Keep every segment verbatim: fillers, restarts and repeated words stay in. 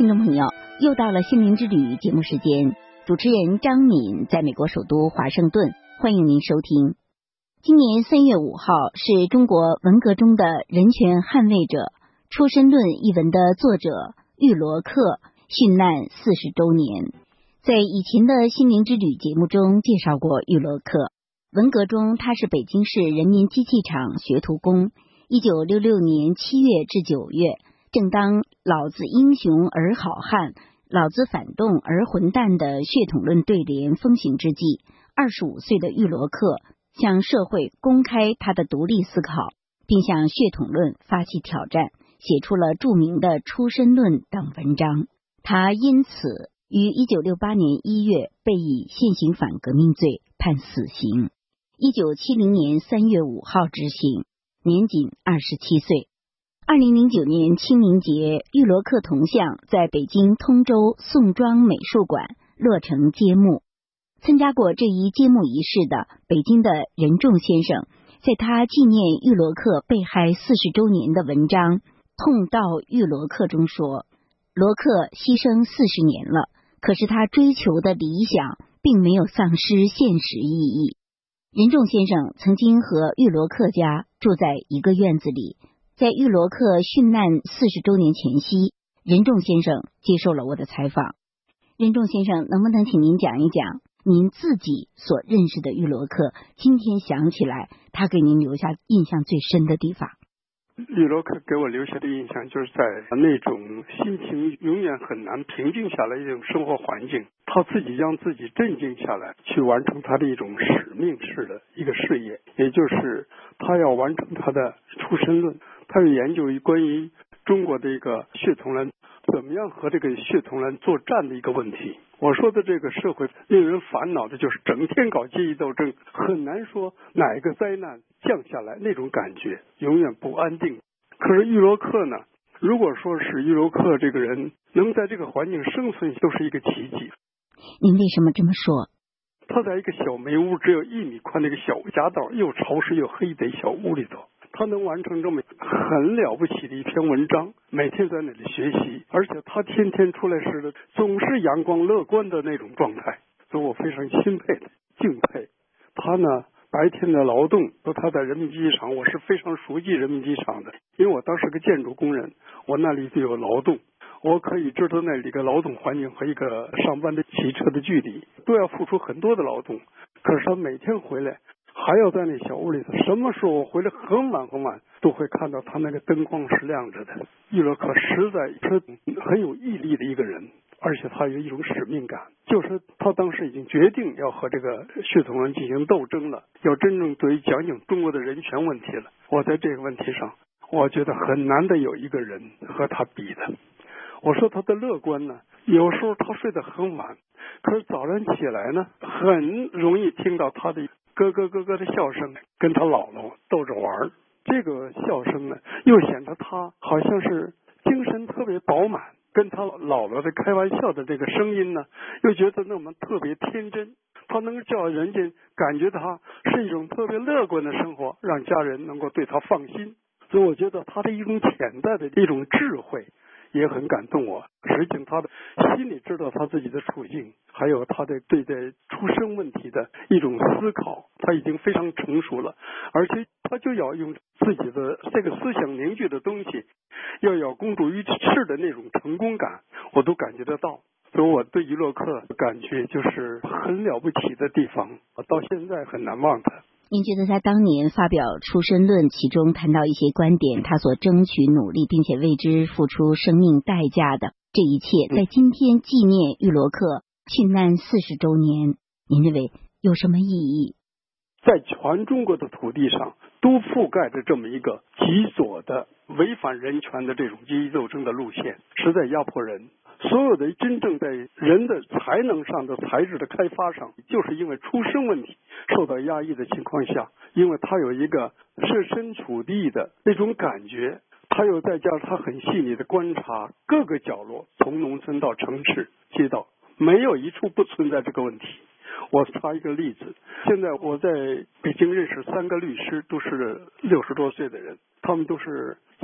听众朋友，又到了心灵之旅节目时间，主持人张敏在美国首都华盛顿，欢迎您收听。今年三月五号是中国文革中的人权捍卫者《出身论》一文的作者玉罗克殉难四十周年。在以前的心灵之旅节目中介绍过玉罗克，文革中他是北京市人民机器厂学徒工。一九六六年七月至九月，正当老子英雄而好汉，老子反动而混蛋的血统论对联风行之际，二十五岁的玉罗克向社会公开他的独立思考，并向血统论发起挑战，写出了著名的《出身论》等文章。他因此于一九六八年一月被以现行反革命罪判死刑，一九七零年三月五号执行，年仅二十七岁。二零零九年清明节，玉罗克铜像在北京通州宋庄美术馆落成揭幕。参加过这一揭幕仪式的北京的任重先生，在他纪念玉罗克被害四十周年的文章《痛悼玉罗克》中说，罗克牺牲四十年了，可是他追求的理想并没有丧失现实意义。任重先生曾经和玉罗克家住在一个院子里，在玉罗克殉难四十周年前夕，任重先生接受了我的采访。任重先生，能不能请您讲一讲您自己所认识的玉罗克，今天想起来他给您留下印象最深的地方？ 玉罗克给我留下的印象就是在那种心情永远很难平静下来一种生活环境，他自己让自己镇静下来，去完成他的一种使命式的一个事业，也就是他要完成他的出身论。他有研究关于中国的一个血统论，怎么样和这个血统论作战的一个问题。我说的这个社会令人烦恼的就是整天搞阶级斗争，很难说哪一个灾难降下来，那种感觉永远不安定。可是玉罗克呢，如果说是玉罗克这个人能在这个环境生存，都是一个奇迹。 您为什么这么说？ 他在一个小煤屋，只有一米宽的一个小夹道，又潮湿又黑的小屋里头，他能完成这么很了不起的一篇文章，每天在那里学习，而且他天天出来时的总是阳光乐观的那种状态，所以我非常钦佩的敬佩他呢。白天的劳动和他在人民机器厂，我是非常熟悉人民机器厂的，因为我当时个建筑工人，我那里就有劳动，我可以知道那里个劳动环境和一个上班的骑车的距离，都要付出很多的劳动。可是他每天回来还要在那小屋里头，什么时候我回来很晚很晚，都会看到他那个灯光是亮着的。玉罗克实在是很有毅力的一个人，而且他有一种使命感，就是他当时已经决定要和这个血统论进行斗争了，要真正对于讲讲中国的人权问题了。我在这个问题上，我觉得很难的有一个人和他比的。我说他的乐观呢，有时候他睡得很晚，可是早上起来呢，很容易听到他的咯咯咯咯的笑声，跟他姥姥逗着玩。这个笑声呢，又显得他好像是精神特别饱满，跟他姥姥的开玩笑的这个声音呢，又觉得那么特别天真。他能叫人家感觉他是一种特别乐观的生活，让家人能够对他放心。所以我觉得他的一种潜在的一种智慧也很感动我。实际上他的心里知道他自己的处境，还有他的对待出生问题的一种思考，他已经非常成熟了，而且他就要用自己的这个思想凝聚的东西，要有公诸于世的那种成功感，我都感觉得到。所以我对玉罗克感觉就是很了不起的地方，我到现在很难忘他。 您觉得他当年发表《出身论》其中谈到一些观点，他所争取努力并且为之付出生命代价的这一切，在今天纪念玉罗克殉难四十周年，您认为有什么意义？ 在全中国的土地上都覆盖着这么一个极左的违反人权的这种阶级斗争的路线，实在压迫人。所有的真正在人的才能上的才智的开发上，就是因为出生问题受到压抑的情况下，因为他有一个设身处地的那种感觉，他又再加上他很细腻的观察各个角落，从农村到城市街道，没有一处不存在这个问题。我插一个例子，现在我在北京认识三个律师，都是六十多岁的人，他们都是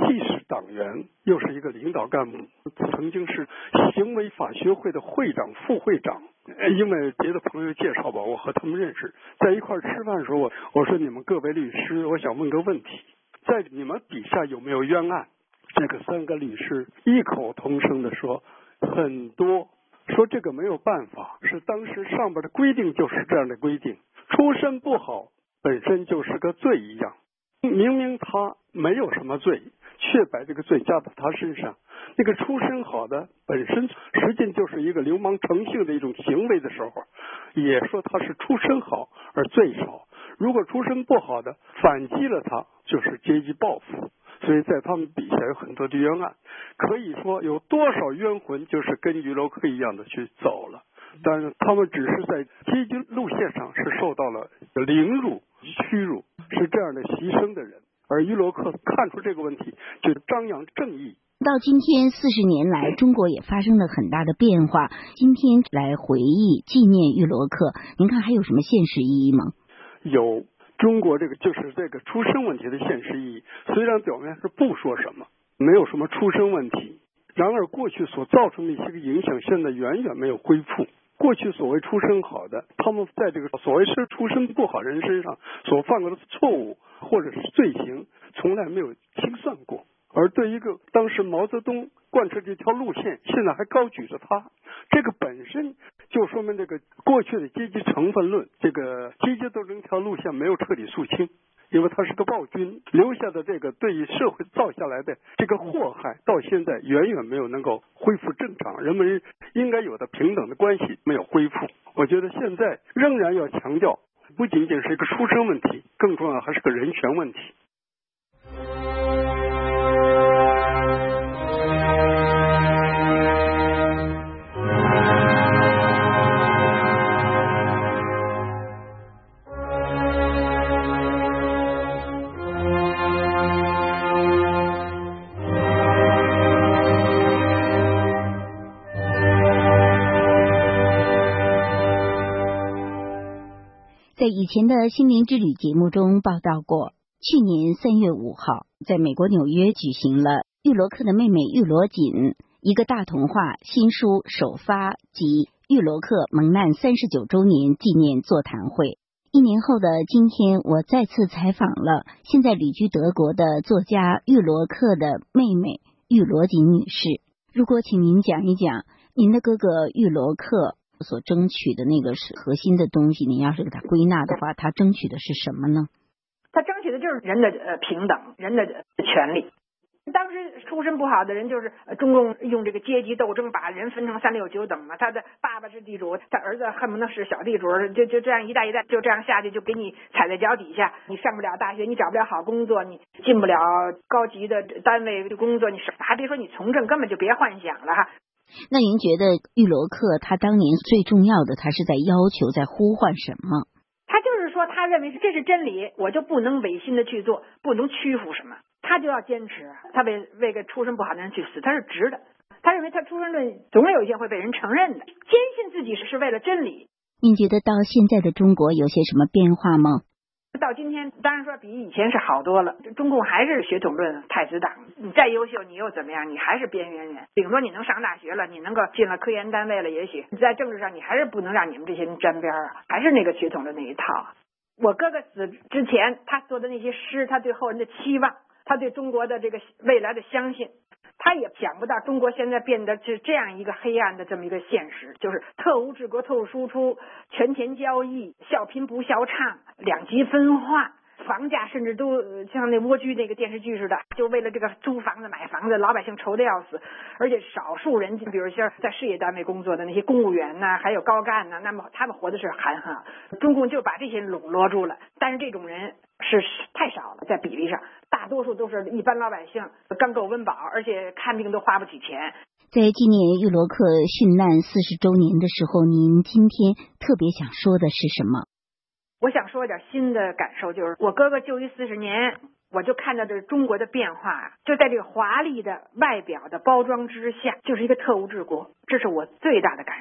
既是党员，又是一个领导干部，曾经是行为法学会的会长、副会长。因为别的朋友介绍吧，我和他们认识，在一块吃饭的时候，我我说你们各位律师，我想问个问题，在你们底下有没有冤案？这个三个律师异口同声的说，很多。说这个没有办法，是当时上边的规定就是这样的规定，出身不好本身就是个罪一样，明明他没有什么罪，却把这个罪加到他身上。那个出身好的本身实际就是一个流氓成性的一种行为的时候，也说他是出身好而罪少。如果出身不好的反击了他，就是阶级报复。所以在他们底下有很多的冤案，可以说有多少冤魂就是跟于罗克一样的去走了，但是他们只是在阶级路线上是受到了凌辱、屈辱，是这样的牺牲的人。而于罗克看出这个问题，就张扬正义。 到今天四十年来，中国也发生了很大的变化。今天来回忆纪念于罗克，您看还有什么现实意义吗？ 有。中国这个就是这个出身问题的现实意义，虽然表面是不说什么，没有什么出身问题，然而过去所造成的一些个影响，现在远远没有恢复。过去所谓出身好的，他们在这个所谓是出身不好人身上所犯过的错误或者是罪行，从来没有清算过。而对一个当时毛泽东贯彻这条路线，现在还高举着他，这个本身就说明这个过去的阶级成分论，这个阶级斗争条路线没有彻底肃清，因为他是个暴君留下的这个对于社会造下来的这个祸害，到现在远远没有能够恢复正常，人们应该有的平等的关系没有恢复。我觉得现在仍然要强调，不仅仅是一个出身问题，更重要还是个人权问题。 在以前的心灵之旅节目中报道过，去年三月五号，在美国纽约举行了玉罗克的妹妹玉罗锦一个大童话新书首发及玉罗克蒙难三十九周年纪念座谈会。一年后的今天，我再次采访了现在旅居德国的作家玉罗克的妹妹玉罗锦女士。如果请您讲一讲您的哥哥玉罗克所争取的那个是核心的东西，你要是给他归纳的话，他争取的是什么呢？ 他争取的就是人的呃平等，人的权利。当时出身不好的人，就是中共用这个阶级斗争把人分成三六九等嘛。他的爸爸是地主，他儿子恨不得是小地主，就就这样一代一代就这样下去，就给你踩在脚底下。你上不了大学，你找不了好工作，你进不了高级的单位的工作，你还别说你从政，根本就别幻想了哈。 那您觉得玉罗克他当年最重要的，他是在要求，在呼唤什么？ 他就是说，他认为这是真理，我就不能违心的去做，不能屈服什么，他就要坚持。他为为个出身不好的人去死，他是值的。他认为他出身论总有一天会被人承认的，坚信自己是为了真理。 您觉得到现在的中国有些什么变化吗？ 到今天当然说比以前是好多了，中共还是血统论太子党，你再优秀你又怎么样，你还是边缘人。顶多你能上大学了，你能够进了科研单位了，也许在政治上你还是不能让你们这些人沾边啊，还是那个血统的那一套。我哥哥死之前他做的那些诗，他对后人的期望，他对中国的这个未来的相信，他也想不到中国现在变得是这样一个黑暗的这么一个现实，就是特务治国特务输出，权钱交易，笑贫不笑娼，两极分化，房价甚至都像那蜗居那个电视剧似的，就为了这个租房子买房子，老百姓愁得要死。而且少数人，比如像在事业单位工作的那些公务员呐、啊，还有高干呐、啊，那么他们活的是含恨。中共就把这些人笼络住了，但是这种人是太少了，在比例上，大多数都是一般老百姓，刚够温饱，而且看病都花不起钱。 在纪念玉罗克殉难四十周年的时候，您今天特别想说的是什么？ 我想说一点新的感受，就是我哥哥就医四十年，我就看到这中国的变化，就在这个华丽的外表的包装之下，就是一个特务治国，这是我最大的感受。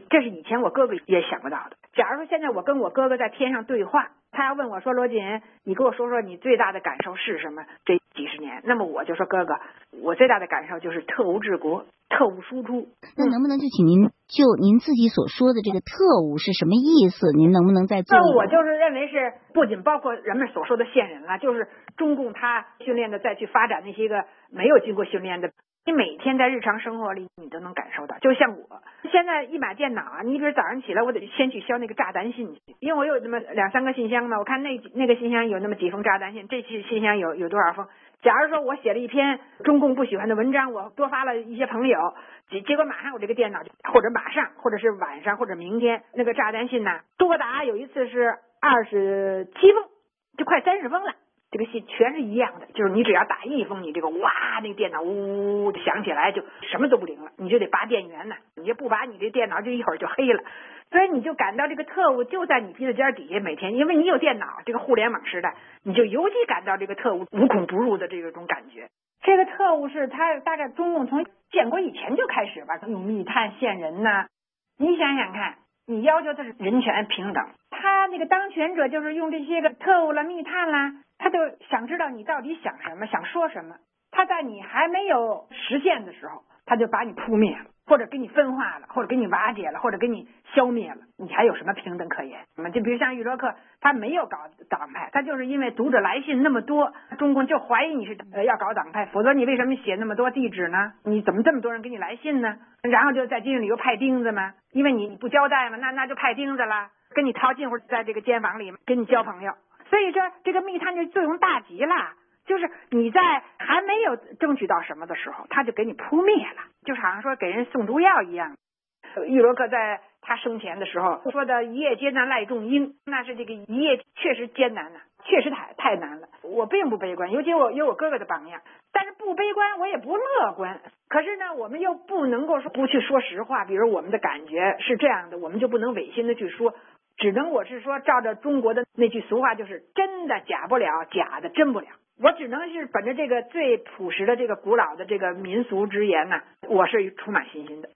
这是以前我哥哥也想不到的。假如说现在我跟我哥哥在天上对话，他要问我说罗锦，你给我说说你最大的感受是什么？这几十年，那么我就说哥哥，我最大的感受就是特务治国，特务输出。 那能不能就请您就您自己所说的这个特务是什么意思？您能不能再做？ 那我就是认为是不仅包括人们所说的线人了，就是中共他训练的再去发展那些个没有经过训练的。你每天在日常生活里你都能感受到，就像我现在一买电脑啊，你比如早上起来我得先去消那个炸弹信息，因为我有那么两三个信箱嘛，我看那那个信箱有那么几封炸弹信，这期信箱有有多少封。假如说我写了一篇中共不喜欢的文章，我多发了一些朋友，结结果马上我这个电脑就或者马上或者是晚上或者明天那个炸弹信呢多达有一次是二十七封，就快三十封了。这个信全是一样的，就是你只要打一封，你这个哇，那个电脑呜呜响起来就什么都不灵了，你就得拔电源呢，你就不拔，你这电脑就一会儿就黑了。所以你就感到这个特务就在你鼻子尖底下，每天因为你有电脑，这个互联网时代，你就尤其感到这个特务无孔不入的这种感觉。这个特务是他大概中共从建国以前就开始吧，用密探线人呐。你想想看，你要求的是人权平等，他那个当权者就是用这些个特务啦、密探啦，他就想知道你到底想什么，想说什么。他在你还没有实现的时候，他就把你扑灭了，或者给你分化了，或者给你瓦解了，或者给你消灭了，你还有什么平等可言？就比如像玉罗克，他没有搞党派，他就是因为读者来信那么多，中共就怀疑你是呃要搞党派，否则你为什么写那么多地址呢？你怎么这么多人给你来信呢？然后就在监狱里又派钉子嘛，因为你你不交代嘛，那那就派钉子了，跟你套近乎在这个监房里跟你交朋友。所以说这个密探就作用大极了，就是你在还没有争取到什么的时候，他就给你扑灭了，就好像说给人送毒药一样。玉罗克在他生前的时候说的一夜艰难赖仲英，那是这个一夜确实艰难了，确实太太难了。我并不悲观，尤其我有我哥哥的榜样，但是不悲观我也不乐观。可是呢，我们又不能够说不去说实话，比如我们的感觉是这样的，我们就不能违心的去说，只能我是说照着中国的那句俗话，就是真的假不了，假的真不了。我只能是本着这个最朴实的这个古老的这个民俗之言呢，我是充满信心的。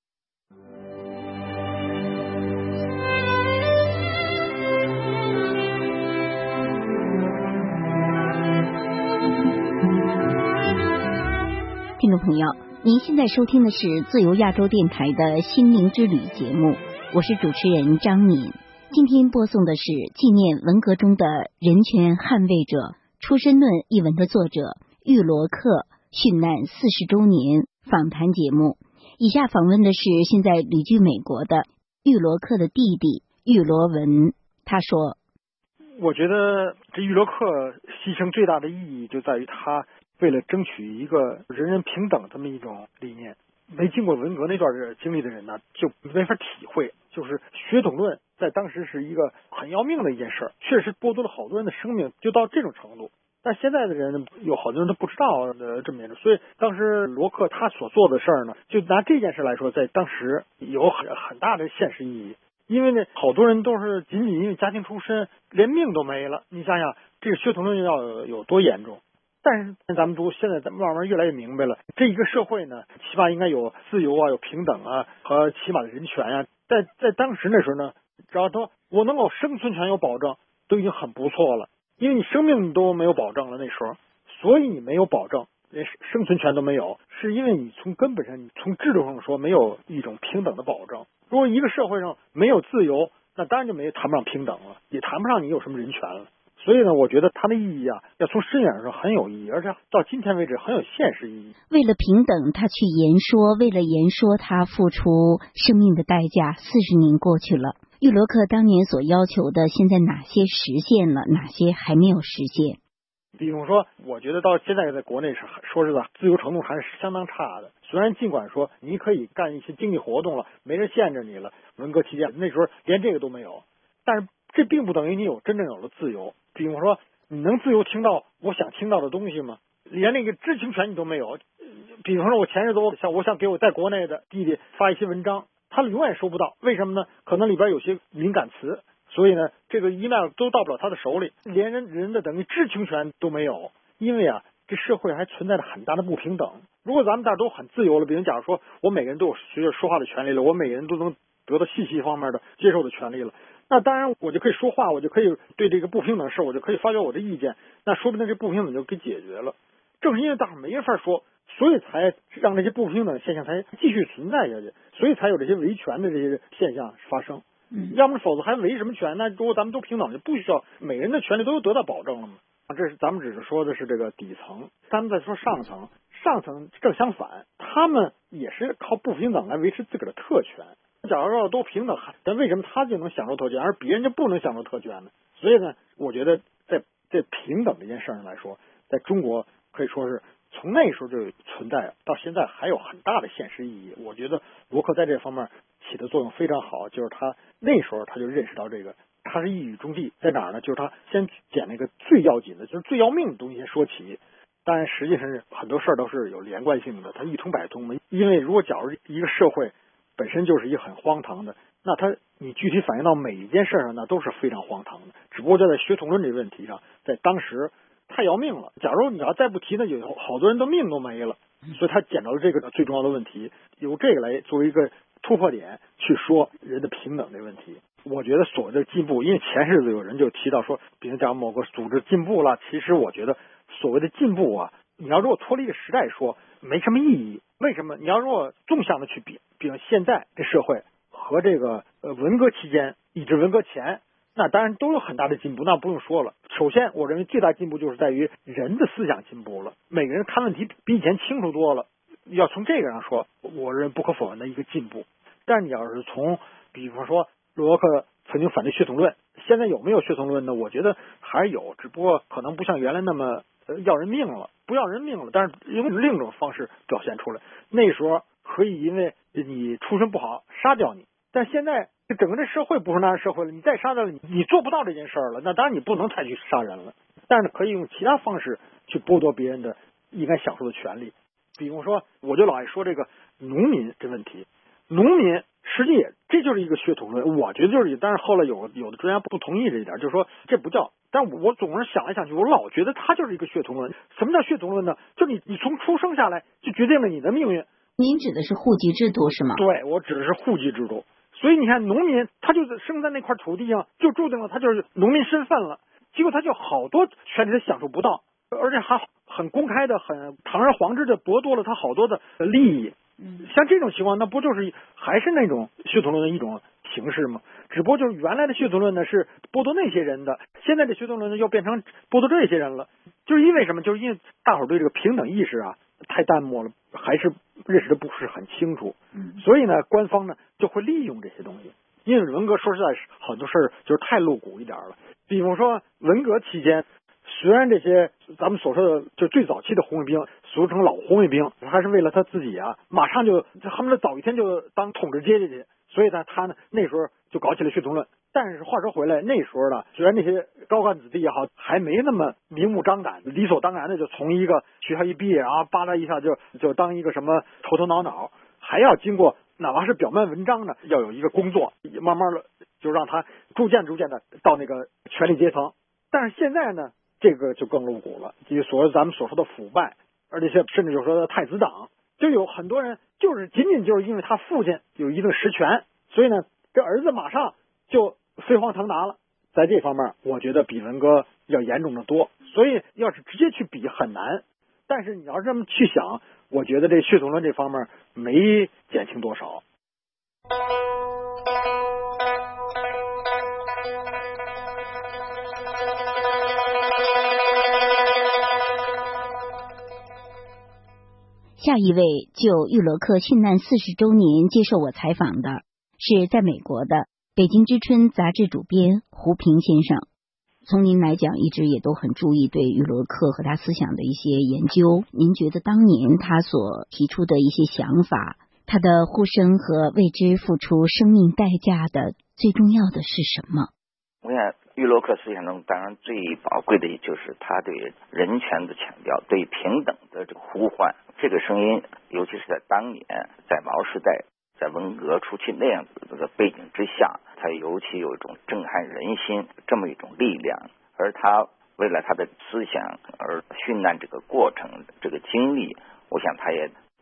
听众朋友，您现在收听的是自由亚洲电台的心灵之旅节目，我是主持人张敏。今天播送的是纪念文革中的人权捍卫者《出身论》一文的作者玉罗克殉难四十周年访谈节目。以下访问的是现在旅居美国的玉罗克的弟弟玉罗文。他说， 我觉得这玉罗克牺牲最大的意义就在于他为了争取一个人人平等这么一种理念。没经过文革那段经历的人呢，就没法体会，就是血统论在当时是一个很要命的一件事，确实剥夺了好多人的生命，就到这种程度。但现在的人有好多人都不知道的这么严重，所以当时罗克他所做的事儿呢，就拿这件事来说，在当时有很很大的现实意义。因为呢，好多人都是仅仅因为家庭出身，连命都没了。你想想，这个血统论要有有多严重？但是咱们都现在咱们慢慢越来越明白了，这一个社会呢，起码应该有自由啊，有平等啊，和起码的人权啊。在在当时那时候呢，只要说我能够生存权有保证，都已经很不错了。因为你生命都没有保证了那时候，所以你没有保证，连生存权都没有，是因为你从根本上，你从制度上说没有一种平等的保证。如果一个社会上没有自由，那当然就没谈不上平等了，也谈不上你有什么人权了。所以呢，我觉得它的意义啊，要从深远上说很有意义，而且到今天为止很有现实意义。 为了平等，他去言说；为了言说，他付出生命的代价。四十年过去了，玉罗克当年所要求的，现在哪些实现了，哪些还没有实现？ 比如说，我觉得到现在在国内是说实在，自由程度还是相当差的。虽然尽管说你可以干一些经济活动了，没人限制你了，文革期间那时候连这个都没有，但是这并不等于你有真正有了自由。比如说，你能自由听到我想听到的东西吗？连那个知情权你都没有。比如说，我前日子我想我想给我在国内的弟弟发一些文章，他永远收不到，为什么呢？可能里边有些敏感词，所以呢，这个 email 都到不了他的手里，连人人的等于知情权都没有。因为啊，这社会还存在着很大的不平等。如果咱们大家都很自由了，比如假如说我每个人都有随着说话的权利了，我每个人都能得到信息方面的接受的权利了。那当然我就可以说话，我就可以对这个不平等事我就可以发表我的意见，那说不定这不平等就给解决了。正是因为大伙没法说，所以才让这些不平等现象才继续存在下去，所以才有这些维权的这些现象发生。 嗯， 要么否则还维什么权？那如果咱们都平等，就不需要每个人的权利都得到保证了嘛。这是咱们只是说的是这个底层，咱们再说上层，上层正相反，他们也是靠不平等来维持自个儿的特权。假如说都平等，但为什么他就能享受特权，而别人就不能享受特权呢？所以呢，我觉得在在平等这件事上来说，在中国可以说是从那时候就存在，到现在还有很大的现实意义。我觉得罗克在这方面起的作用非常好，就是他那时候他就认识到这个，他是一语中的，在哪儿呢？就是他先捡那个最要紧的，就是最要命的东西先说起。当然，实际上是很多事儿都是有连贯性的，它一通百通嘛。因为如果假如一个社会本身就是一个很荒唐的，那它你具体反映到每一件事上，那都是非常荒唐的。只不过就在血统论这个问题上，在当时太要命了。假如你要再不提，那有好多人都命都没了。所以他捡到了这个最重要的问题，由这个来作为一个突破点去说人的平等这个问题。我觉得所谓的进步，因为前日子有人就提到说，比如讲某个组织进步了，其实我觉得所谓的进步啊，你要如果脱离这个时代说，没什么意义。为什么？你要如果纵向的去比，比如现在这社会和这个呃文革期间以至文革前，那当然都有很大的进步，那不用说了。首先，我认为最大进步就是在于人的思想进步了，每个人看问题比以前清楚多了。要从这个上说，我认为不可否认的一个进步。但是你要是从，比方说罗克曾经反对血统论，现在有没有血统论呢？我觉得还是有，只不过可能不像原来那么呃要人命了，不要人命了，但是用另一种方式表现出来。那时候可以因为你出身不好杀掉你，但现在整个这社会不是那样社会了，你再杀掉你，你做不到这件事儿了，那当然你不能再去杀人了，但是可以用其他方式去剥夺别人的应该享受的权利。比方说，我就老爱说这个农民这问题，农民实际也这就是一个血统论，我觉得就是，但是后来有有的专家不同意这一点，就是说这不叫，但我总是想来想去，我老觉得它就是一个血统论。什么叫血统论呢？就你你从出生下来就决定了你的命运。 您指的是户籍制度是吗？ 对，我指的是户籍制度。所以你看，农民他就生在那块土地上，就注定了他就是农民身份了，结果他就好多权利他享受不到，而且还很公开的、很堂而皇之的剥夺了他好多的利益。 嗯， 像这种情况，那不就是还是那种血统论的一种形式吗？只不过就是原来的血统论呢是剥夺那些人的，现在的血统论呢又变成剥夺这些人了。就是因为什么？就是因为大伙儿对这个平等意识啊太淡漠了，还是认识的不是很清楚。 嗯， 所以呢，官方呢就会利用这些东西。因为文革说实在是很多事儿就是太露骨一点了。比方说文革期间，虽然这些咱们所说的就最早期的红卫兵，俗称老红卫兵，还是为了他自己啊，马上就他们的早一天就当统治阶级去，所以呢，他呢那时候就搞起了血统论。但是话说回来，那时候呢，虽然那些高干子弟也好，还没那么明目张胆、理所当然的就从一个学校一毕业，然后吧嗒一下就就当一个什么头头脑脑，还要经过哪怕是表面文章呢，要有一个工作，慢慢的就让他逐渐逐渐的到那个权力阶层。但是现在呢，这个就更露骨了，就所谓咱们所说的腐败，而且甚至就说的太子党，就有很多人就是仅仅就是因为他父亲有一定实权，所以呢，这儿子马上就飞黄腾达了。在这方面，我觉得比文革要严重的多。所以要是直接去比很难，但是你要这么去想，我觉得这血统论这方面没减轻多少。 下一位就玉罗克殉难四十周年接受我采访的是在美国的北京之春杂志主编胡平先生。从您来讲，一直也都很注意对玉罗克和他思想的一些研究。您觉得当年他所提出的一些想法，他的呼声和为之付出生命代价的最重要的是什么？ 我想玉罗克思想中当然最宝贵的就是他对人权的强调，对平等的这个呼唤。这个声音尤其是在当年，在毛时代，在文革初期那样子的背景之下，他尤其有一种震撼人心这么一种力量。而他为了他的思想而殉难这个过程，这个经历，我想他也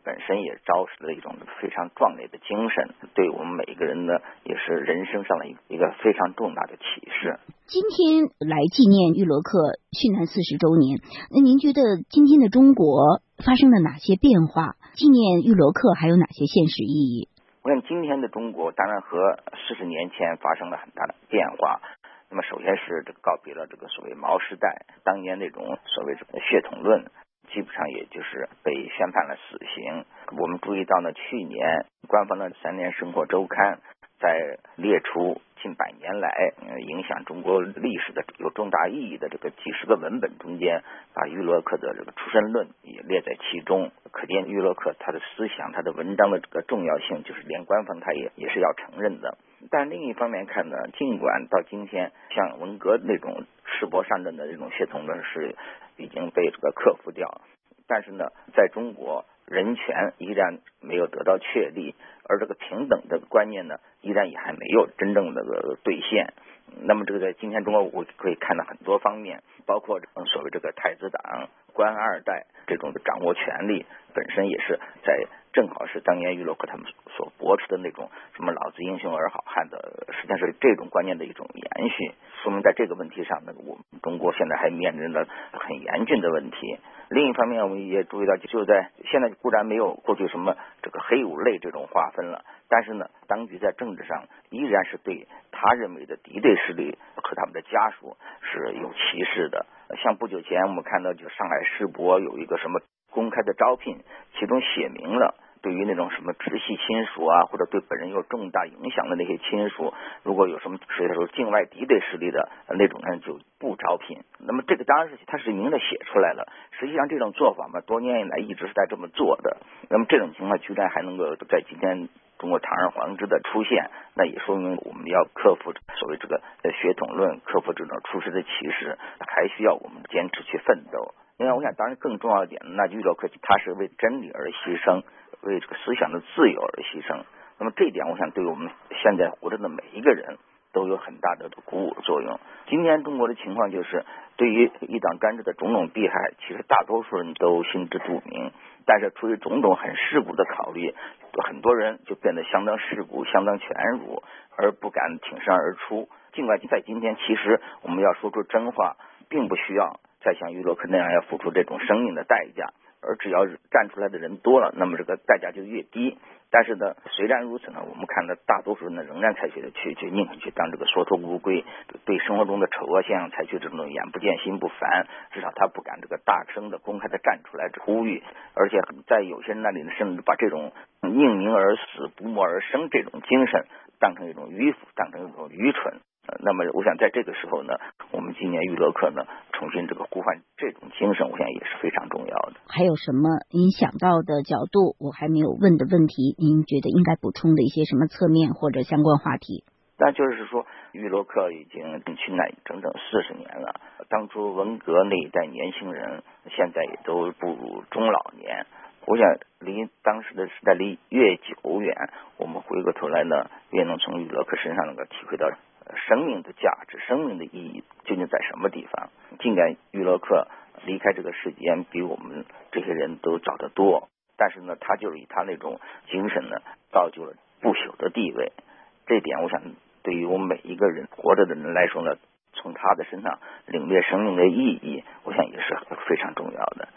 本身也昭示了一种非常壮烈的精神，对我们每一个人呢也是人生上的一个非常重大的启示。 今天来纪念玉罗克殉难四十周年，那您觉得今天的中国发生了哪些变化？纪念玉罗克还有哪些现实意义？ 我想今天的中国当然和四十年前发生了很大的变化。那么首先是这个告别了这个所谓毛时代，当年那种所谓这个血统论基本上也就是被宣判了死刑。我们注意到呢，去年官方的三联生活周刊在列出近百年来、呃、影响中国历史的有重大意义的这个几十个文本中间，把玉罗克的这个出身论也列在其中，可见玉罗克他的思想他的文章的这个重要性，就是连官方他也也是要承认的。但另一方面看呢，尽管到今天像文革那种赤膊上阵的这种血统论是已经被这个克服掉，但是呢，在中国人权依然没有得到确立，而这个平等的观念呢，依然也还没有真正的兑现。那么这个在今天中国我可以看到很多方面，包括所谓这个太子党、官二代这种的掌握权力，本身也是在正好是当年玉罗克他们所驳斥的那种什么老子英雄儿好汉的，实际上是这种观念的一种延续。说明在这个问题上呢，我们中国现在还面临着很严峻的问题。另一方面，我们也注意到，就在现在固然没有过去什么这个黑五类这种划分了，但是呢，当局在政治上依然是对他认为的敌对势力和他们的家属是有歧视的。像不久前我们看到，就上海世博有一个什么公开的招聘，其中写明了对于那种什么直系亲属啊，或者对本人有重大影响的那些亲属，如果有什么实际上境外敌对势力的那种人就不招聘。那么这个当然是他是明的写出来了，实际上这种做法嘛，多年以来一直是在这么做的。那么这种情况居然还能够在今天中国堂而皇之的出现，那也说明我们要克服所谓这个血统论，克服这种出世的歧视，还需要我们坚持去奋斗。因为我想当然更重要一点，那玉罗克他是为真理而牺牲，为这个思想的自由而牺牲。那么这一点我想对我们现在活着的每一个人都有很大的鼓舞作用。今天中国的情况就是，对于一党专制的种种弊害，其实大多数人都心知肚明，但是出于种种很世故的考虑，很多人就变得相当世故、相当权辱，而不敢挺身而出。尽管在今天，其实我们要说出真话，并不需要再像玉罗克那样要付出这种生命的代价，而只要站出来的人多了，那么这个代价就越低。但是呢，虽然如此呢，我们看到大多数人呢仍然采取的去去宁可去当这个缩头乌龟，对生活中的丑恶现象采取这种眼不见心不烦，至少他不敢这个大声的公开的站出来呼吁，而且在有些人那里呢，甚至把这种宁鸣而死不默而生这种精神当成一种迂腐，当成一种愚蠢。那么我想在这个时候呢，我们今年玉罗克呢重新这个呼唤这种精神，我想也是非常重要的。 还有什么您想到的角度我还没有问的问题，您觉得应该补充的一些什么侧面或者相关话题？ 那就是说，玉罗克已经去那整整四十年了。当初文革那一代年轻人，现在也都步入中老年。我想离当时的时代离越久远，我们回过头来呢，越能从玉罗克身上能够体会到生命的价值、生命的意义究竟在什么地方。尽管玉罗克离开这个世间比我们这些人都早得多，但是呢，他就是以他那种精神呢，造就了不朽的地位。这点我想对于我们每一个人活着的人来说呢，从他的身上领略生命的意义，我想也是非常重要的。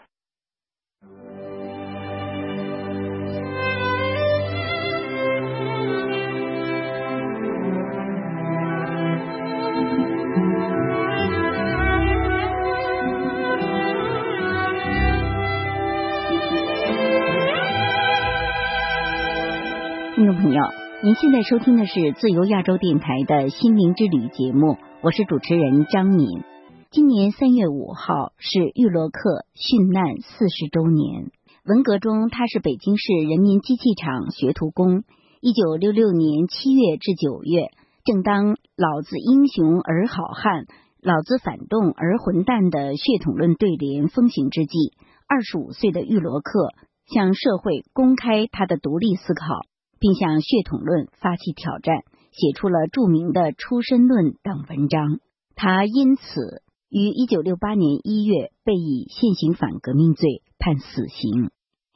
听众朋友，您现在收听的是自由亚洲电台的心灵之旅节目，我是主持人张敏。今年三月五号是玉罗克殉难四十周年。文革中，他是北京市人民机器厂学徒工。一九六六年七月至九月，正当老子英雄儿好汉，老子反动儿混蛋的血统论对联风行之际，二十五岁的玉罗克向社会公开他的独立思考，并向血统论发起挑战，写出了著名的《出身论》等文章。他因此于一九六八年一月被以现行反革命罪判死刑。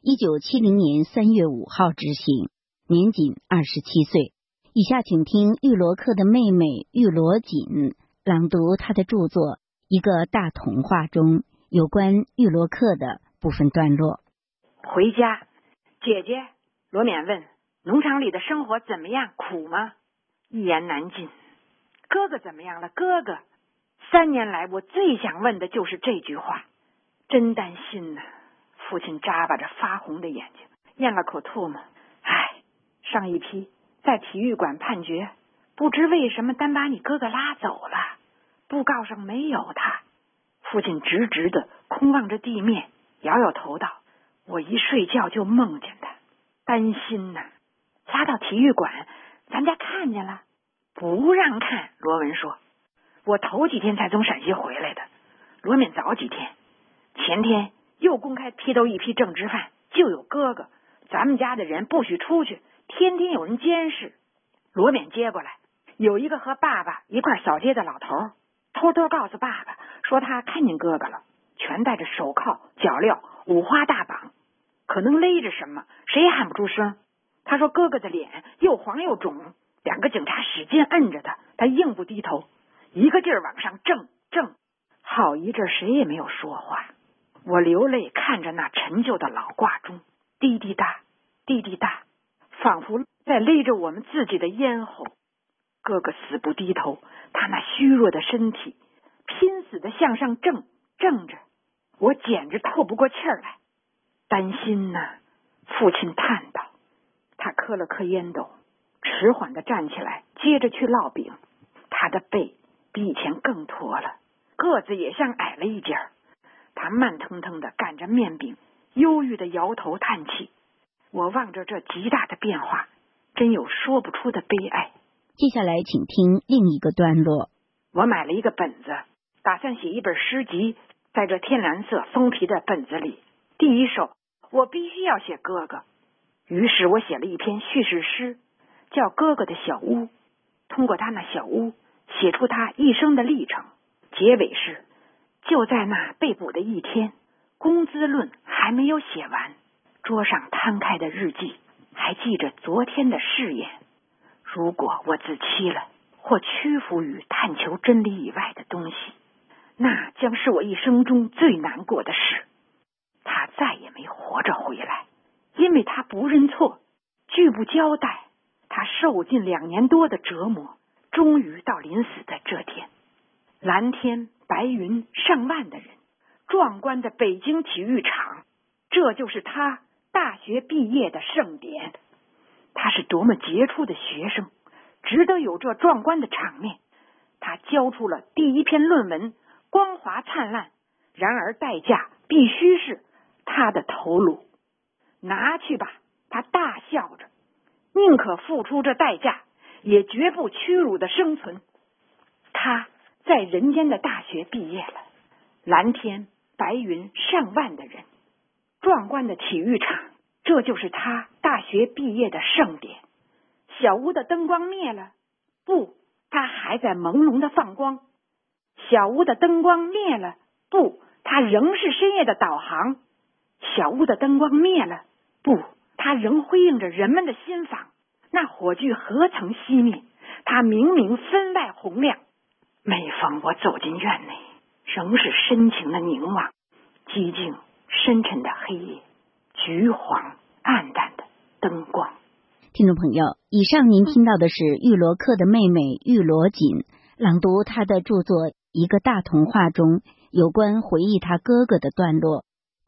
一九七零年三月五号执行，年仅二十七岁。以下请听玉罗克的妹妹玉罗锦朗读她的著作《一个大童话》中有关玉罗克的部分段落。 回家，姐姐，罗冕问，农场里的生活怎么样？苦吗？一言难尽。哥哥怎么样了？哥哥，三年来我最想问的就是这句话，真担心呢。父亲眨巴着发红的眼睛，咽了口唾沫。唉，上一批在体育馆判决，不知为什么单把你哥哥拉走了，布告上没有他。父亲直直的空望着地面，摇摇头道，我一睡觉就梦见他，担心呢。拉到体育馆，咱家看见了？不让看，罗文说。我头几天才从陕西回来的，罗冕早几天。前天又公开批斗一批政治犯，就有哥哥，咱们家的人不许出去，天天有人监视。罗冕接过来，有一个和爸爸一块扫街的老头，偷偷告诉爸爸说他看见哥哥了，全戴着手铐脚镣，五花大绑，可能勒着什么，谁也喊不出声。他说哥哥的脸又黄又肿，两个警察使劲摁着他，他硬不低头，一个劲儿往上挣挣。好一阵谁也没有说话。我流泪看着那陈旧的老挂钟，滴滴答滴滴答，仿佛在勒着我们自己的咽喉。哥哥死不低头，他那虚弱的身体拼死的向上挣挣着，我简直透不过气儿来。担心呢，父亲叹道。他磕了磕烟斗，迟缓地站起来，接着去烙饼。他的背比以前更驼了，个子也像矮了一截儿。他慢腾腾地擀着面饼，忧郁地摇头叹气。我望着这极大的变化，真有说不出的悲哀。 接下来请听另一个段落。 我买了一个本子，打算写一本诗集，在这天蓝色封皮的本子里，第一首我必须要写哥哥。于是我写了一篇叙事诗，叫《哥哥的小屋》，通过他那小屋写出他一生的历程。结尾是，就在那被捕的一天，工资论还没有写完，桌上摊开的日记还记着昨天的誓言。如果我自欺了，或屈服于探求真理以外的东西，那将是我一生中最难过的事。他再也没活着回来，因为他不认错，拒不交代。他受尽两年多的折磨，终于到临死的这天。蓝天白云上万的人，壮观的北京体育场，这就是他大学毕业的盛典。他是多么杰出的学生，值得有这壮观的场面。他交出了第一篇论文，光华灿烂，然而代价必须是他的头颅。拿去吧，他大笑着，宁可付出这代价，也绝不屈辱的生存。他在人间的大学毕业了，蓝天白云上万的人，壮观的体育场，这就是他大学毕业的盛典。小屋的灯光灭了，不，他还在朦胧的放光。小屋的灯光灭了，不，他仍是深夜的导航。小屋的灯光灭了，不，他仍辉映着人们的心房。那火炬何曾熄灭，他明明分外洪亮。每逢我走进院内，仍是深情的凝望，寂静深沉的黑夜，橘黄暗淡的灯光。 听众朋友，以上您听到的是玉罗克的妹妹玉罗锦朗读她的著作《一个大童话》中有关回忆她哥哥的段落。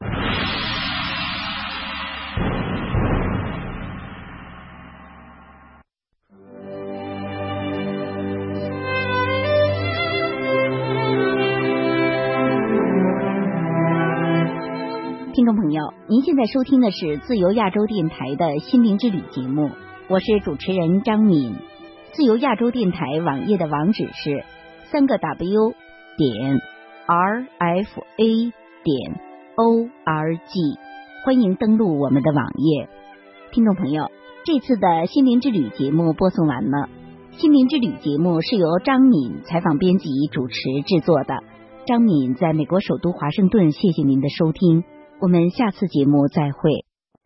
听众朋友，您现在收听的是自由亚洲电台的心灵之旅节目，我是主持人张敏。自由亚洲电台网页的网址是三个 W 点 R F A 点 O R G， 欢迎登录我们的网页。听众朋友，这次的心灵之旅节目播送完了。心灵之旅节目是由张敏采访编辑主持制作的。张敏在美国首都华盛顿，谢谢您的收听。我们下次节目再会。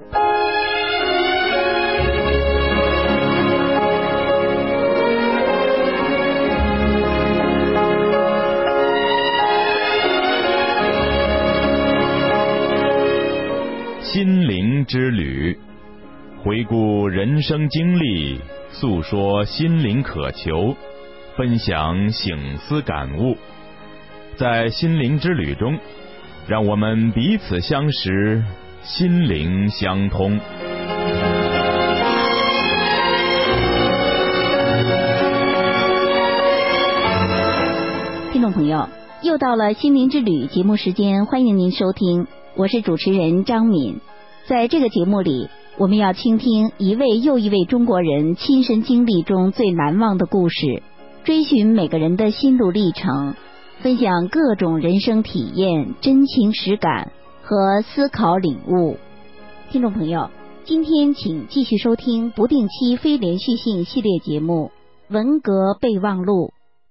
心灵之旅，回顾人生经历，诉说心灵渴求，分享省思感悟。在心灵之旅中，让我们彼此相识，心灵相通。 听众朋友，又到了心灵之旅节目时间，欢迎您收听，我是主持人张敏。在这个节目里，我们要倾听一位又一位中国人亲身经历中最难忘的故事，追寻每个人的心路历程，分享各种人生体验、真情实感和思考领悟。听众朋友，今天请继续收听不定期非连续性系列节目《文革备忘录》。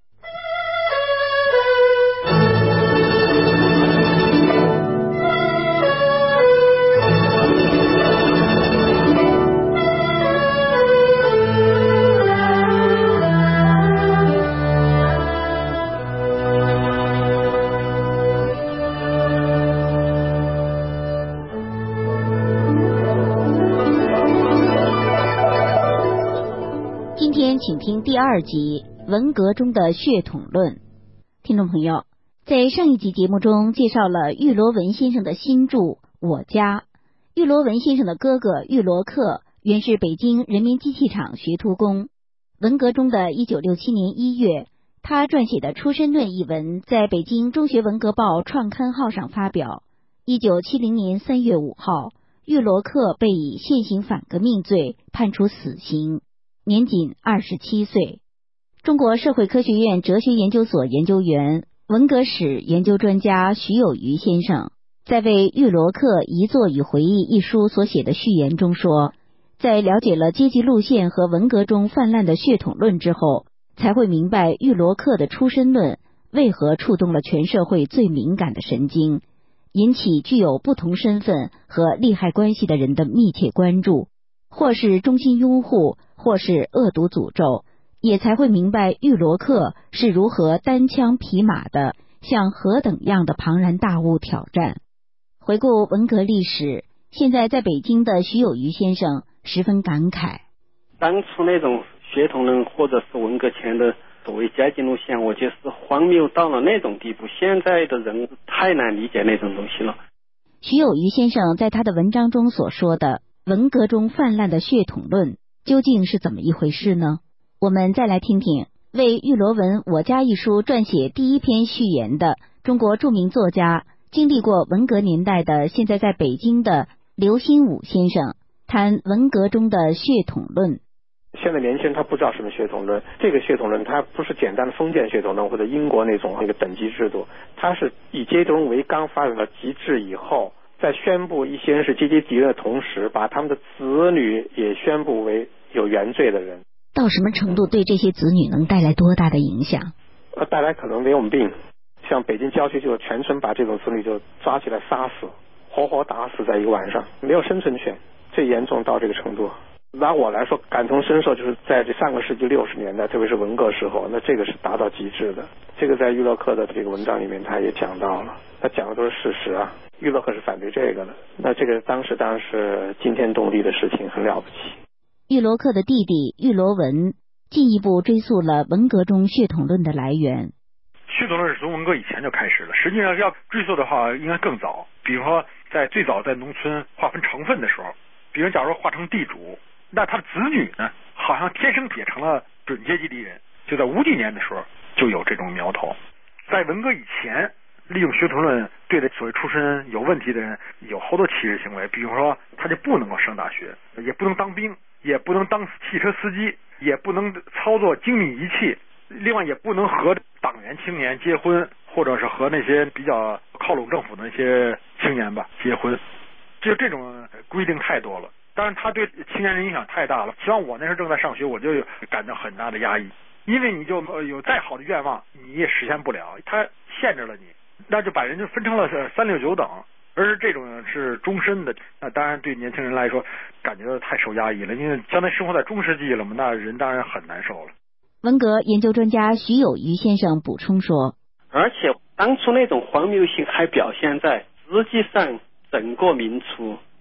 请听第二集《文革中的血统论》。听众朋友，在上一集节目中介绍了玉罗文先生的新著《我家》。玉罗文先生的哥哥玉罗克原是北京人民机器厂学徒工。文革中的一九六七年一月，他撰写的《出身论》一文在北京中学文革报创刊号上发表。一九七零年三月五号，玉罗克被以现行反革命罪判处死刑，年仅二十七岁。中国社会科学院哲学研究所研究员、文革史研究专家徐有余先生在为玉罗克遗作与回忆一书所写的序言中说，在了解了阶级路线和文革中泛滥的血统论之后，才会明白玉罗克的出身论为何触动了全社会最敏感的神经，引起具有不同身份和利害关系的人的密切关注，或是衷心拥护，或是恶毒诅咒，也才会明白玉罗克是如何单枪匹马的向何等样的庞然大物挑战。回顾文革历史，现在在北京的徐有余先生十分感慨， 当初那种血统论或者是文革前的所谓阶级路线，我觉得是荒谬到了那种地步，现在的人太难理解那种东西了。 徐有余先生在他的文章中所说的文革中泛滥的血统论究竟是怎么一回事呢？我们再来听听为玉罗文《我家》一书撰写第一篇序言的中国著名作家、经历过文革年代的现在在北京的刘心武先生谈文革中的血统论。 现在年轻人他不知道什么血统论，这个血统论它不是简单的封建血统论或者英国那种那个等级制度，它是以阶级论为纲发展到极致以后，在宣布一些人是阶级敌人的同时，把他们的子女也宣布为有原罪的人。 到什么程度对这些子女能带来多大的影响？ 呃，带来可能没有病，像北京郊区就全村把这种子女就抓起来杀死，活活打死在一个晚上，没有生存权，最严重到这个程度。拿我来说，感同身受，就是在这上个世纪六十年代，特别是文革时候，那这个是达到极致的。这个在玉洛克的这个文章里面他也讲到了，他讲的都是事实啊。玉洛克是反对这个的，那这个当时当然是惊天动地的事情，很了不起。 玉罗克的弟弟玉罗文进一步追溯了文革中血统论的来源。 血统论是从文革以前就开始了，实际上要追溯的话应该更早，比如说在最早在农村划分成分的时候，比如假如划成地主，那他的子女呢好像天生也成了准阶级敌人，就在五几年的时候就有这种苗头。在文革以前，利用血统论对的所谓出身有问题的人有好多歧视行为，比如说他就不能够上大学，也不能当兵，也不能当汽车司机，也不能操作精密仪器，另外也不能和党员青年结婚，或者是和那些比较靠拢政府的那些青年吧结婚，就这种规定太多了。当然他对青年人影响太大了，像我那时候正在上学，我就感到很大的压抑，因为你就有再好的愿望你也实现不了，他限制了你，那就把人就分成了三六九等，而这种是终身的，那当然对年轻人来说感觉太受压抑了，因为将来生活在中世纪了嘛，那人当然很难受了。 文革研究专家徐有余先生补充说， 而且当初那种荒谬性还表现在实际上整个民初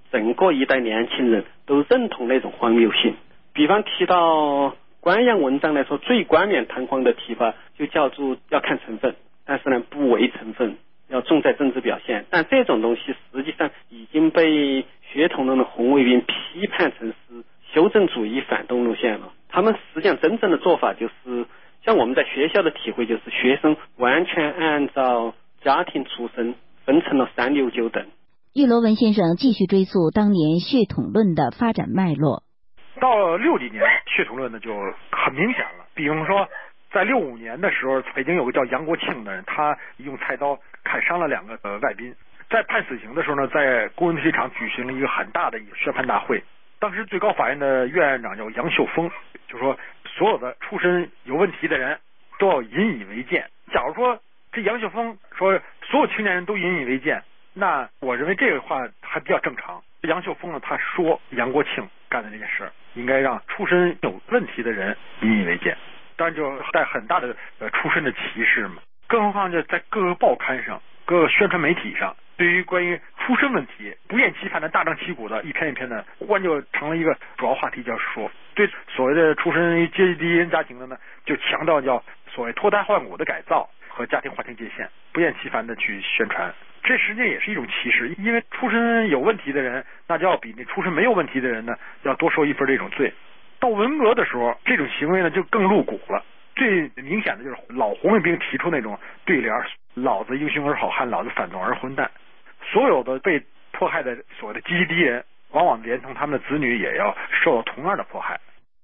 整个一代年轻人都认同那种荒谬性。比方提到官样文章来说，最冠冕堂皇的提法就叫做要看成分，但是呢不唯成分，要重在政治表现。但这种东西实际上已经被学统论的红卫兵批判成是修正主义反动路线了。他们实际上真正的做法就是像我们在学校的体会，就是学生完全按照家庭出身分成了三六九等。 玉罗文先生继续追溯当年血统论的发展脉络。 到六几年，血统论呢就很明显了。比方说，在六五年的时候，北京有个叫杨国庆的人，他用菜刀砍伤了两个呃外宾。在判死刑的时候呢，在工人体育场举行了一个很大的一个宣判大会。当时最高法院的院长叫杨秀峰，就说所有的出身有问题的人都要引以为鉴。假如说这杨秀峰说所有青年人都引以为鉴，那我认为这个话还比较正常。杨秀峰呢，他说杨国庆干的这件事应该让出身有问题的人引以为鉴，当然就带很大的呃出身的歧视嘛。更何况就在各个报刊上、各个宣传媒体上，对于关于出身问题不厌其烦的大张旗鼓的一篇一篇的，忽然就成了一个主要话题，叫说对所谓的出身于阶级低人家庭的呢，就强调叫所谓脱胎换骨的改造和家庭划清界限，不厌其烦的去宣传。这实际上也是一种歧视，因为出身有问题的人，那就要比那出身没有问题的人呢，要多受一分这种罪。到文革的时候，这种行为呢就更露骨了。最明显的就是老红卫兵提出那种对联：老子英雄而好汉，老子反动而混蛋。所有的被迫害的所谓的阶级敌人，往往连同他们的子女也要受到同样的迫害。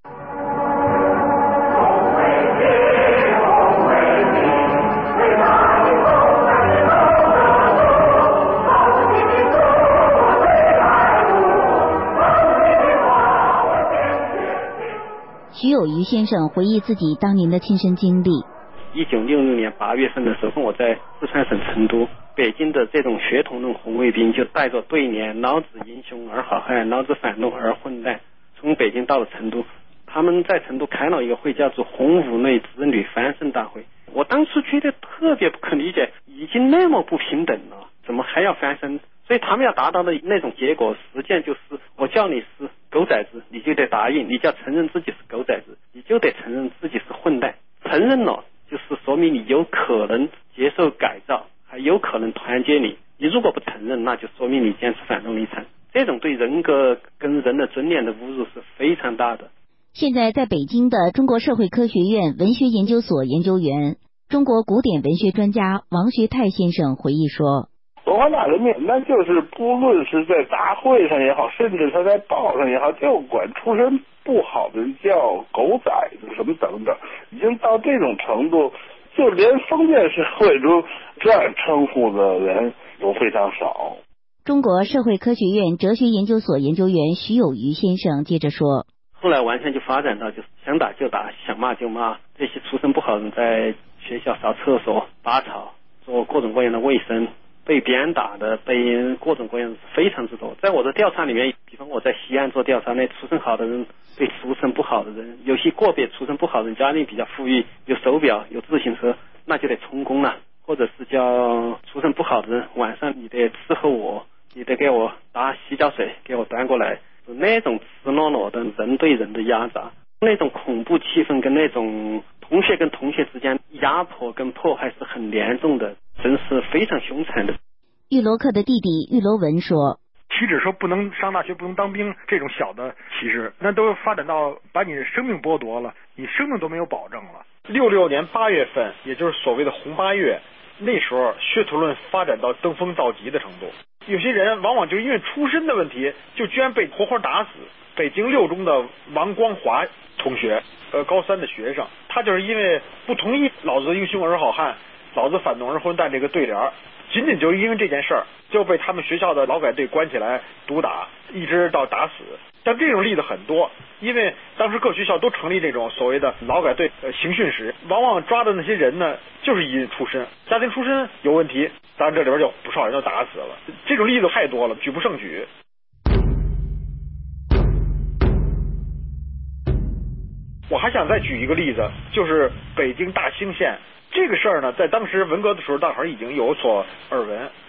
徐有余先生回忆自己当年的亲身经历。 一九六六年八月份的时候，我在四川省成都，北京的这种血统论红卫兵就带着对联：老子英雄而好汉，老子反动而混蛋，从北京到了成都。他们在成都开了一个会，叫做红五类子女翻身大会。我当时觉得特别不可理解，已经那么不平等了，怎么还要翻身？所以他们要达到的那种结果，实际上就是我叫你是狗崽子，你就得答应；你叫承认自己是狗崽子，你就得承认自己是混蛋。承认了，就是说明你有可能接受改造，还有可能团结你。你如果不承认，那就说明你坚持反动立场。这种对人格跟人的尊严的侮辱是非常大的。 现在在北京的中国社会科学院文学研究所研究员、中国古典文学专家王学泰先生回忆说， 文化大革命那就是不论是在大会上也好，甚至他在报上也好，就管出身不好的人叫狗崽子什么等等，已经到这种程度，就连封建社会中这样称呼的人都非常少。 中国社会科学院哲学研究所研究员徐有余先生接着说， 后来完全就发展到就是想打就打，想骂就骂。这些出身不好的人在学校扫厕所、拔草、做各种各样的卫生，被鞭打的、被各种各样的非常之多。在我的调查里面，比方我在西安做调查，那出身好的人对出身不好的人，有些个别出身不好的人家里比较富裕，有手表、有自行车，那就得充公了。或者是叫出身不好的人，晚上你得伺候我，你得给我打洗脚水，给我端过来。那种赤裸裸的人对人的压榨，那种恐怖气氛跟那种同学跟同学之间压迫跟迫害是很严重的，真是非常凶残的。 玉罗克的弟弟玉罗文说， 岂止说不能上大学不能当兵这种小的歧视，那都发展到把你的生命剥夺了，你生命都没有保证了。六六年八月份，也就是所谓的红八月，那时候血统论发展到登峰造极的程度，有些人往往就因为出身的问题，就居然被活活打死。北京六中的王光华同学，呃，高三的学生，他就是因为不同意老子英雄而好汉，老子反动而混蛋这个对联，仅仅就因为这件事儿，就被他们学校的劳改队关起来毒打，一直到打死。像这种例子很多，因为当时各学校都成立这种所谓的劳改队呃刑讯室，往往抓的那些人呢，就是因出身，家庭出身有问题，当然这里边就不少人就打死了。这种例子太多了，举不胜举。我还想再举一个例子，就是北京大兴县这个事儿呢，在当时文革的时候，大伙儿已经有所耳闻。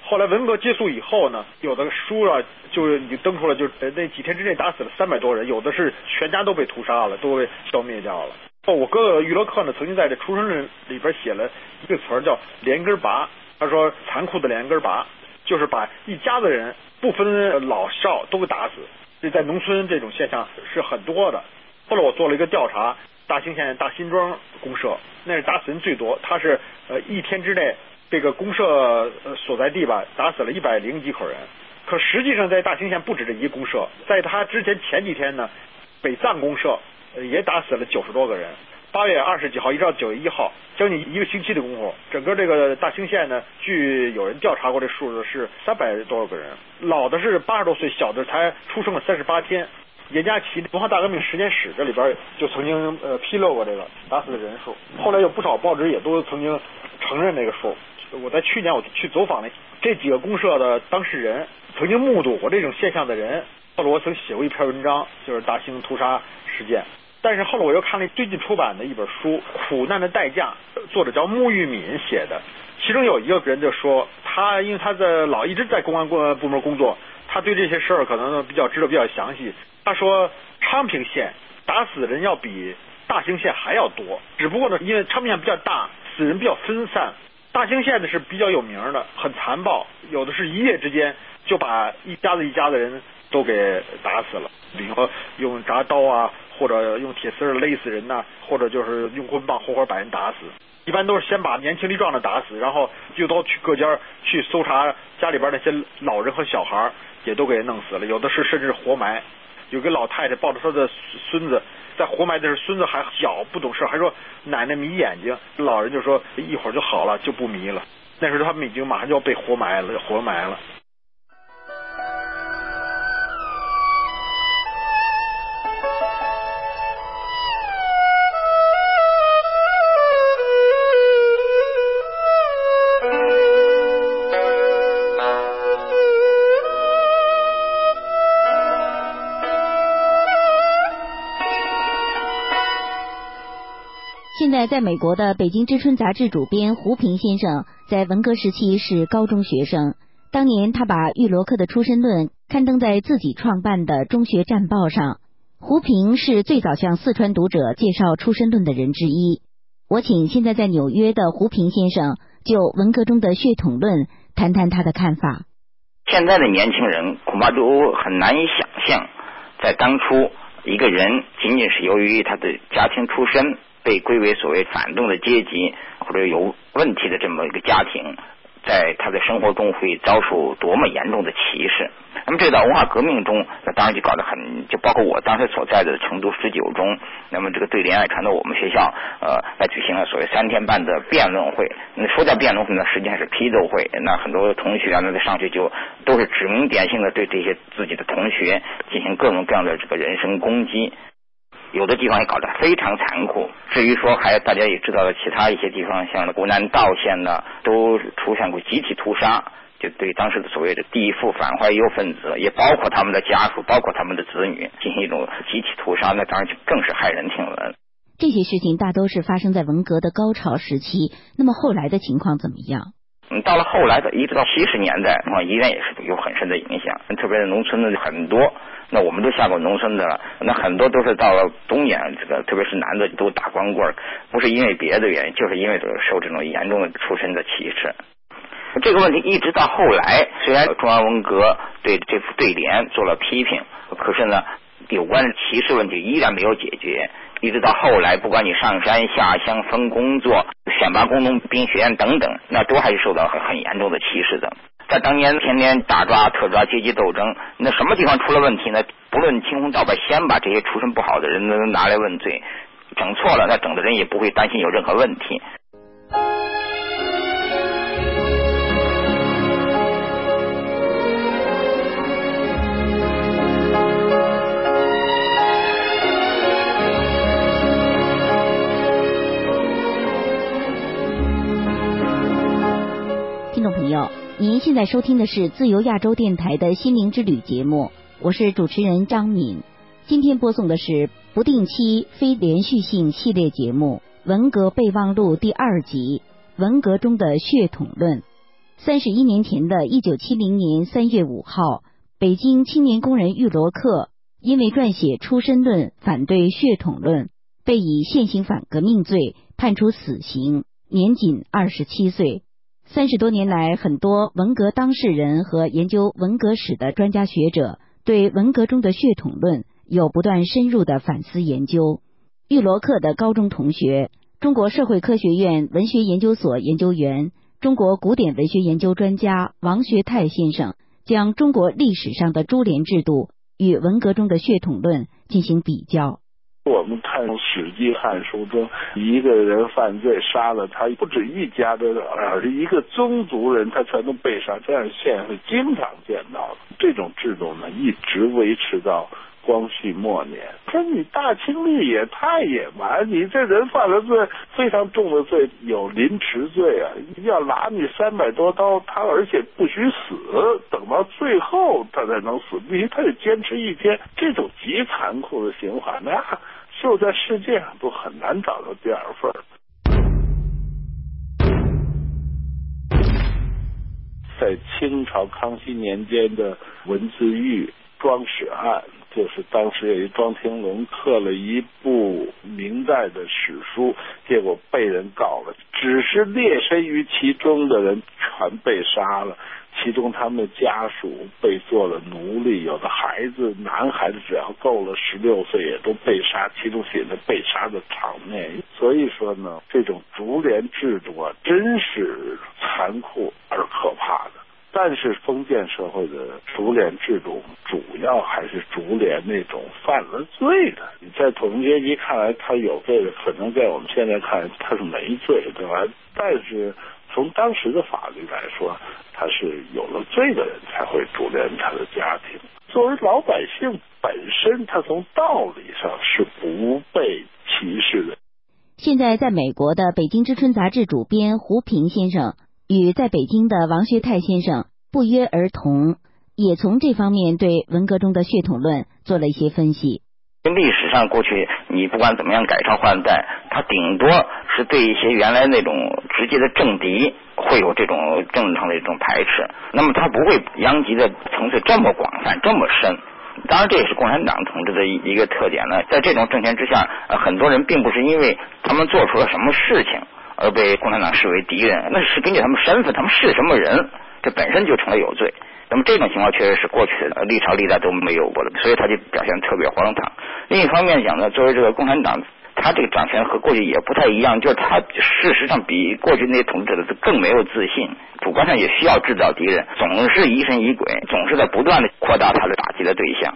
后来文革结束以后呢，有的书啊就已经登出了，就那几天之内打死了三百多人，有的是全家都被屠杀了，都被消灭掉了。我哥哥玉罗克呢，曾经在这出生论里边写了一个词儿叫连根拔，他说残酷的连根拔，就是把一家子人不分老少都给打死。这在农村这种现象是很多的。后来我做了一个调查，大兴县大辛庄公社那是打死人最多，他是呃一天之内这个公社呃所在地吧打死了一百零几口人。可实际上在大兴县不止这一个公社，在他之前前几天呢，北藏公社呃也打死了九十多个人。八月二十几号一直到九月一号，将近一个星期的功夫，整个这个大兴县呢，据有人调查过，这数字是三百多个人，老的是八十多岁，小的才出生了三十八天。严家琪文化大革命时间史这里边就曾经呃披露过这个打死的人数，后来有不少报纸也都曾经承认这个数。我在去年我去走访了这几个公社的当事人，曾经目睹过这种现象的人，后来我曾写过一篇文章，就是大兴屠杀事件。但是后来我又看了最近出版的一本书《苦难的代价》，作者叫穆玉敏写的。其中有一个人就说，他因为他在老一直在公安部门工作，他对这些事儿可能比较知道比较详细。他说昌平县打死人要比大兴县还要多，只不过呢，因为昌平县比较大，死人比较分散。大兴县呢是比较有名的，很残暴，有的是一夜之间就把一家子一家子人都给打死了，比如说用铡刀啊，或者用铁丝勒死人呐、啊，或者就是用棍棒活活把人打死。一般都是先把年轻力壮的打死，然后又都去各家去搜查家里边那些老人和小孩，也都给弄死了。有的是甚至活埋，有个老太太抱着她的孙子，在活埋的时候，孙子还小不懂事，还说奶奶迷眼睛，老人就说一会儿就好了，就不迷了。那时候他们已经马上就要被活埋了，活埋了。 现在在美国的《北京之春》杂志主编胡平先生，在文革时期是高中学生。当年他把玉罗克的出身论刊登在自己创办的中学战报上。胡平是最早向四川读者介绍出身论的人之一。我请现在在纽约的胡平先生就文革中的血统论谈谈他的看法。 现在的年轻人恐怕都很难以想象，在当初一个人仅仅是由于他的家庭出身被归为所谓反动的阶级或者有问题的这么一个家庭，在他的生活中会遭受多么严重的歧视。那么这到文化革命中，那当然就搞得很，就包括我当时所在的成都十九中，那么这个对联爱传到我们学校，呃，来举行了所谓三天半的辩论会。那说叫辩论会呢，实际上是批斗会。那很多同学啊，那上去就都是指名点姓的对这些自己的同学进行各种各样的这个人身攻击。有的地方也搞得非常残酷。至于说还大家也知道的其他一些地方，像湖南道县呢，都出现过集体屠杀，就对当时的所谓的地富反坏右分子，也包括他们的家属，包括他们的子女，进行一种集体屠杀，那当然就更是骇人听闻。 这些事情大都是发生在文革的高潮时期，那么后来的情况怎么样？ 嗯，到了后来的一直到七十年代，啊，依然也是有很深的影响，特别是农村的很多。那我们都下过农村的了，那很多都是到了东眼，这个特别是男的都打光棍，不是因为别的原因，就是因为受这种严重的出身的歧视。这个问题一直到后来，虽然中央文革对这副对联做了批评，可是呢，有关的歧视问题依然没有解决。一直到后来，不管你上山下乡分工作、选拔工农兵学院等等，那都还是受到很很严重的歧视的。在当年天天打抓特抓阶级斗争，那什么地方出了问题呢？不论青红皂白，先把这些出身不好的人都拿来问罪，整错了，那整的人也不会担心有任何问题。 听众朋友，您现在收听的是自由亚洲电台的心灵之旅节目，我是主持人张敏。今天播送的是不定期非连续性系列节目《文革备忘录》第二集《文革中的血统论》。 三十一年前的一九七零年三月五号，北京青年工人玉罗克因为撰写《出身论》反对血统论，被以现行反革命罪判处死刑，年仅二十七岁。三十多年来，很多文革当事人和研究文革史的专家学者对文革中的血统论有不断深入的反思研究。玉罗克的高中同学，中国社会科学院文学研究所研究员、中国古典文学研究专家王学泰先生将中国历史上的株连制度与文革中的血统论进行比较。 我们看《史记》《汉书》中，一个人犯罪杀了他不止一家的人，而是一个宗族人，他才能被杀。这样现在是经常见到的。这种制度呢，一直维持到光绪末年。说你大清律也太野蛮，你这人犯了罪，非常重的罪，有凌迟罪啊，要拿你三百多刀，他而且不许死，等到最后他才能死，必须他得坚持一天。这种极残酷的刑罚，那就在世界上都很难找到第二份。在清朝康熙年间的文字狱庄史案，就是当时有一庄廷龙刻了一部明代的史书，结果被人告了，只是列身于其中的人全被杀了，其中他们的家属被做了奴隶，有的孩子男孩子只要够了十六岁也都被杀，其中写的被杀的场面。所以说呢，这种株连制度啊，真是残酷而可怕的。但是封建社会的株连制度主要还是株连那种犯了罪的。你在统治阶级看来他有罪的，可能在我们现在看他是没罪，对吧？但是从当时的法律来说，他是有了罪的人才会株连他的家庭。作为老百姓本身，他从道理上是不被歧视的。 现在在美国的《北京之春》杂志主编胡平先生与在北京的王学泰先生不约而同，也从这方面对文革中的血统论做了一些分析。 历史上过去你不管怎么样改朝换代，它顶多是对一些原来那种直接的政敌会有这种政治上的一种排斥，那么它不会殃及的层次这么广泛这么深。当然这也是共产党统治的一个特点呢。在这种政权之下，呃，很多人并不是因为他们做出了什么事情而被共产党视为敌人，那是根据他们身份，他们是什么人，这本身就成了有罪。那么这种情况确实是过去的历朝历代都没有过的，所以他就表现特别荒唐。另一方面讲呢，作为这个共产党，他这个掌权和过去也不太一样，就是他事实上比过去那些统治者更没有自信，主观上也需要制造敌人，总是疑神疑鬼，总是在不断的扩大他的打击的对象。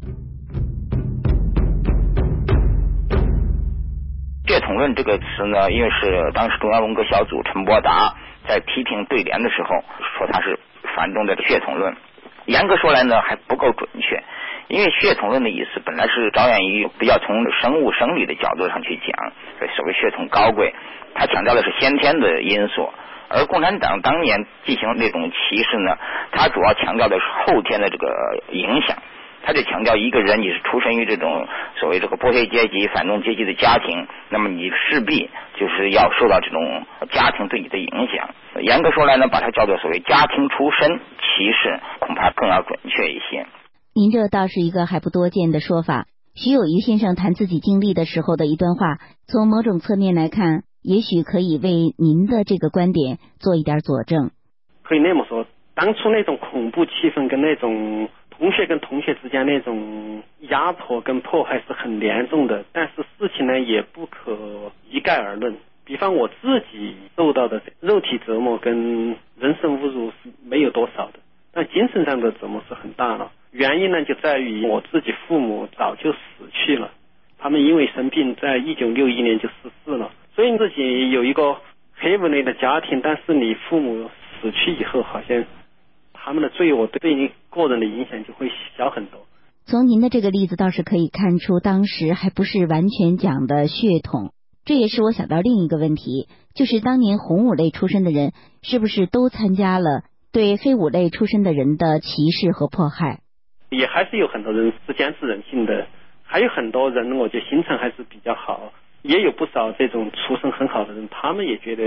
血统论这个词呢，因为是当时中央文革小组陈伯达在批评对联的时候说他是反动的血统论，严格说来呢还不够准确，因为血统论的意思本来是着眼于比较从生物生理的角度上去讲，所谓血统高贵，他强调的是先天的因素，而共产党当年进行那种歧视呢，他主要强调的是后天的这个影响。他就强调一个人你是出身于这种所谓这个剥削阶级反动阶级的家庭，那么你势必就是要受到这种家庭对你的影响。严格说来呢，把它叫做所谓家庭出身歧视恐怕更要准确一些。 您这倒是一个还不多见的说法。徐有余先生谈自己经历的时候的一段话，从某种侧面来看，也许可以为您的这个观点做一点佐证。 可以那么说，当初那种恐怖气氛跟那种同学跟同学之间那种压迫跟迫害是很严重的，但是事情呢也不可一概而论。比方我自己受到的肉体折磨跟人身侮辱是没有多少的，但精神上的折磨是很大了。原因呢就在于我自己父母早就死去了，他们因为生病在一九六一年就逝世了，所以自己有一个黑文类的家庭，但是你父母死去以后，好像他们的罪恶对你个人的影响就会小很多。 从您的这个例子倒是可以看出，当时还不是完全讲的血统。这也是我想到另一个问题，就是当年红五类出身的人是不是都参加了对非五类出身的人的歧视和迫害？ 也还是有很多人是监视人性的，还有很多人我觉得心肠还是比较好，也有不少这种出身很好的人，他们也觉得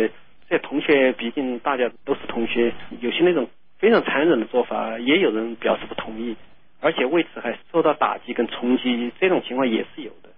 这同学毕竟大家都是同学，有些那种非常残忍的做法，也有人表示不同意，而且为此还受到打击跟冲击，这种情况也是有的。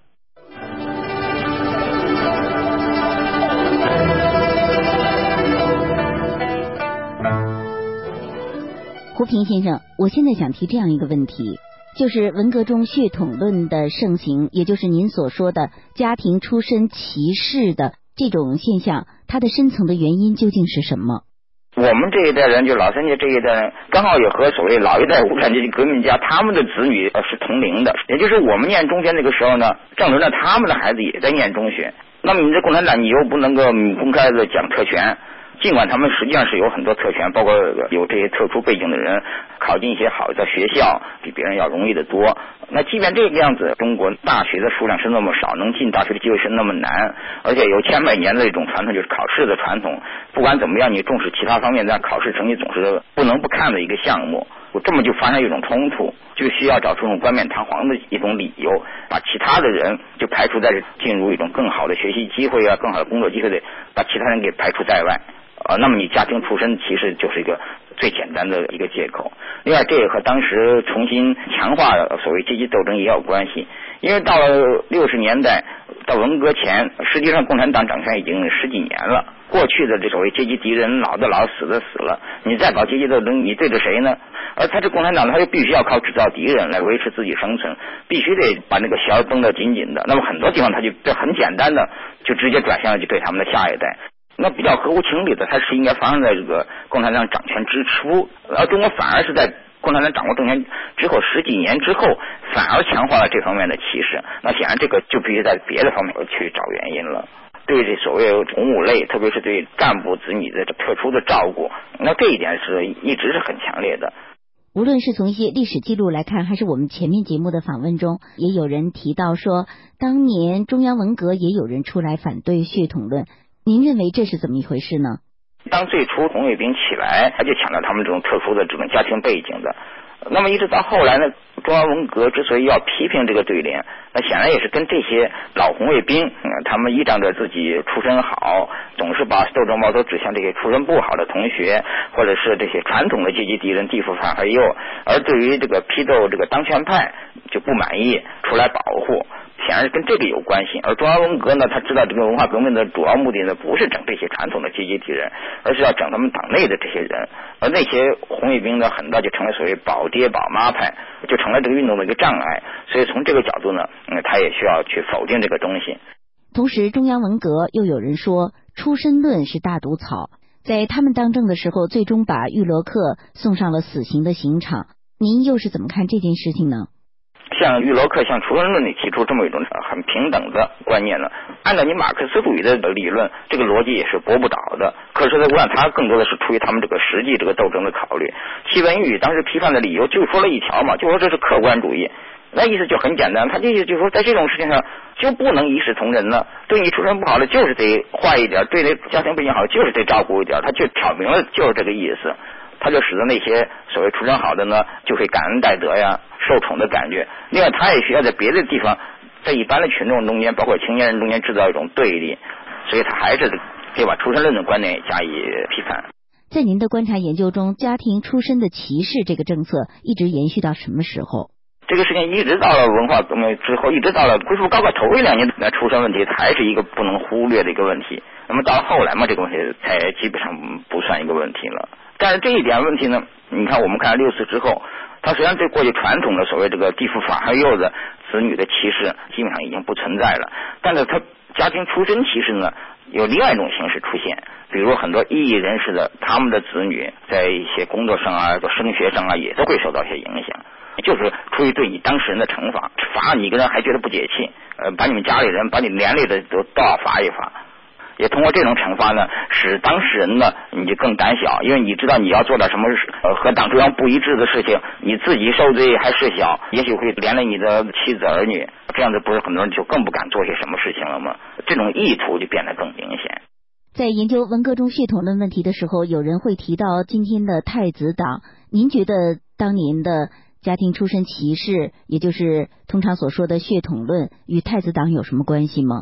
胡平先生，我现在想提这样一个问题，就是文革中血统论的盛行，也就是您所说的家庭出身歧视的这种现象，它的深层的原因究竟是什么？ 我们这一代人，就老三届这一代人，刚好也和所谓老一代无产阶级革命家他们的子女是同龄的，也就是我们念中学那个时候呢，正轮着他们的孩子也在念中学。那么你这共产党，你又不能够公开的讲特权。尽管他们实际上是有很多特权，包括有这些特殊背景的人考进一些好的学校比别人要容易得多。那即便这个样子，中国大学的数量是那么少，能进大学的机会是那么难，而且有千百年的一种传统，就是考试的传统。不管怎么样，你重视其他方面，但考试成绩总是不能不看的一个项目。这么就发生一种冲突，就需要找出一种冠冕堂皇的一种理由，把其他的人就排除在进入一种更好的学习机会啊、更好的工作机会的，把其他人给排除在外。呃，那么你家庭出身其实就是一个最简单的一个借口。另外，这也和当时重新强化所谓阶级斗争也有关系。因为到了六十年代，到文革前，实际上共产党掌权已经十几年了。过去的这所谓阶级敌人，老的老，死的死了，你再搞阶级斗争，你对着谁呢？而他这共产党，他又必须要靠制造敌人来维持自己生存，必须得把那个弦绷得紧紧的。那么很多地方，他就很简单的就直接转向了去对他们的下一代。那比较合乎情理的，它是应该发生在这个共产党掌权之初，而中国反而是在共产党掌握政权之后十几年之后，反而强化了这方面的歧视。那显然这个就必须在别的方面去找原因了。对这所谓宠物类，特别是对干部子女的特殊的照顾，那这一点是一直是很强烈的。 无论是从一些历史记录来看，还是我们前面节目的访问中，也有人提到说，当年中央文革也有人出来反对血统论。您认为这是怎么一回事呢？ 当最初红卫兵起来，他就强调他们这种特殊的这种家庭背景的。那么一直到后来呢，中央文革之所以要批评这个对联，那显然也是跟这些老红卫兵，嗯、他们依仗着自己出身好，总是把斗争矛头指向这些出身不好的同学，或者是这些传统的阶级敌人地富反黑右，而对于这个批斗这个当权派就不满意，出来保护。显然跟这个有关系，而中央文革呢，他知道这个文化革命的主要目的呢，不是整这些传统的阶级敌人，而是要整他们党内的这些人，而那些红卫兵呢，很大就成了所谓保爹保妈派，就成了这个运动的一个障碍。所以从这个角度呢，嗯，他也需要去否定这个东西。 同时，中央文革又有人说出身论是大毒草，在他们当政的时候，最终把玉罗克送上了死刑的刑场。您又是怎么看这件事情呢？ 像玉罗克向出身论里提出这么一种很平等的观念呢，按照你马克思主义的理论，这个逻辑也是驳不倒的。可是呢，我想他更多的是出于他们这个实际这个斗争的考虑。戚文玉当时批判的理由就说了一条嘛，就说这是客观主义。那意思就很简单，他这意思就是说，在这种事情上就不能一视同仁呢。对你出身不好的，就是得坏一点；对那家庭背景好，就是得照顾一点。他就挑明了，就是这个意思。他就使得那些所谓出身好的呢，就会感恩戴德呀，受宠的感觉。另外，他也需要在别的地方，在一般的群众中间，包括青年人中间制造一种对立，所以他还是可以把出身论的观点加以批判。 在您的观察研究中，家庭出身的歧视这个政策一直延续到什么时候？ 这个事情一直到了文化革命之后，一直到了恢复高考头一两年，那出身问题还是一个不能忽略的一个问题。那么到了后来嘛，这个问题才基本上不算一个问题了。但是这一点问题呢，你看我们看六四之后，他虽然对过去传统的所谓这个地富反黑右的子女的歧视基本上已经不存在了，但是他家庭出身歧视呢，有另外一种形式出现。比如很多异议人士的他们的子女在一些工作上啊、升学上啊，也都会受到一些影响。就是出于对你当事人的惩罚，罚你一个人还觉得不解气，呃，把你们家里人、把你连累的都都要罚一罚。也通过这种惩罚呢，使当事人呢你就更胆小，因为你知道你要做点什么呃和党中央不一致的事情，你自己受罪还事小，也许会连累你的妻子儿女，这样子不是很多人就更不敢做些什么事情了吗？这种意图就变得更明显。 在研究文革中血统论问题的时候，有人会提到今天的太子党，您觉得当年的家庭出身歧视，也就是通常所说的血统论，与太子党有什么关系吗？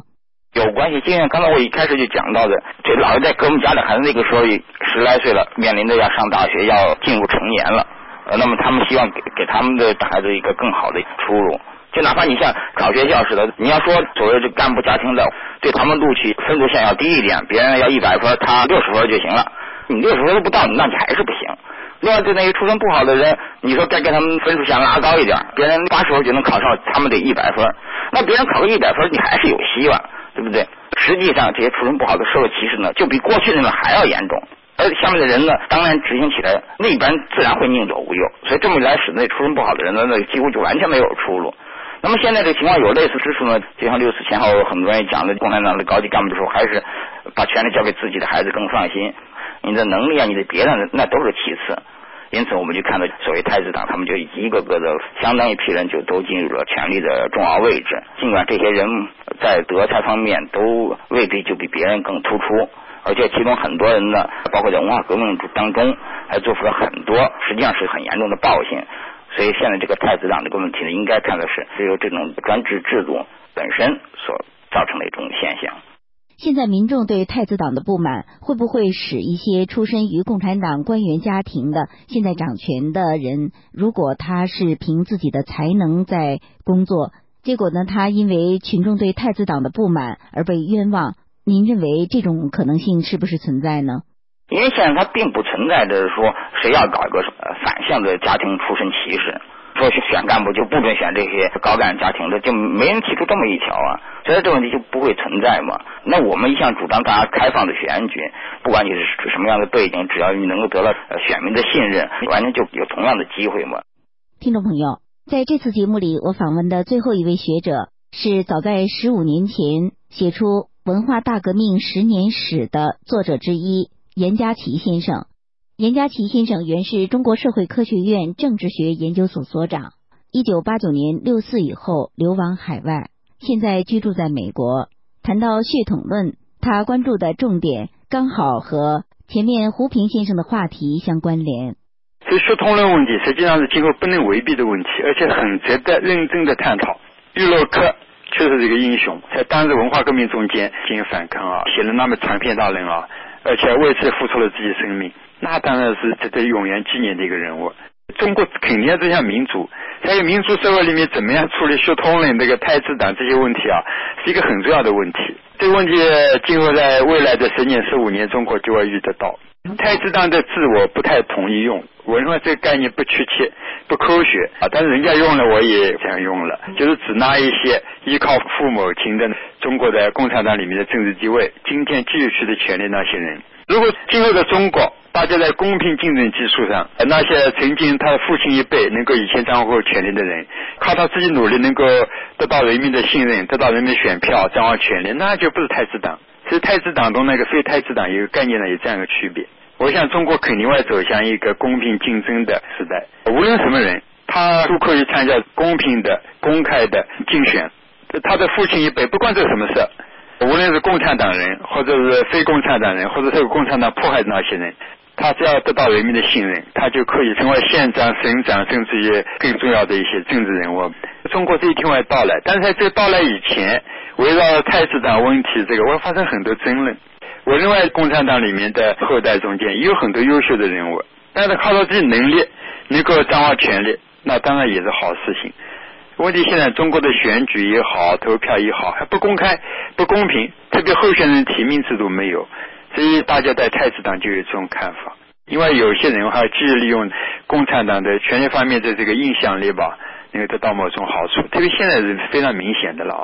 有关系。就像刚才我一开始就讲到的，这老一代给我们家的孩子那个时候十来岁了，面临着要上大学，要进入成年了，呃，那么他们希望给给他们的孩子一个更好的出路。就哪怕你像考学校似的，你要说所谓这干部家庭的，对他们录取分数线要低一点，别人要一百分，他六十分就行了，你六十分都不到，那你还是不行。另外，对那些出身不好的人，你说该给他们分数线拉高一点，别人八十分就能考上，他们得一百分，那别人考个一百分，你还是有希望，对不对？实际上，这些出身不好的社会歧视呢，就比过去那个还要严重。而下面的人呢，当然执行起来，那边自然会宁左无右。所以这么一来，使那出身不好的人呢，那几乎就完全没有出路。那么现在这情况有类似之处呢，就像六四前后很多人讲的，共产党的高级干部的时候，还是把权力交给自己的孩子更放心。你的能力啊，你的别的那都是其次。因此我们就看到所谓太子党，他们就一个个的相当一批人就都进入了权力的重要位置，尽管这些人在德才方面都未必就比别人更突出，而且其中很多人呢，包括在文化革命当中还做出了很多实际上是很严重的暴行。所以现在这个太子党这个问题呢，应该看的是只有这种专制制度本身所造成的一种现象。 现在民众对太子党的不满，会不会使一些出身于共产党官员家庭的现在掌权的人，如果他是凭自己的才能在工作，结果呢，他因为群众对太子党的不满而被冤枉，您认为这种可能性是不是存在呢？ 因为现在它并不存在着说谁要搞一个呃反向的家庭出身歧视，说选干部就不准选这些高干家庭的，就没人提出这么一条啊，所以这问题就不会存在嘛。那我们一向主张大家开放的选举，不管你是什么样的背景，只要你能够得到选民的信任，完全就有同样的机会嘛。 听众朋友，在这次节目里，我访问的最后一位学者是早在十五年前写出《文化大革命十年史》的作者之一严家祺先生。严家祺先生原是中国社会科学院政治学研究所所长，一九八九年六四以后流亡海外，现在居住在美国。谈到血统论，他关注的重点刚好和前面胡平先生的话题相关联。 这血统论问题实际上是今后不能回避的问题，而且很值得认真的探讨。玉洛克确实是一个英雄，在当日文化革命中间进行反抗啊，写了那么长篇大论啊，而且为此付出了自己生命，那当然是值得永远纪念的一个人物。中国肯定要走向民主，在民主社会里面怎么样处理血统论这个太子党这些问题啊，是一个很重要的问题。这个问题今后在未来的十年十五年中国就会遇得到。太子党的字我不太同意用，我认为这个概念不确切不科学啊，但是人家用了我也想用了，就是只拿一些依靠父母亲的中国的共产党里面的政治地位，今天继续取得权力那些人。如果今后的中国大家在公平竞争基础上，那些曾经他的父亲一辈能够以前掌握权力的人，靠他自己努力能够得到人民的信任，得到人民选票，掌握权力，那就不是太子党。其实太子党中那个非太子党一个概念呢，有这样一个区别。我想中国肯定会走向一个公平竞争的时代，无论什么人他都可以参加公平的公开的竞选。他的父亲一辈不管做什么事，无论是共产党人或者是非共产党人或者是共产党迫害的那些人，他只要得到人民的信任，他就可以成为县长省长甚至于更重要的一些政治人物。中国这一天会到来，但是在这个到来以前，围绕太子党问题这个会发生很多争论。我认为共产党里面的后代中间也有很多优秀的人物，但是靠着自己能力能够掌握权力，那当然也是好事情。问题现在中国的选举也好，投票也好，还不公开不公平，特别候选人提名制度没有，所以大家在太子党就有这种看法。因为有些人还继续利用共产党的权力方面的这个影响力吧，能够得到某种好处，特别现在是非常明显的了啊。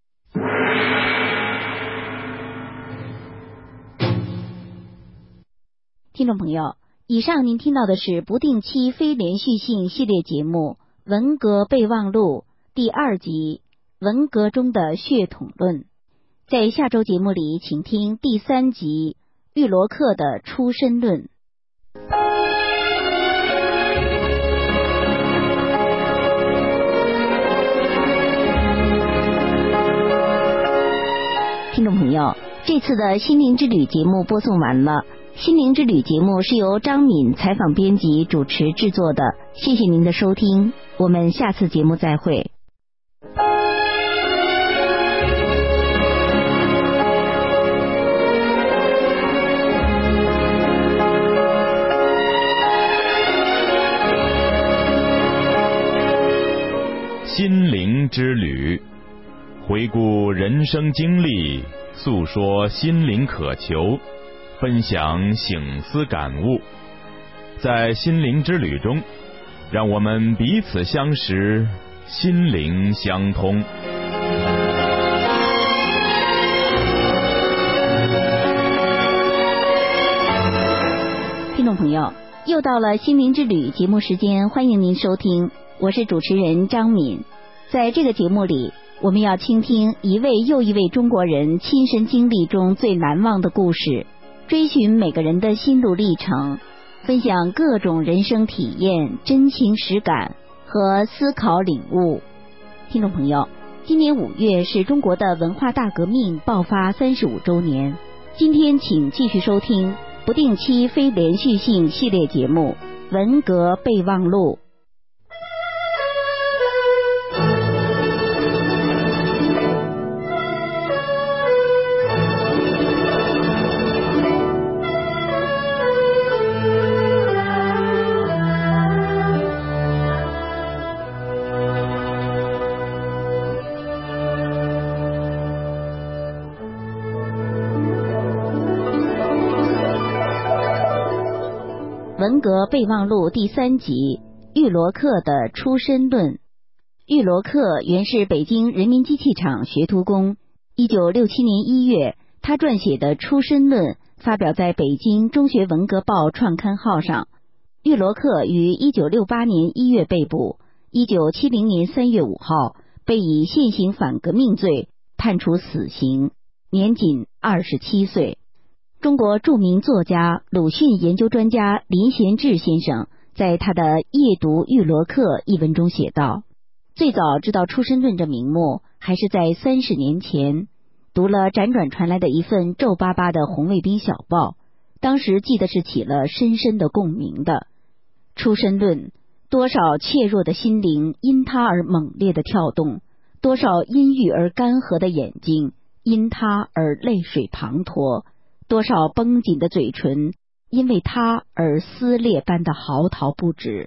听众朋友，以上您听到的是不定期非连续性系列节目《文革备忘录》第二集《文革中的血统论》。在下周节目里，请听第三集《玉罗克的出身论》。听众朋友，这次的心灵之旅节目播送完了。心灵之旅节目是由张敏采访编辑主持制作的，谢谢您的收听，我们下次节目再会。 灵之旅，回顾人生经历，诉说心灵渴求，分享省思感悟。在心灵之旅中，让我们彼此相识，心灵相通。 听众朋友，又到了心灵之旅节目时间，欢迎您收听，我是主持人张敏。在这个节目里，我们要倾听一位又一位中国人亲身经历中最难忘的故事，追寻每个人的心路历程，分享各种人生体验、真情实感和思考领悟。听众朋友，今年五月是中国的文化大革命爆发三十五周年。今天请继续收听不定期非连续性系列节目《文革备忘录》。文革备忘录第三集，玉罗克的出身论。玉罗克原是北京人民机器厂学徒工。一九六七年一月，他撰写的《出身论》发表在北京中学文革报创刊号上。玉罗克于一九六八年一月被捕，一九七零年三月五号被以现行反革命罪判处死刑，年仅二十七岁。中国著名作家、鲁迅研究专家林贤志先生在他的《夜读玉罗克》一文中写道，最早知道出身论这名目还是在三十年前，读了辗转传来的一份皱巴巴的红卫兵小报，当时记得是起了深深的共鸣的。出身论，多少怯弱的心灵因他而猛烈的跳动，多少阴郁而干涸的眼睛因他而泪水滂沱，多少绷紧的嘴唇因为他而撕裂般的嚎啕不止。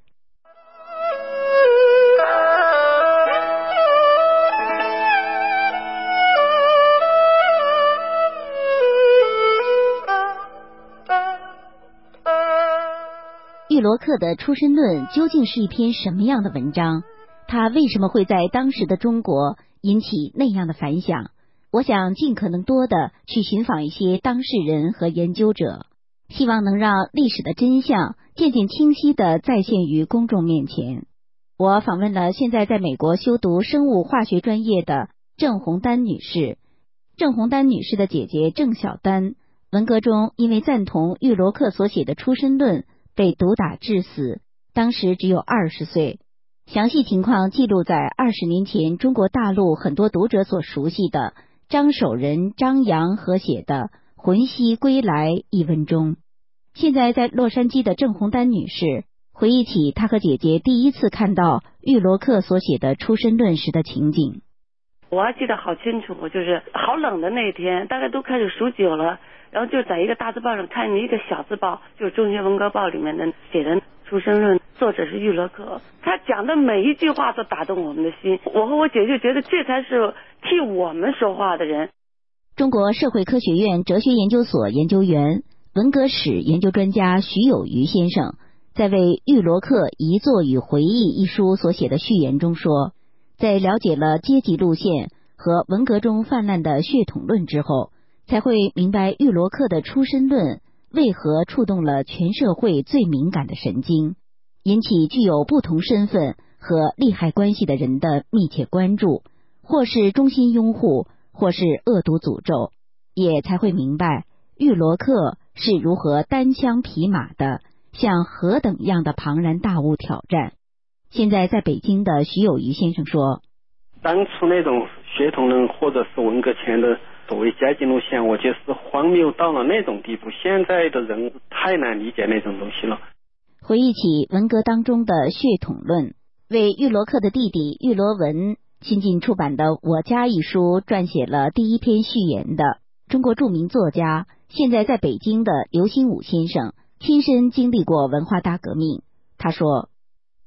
玉罗克的出身论究竟是一篇什么样的文章？他为什么会在当时的中国引起那样的反响？我想尽可能多的去寻访一些当事人和研究者，希望能让历史的真相渐渐清晰地再现于公众面前。我访问了现在在美国修读生物化学专业的郑洪丹女士。郑洪丹女士的姐姐郑小丹，文革中因为赞同玉罗克所写的《出身论》被毒打致死，当时只有二十岁。详细情况记录在二十年前中国大陆很多读者所熟悉的张守仁、张扬合写的《魂兮归来》一文中。现在在洛杉矶的郑洪丹女士回忆起她和姐姐第一次看到玉罗克所写的《出身论》时的情景。 我还记得好清楚，就是好冷的那天，大概都开始数九了，然后就在一个大字报上看见一个小字报，就是中学文革报里面的写的《出身论》，作者是玉罗克，他讲的每一句话都打动我们的心。我和我姐就觉得这才是替我们说话的人。 中国社会科学院哲学研究所研究员、文革史研究专家徐有余先生在为《玉罗克遗作与回忆》一书所写的序言中说，在了解了阶级路线和文革中泛滥的血统论之后，才会明白玉罗克的出身论为何触动了全社会最敏感的神经，引起具有不同身份和利害关系的人的密切关注，或是衷心拥护，或是恶毒诅咒，也才会明白玉罗克是如何单枪匹马的向何等样的庞然大物挑战。现在在北京的徐有余先生说， 当初那种血统论或者是文革前的所谓阶级路线，我觉得是荒谬到了那种地步，现在的人太难理解那种东西了。 回忆起文革当中的血统论，为玉罗克的弟弟玉罗文新近出版的《我家》一书撰写了第一篇序言的中国著名作家，现在在北京的刘心武先生亲身经历过文化大革命。他说，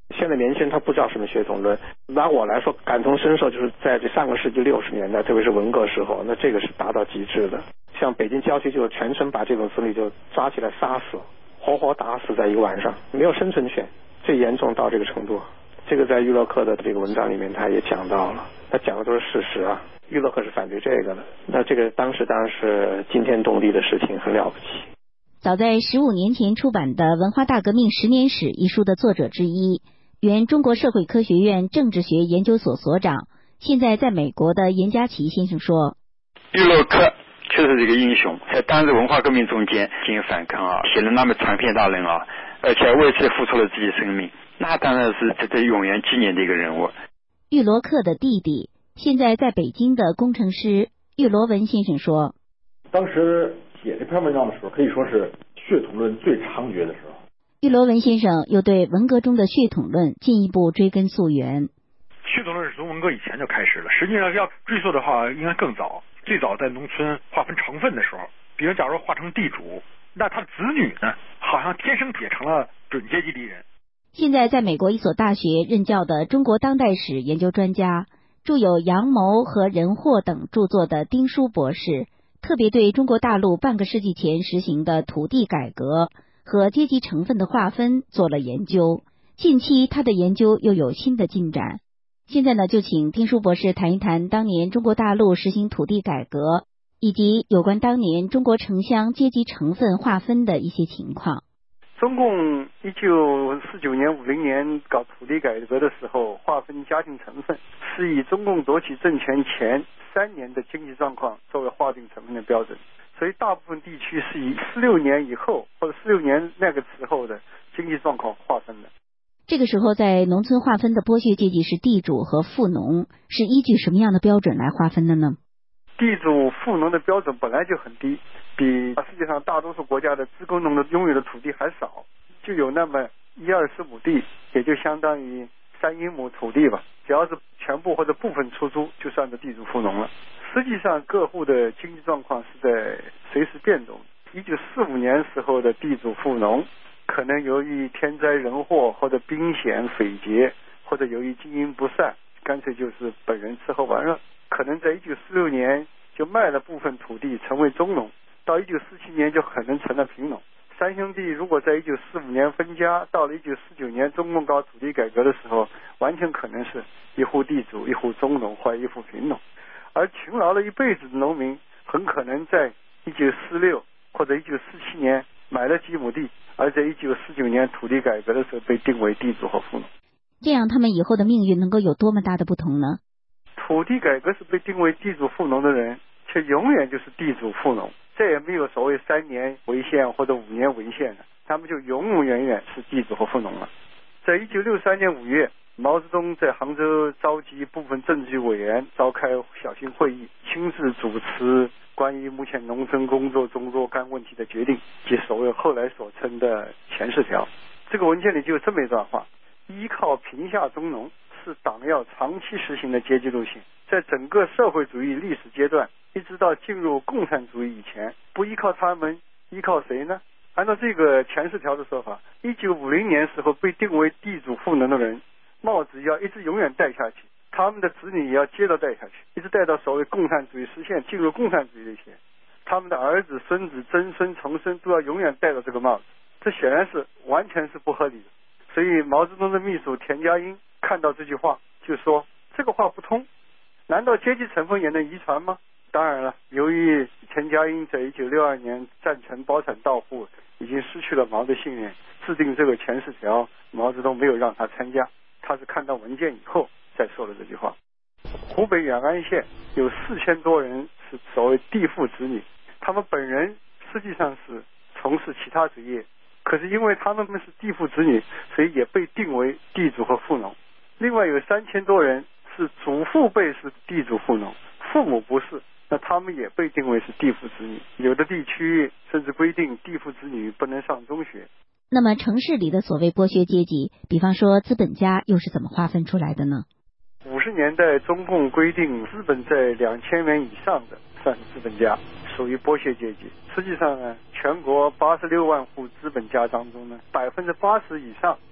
现在年轻人他不知道什么血统论，拿我来说感同身受，就是在这上个世纪六十年代，特别是文革时候，那这个是达到极致的。像北京郊区就全村把这种子女就抓起来杀死，活活打死在一个晚上，没有生存权，最严重到这个程度。这个在娱乐课的这个文章里面他也讲到了，他讲的都是事实啊。娱乐课是反对这个的，那这个当时当然是惊天动地的事情，很了不起。 早在十五年前出版的《文化大革命十年史》一书的作者之一，原中国社会科学院政治学研究所所长，现在在美国的严家琪先生说， 娱乐课确实是一个英雄，在当日文化革命中间进行反抗啊，写了那么长篇大论啊，而且为此付出了自己生命，那当然是值得永远纪念的一个人物。 玉罗克的弟弟，现在在北京的工程师玉罗文先生说， 当时写这篇文章的时候，可以说是血统论最猖獗的时候。 玉罗文先生又对文革中的血统论进一步追根溯源。 血统论是从文革以前就开始了，实际上要追溯的话应该更早，最早在农村划分成分的时候，比如假如划成地主，那他的子女呢好像天生也成了准阶级敌人。 现在在美国一所大学任教的中国当代史研究专家，著有《阳谋》和《人祸》等著作的丁书博士，特别对中国大陆半个世纪前实行的土地改革和阶级成分的划分做了研究。近期他的研究又有新的进展。现在呢，就请丁书博士谈一谈当年中国大陆实行土地改革，以及有关当年中国城乡阶级成分划分的一些情况。 中共一九四九年、五零年搞土地改革的时候，划分家庭成分，是以中共夺取政权前三年的经济状况作为划定成分的标准，所以大部分地区是以四六年以后或者四六年那个时候的经济状况划分的。 这个时候在农村划分的剥削阶级是地主和富农，是依据什么样的标准来划分的呢？ 地主富农的标准本来就很低，比世界上大多数国家的自耕农的拥有的土地还少，就有那么一二十亩地，也就相当于三英亩土地吧，只要是全部或者部分出租就算是地主富农了。实际上各户的经济状况是在随时变动。一九四五年时候的地主富农可能由于天灾人祸或者兵险匪劫，或者由于经营不善，干脆就是本人吃喝玩乐，可能在一九四六年就卖了部分土地成为中农，到一九四七年就可能成了贫农。三兄弟如果在一九四五年分家，到了一九四九年中共搞土地改革的时候，完全可能是一户地主、一户中农或一户贫农。而勤劳了一辈子的农民，很可能在一九四六或者一九四七年买了几亩地，而在一九四九年土地改革的时候被定为地主和富农。 这样他们以后的命运能够有多么大的不同呢？ 土地改革是被定为地主富农的人，却永远就是地主富农，再也没有所谓三年为限或者五年为限的，他们就永永远远是地主和富农了。在一九六三年五月，毛泽东在杭州召集部分政治局委员召开小型会议，亲自主持关于目前农村工作中若干问题的决定，即所谓后来所称的前十条。这个文件里就有这么一段话：依靠贫下中农是党要长期实行的阶级路线，在整个社会主义历史阶段一直到进入共产主义以前，不依靠他们依靠谁呢？按照这个前十条的说法，一九五零年时候被定为地主富农的人，帽子要一直永远戴下去，他们的子女也要接着戴下去，一直戴到所谓共产主义实现进入共产主义的一天，他们的儿子孙子曾孙重孙都要永远戴着这个帽子，这显然是完全是不合理的。所以毛泽东的秘书田家英看到这句话就说，这个话不通，难道阶级成分也能遗传吗？当然了，由于田家英在一九六二年赞成包产到户，已经失去了毛的信任，制定这个前十条，毛泽东没有让他参加，他是看到文件以后再说了这句话。湖北远安县有四千多人是所谓地富子女，他们本人实际上是从事其他职业，可是因为他们是地富子女，所以也被定为地主和富农。另外有三千多人是祖父辈是地主富农，父母不是，那他们也被定为是地富子女。有的地区甚至规定地富子女不能上中学。 那么城市里的所谓剥削阶级，比方说资本家，又是怎么划分出来的呢？ 五十年代中共规定资本在两千元以上的算是资本家，属于剥削阶级。实际上呢，全国八十六万户资本家当中呢，百分之八十以上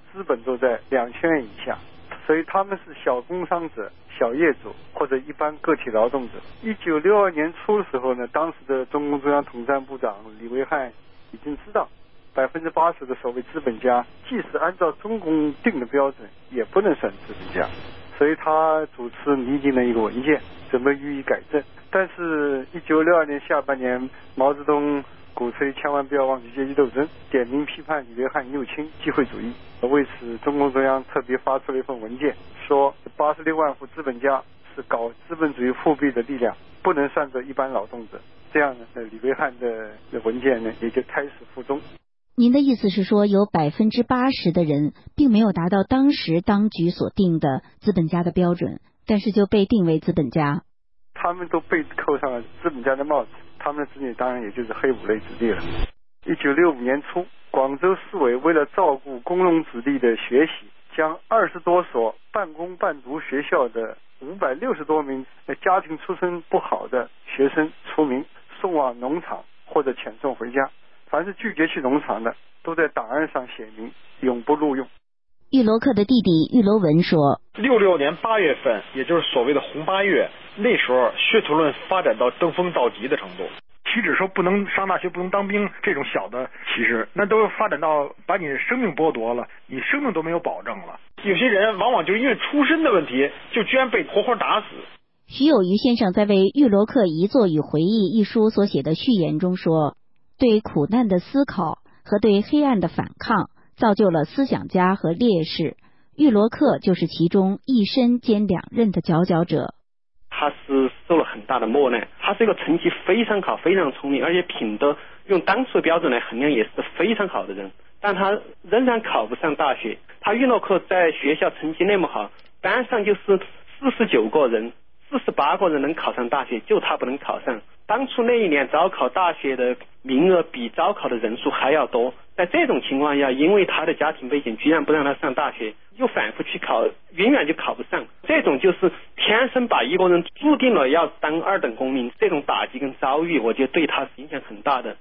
资本都在两千元以下，所以他们是小工商者、小业主或者一般个体劳动者。一九六二年初的时候呢，当时的中共中央统战部长李维汉已经知道，百分之八十的所谓资本家，即使按照中共定的标准，也不能算资本家，所以他主持拟定了一个文件，准备予以改正。但是，一九六二年下半年，毛泽东鼓吹千万不要忘记阶级斗争，点名批判李维汉右倾机会主义。为此，中共中央特别发出了一份文件，说八十六万户资本家是搞资本主义复辟的力量，不能算作一般劳动者。这样呢，李维汉的文件呢也就胎死腹中。 您的意思是说，有百分之八十的人并没有达到当时当局所定的资本家的标准，但是就被定为资本家。 他们都被扣上了资本家的帽子，他们的子女当然也就是黑五类子弟了。一九六五年初，广州市委为了照顾工农子弟的学习，将二十多所半工半读学校的五百六十多名家庭出身不好的学生除名，送往农场或者遣送回家。凡是拒绝去农场的，都在档案上写明永不录用。 玉罗克的弟弟玉罗文说， 六六年八月份，也就是所谓的红八月，那时候血统论发展到登峰造极的程度。岂止说不能上大学、不能当兵这种小的歧视，那都发展到把你的生命剥夺了，你生命都没有保证了。有些人往往就是因为出身的问题，就居然被活活打死。 徐有余先生在为《玉罗克遗作与回忆》一书所写的序言中说，对苦难的思考和对黑暗的反抗造就了思想家和烈士，玉罗克就是其中一身兼两任的佼佼者。 他是受了很大的磨难，他是一个成绩非常好、非常聪明，而且品德用当初的标准来衡量也是非常好的人，但他仍然考不上大学。他玉罗克在学校成绩那么好，班上就是四十九个人，四十八个人能考上大学，就他不能考上。当初那一年招考大学的名额比招考的人数还要多，在这种情况下，因为他的家庭背景居然不让他上大学，又反复去考，永远就考不上。这种就是天生把一个人注定了要当二等公民，这种打击跟遭遇，我觉得对他是影响很大的。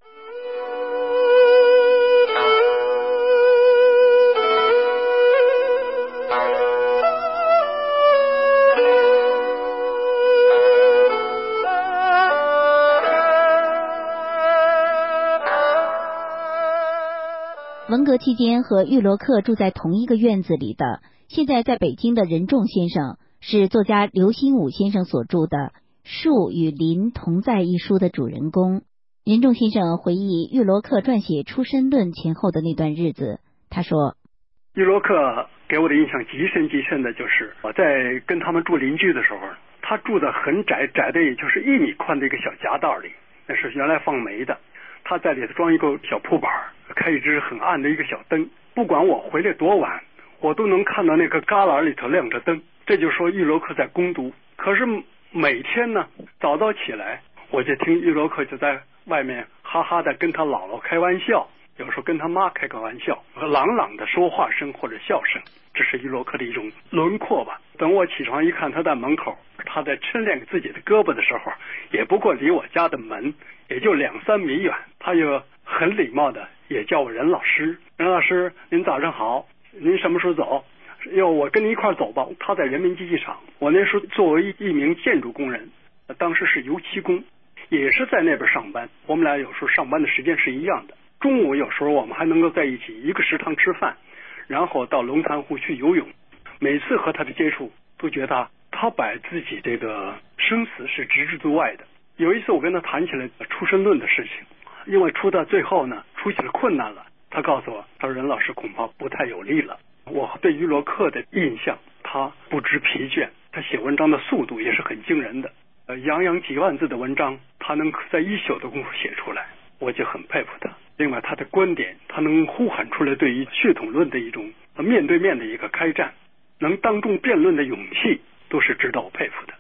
文革期间和玉罗克住在同一个院子里的，现在在北京的任重先生，是作家刘心武先生所著的《树与林同在》一书的主人公。任重先生回忆玉罗克撰写《出身论》前后的那段日子，他说， 玉罗克给我的印象极深极深的就是我在跟他们住邻居的时候，他住的很窄，窄的也就是一米宽的一个小夹道里，那是原来放煤的。他在里头装一个小铺板，开一只很暗的一个小灯，不管我回来多晚，我都能看到那个旮旯里头亮着灯。这就说玉罗克在攻读。可是每天呢，早早起来，我就听玉罗克就在外面哈哈的跟他姥姥开玩笑，有时候跟他妈开个玩笑，朗朗的说话声或者笑声，这是玉罗克的一种轮廓吧。等我起床一看，他在门口，他在抻练自己的胳膊的时候，也不过离我家的门也就两三米远，他又很礼貌的也叫我任老师，任老师您早上好，您什么时候走？要我跟您一块走吧。他在人民机器厂，我那时候作为一名建筑工人，当时是油漆工，也是在那边上班，我们俩有时候上班的时间是一样的。中午有时候我们还能够在一起一个食堂吃饭，然后到龙潭湖去游泳。每次和他的接触都觉得他把自己这个生死是置之度外的。有一次我跟他谈起来出身论的事情，因为出到最后呢出现了困难了，他告诉我，他说任老师恐怕不太有力了。我对玉罗克的印象，他不知疲倦，他写文章的速度也是很惊人的，呃，洋洋几万字的文章他能在一宿的功夫写出来，我就很佩服他。另外他的观点，他能呼喊出来对于血统论的一种面对面的一个开战，能当众辩论的勇气，都是值得我佩服的。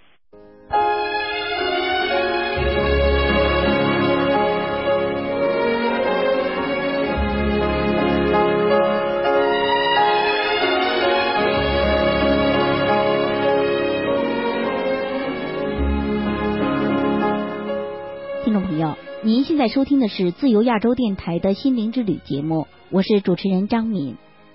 听众朋友，您现在收听的是自由亚洲电台的心灵之旅节目，我是主持人张敏。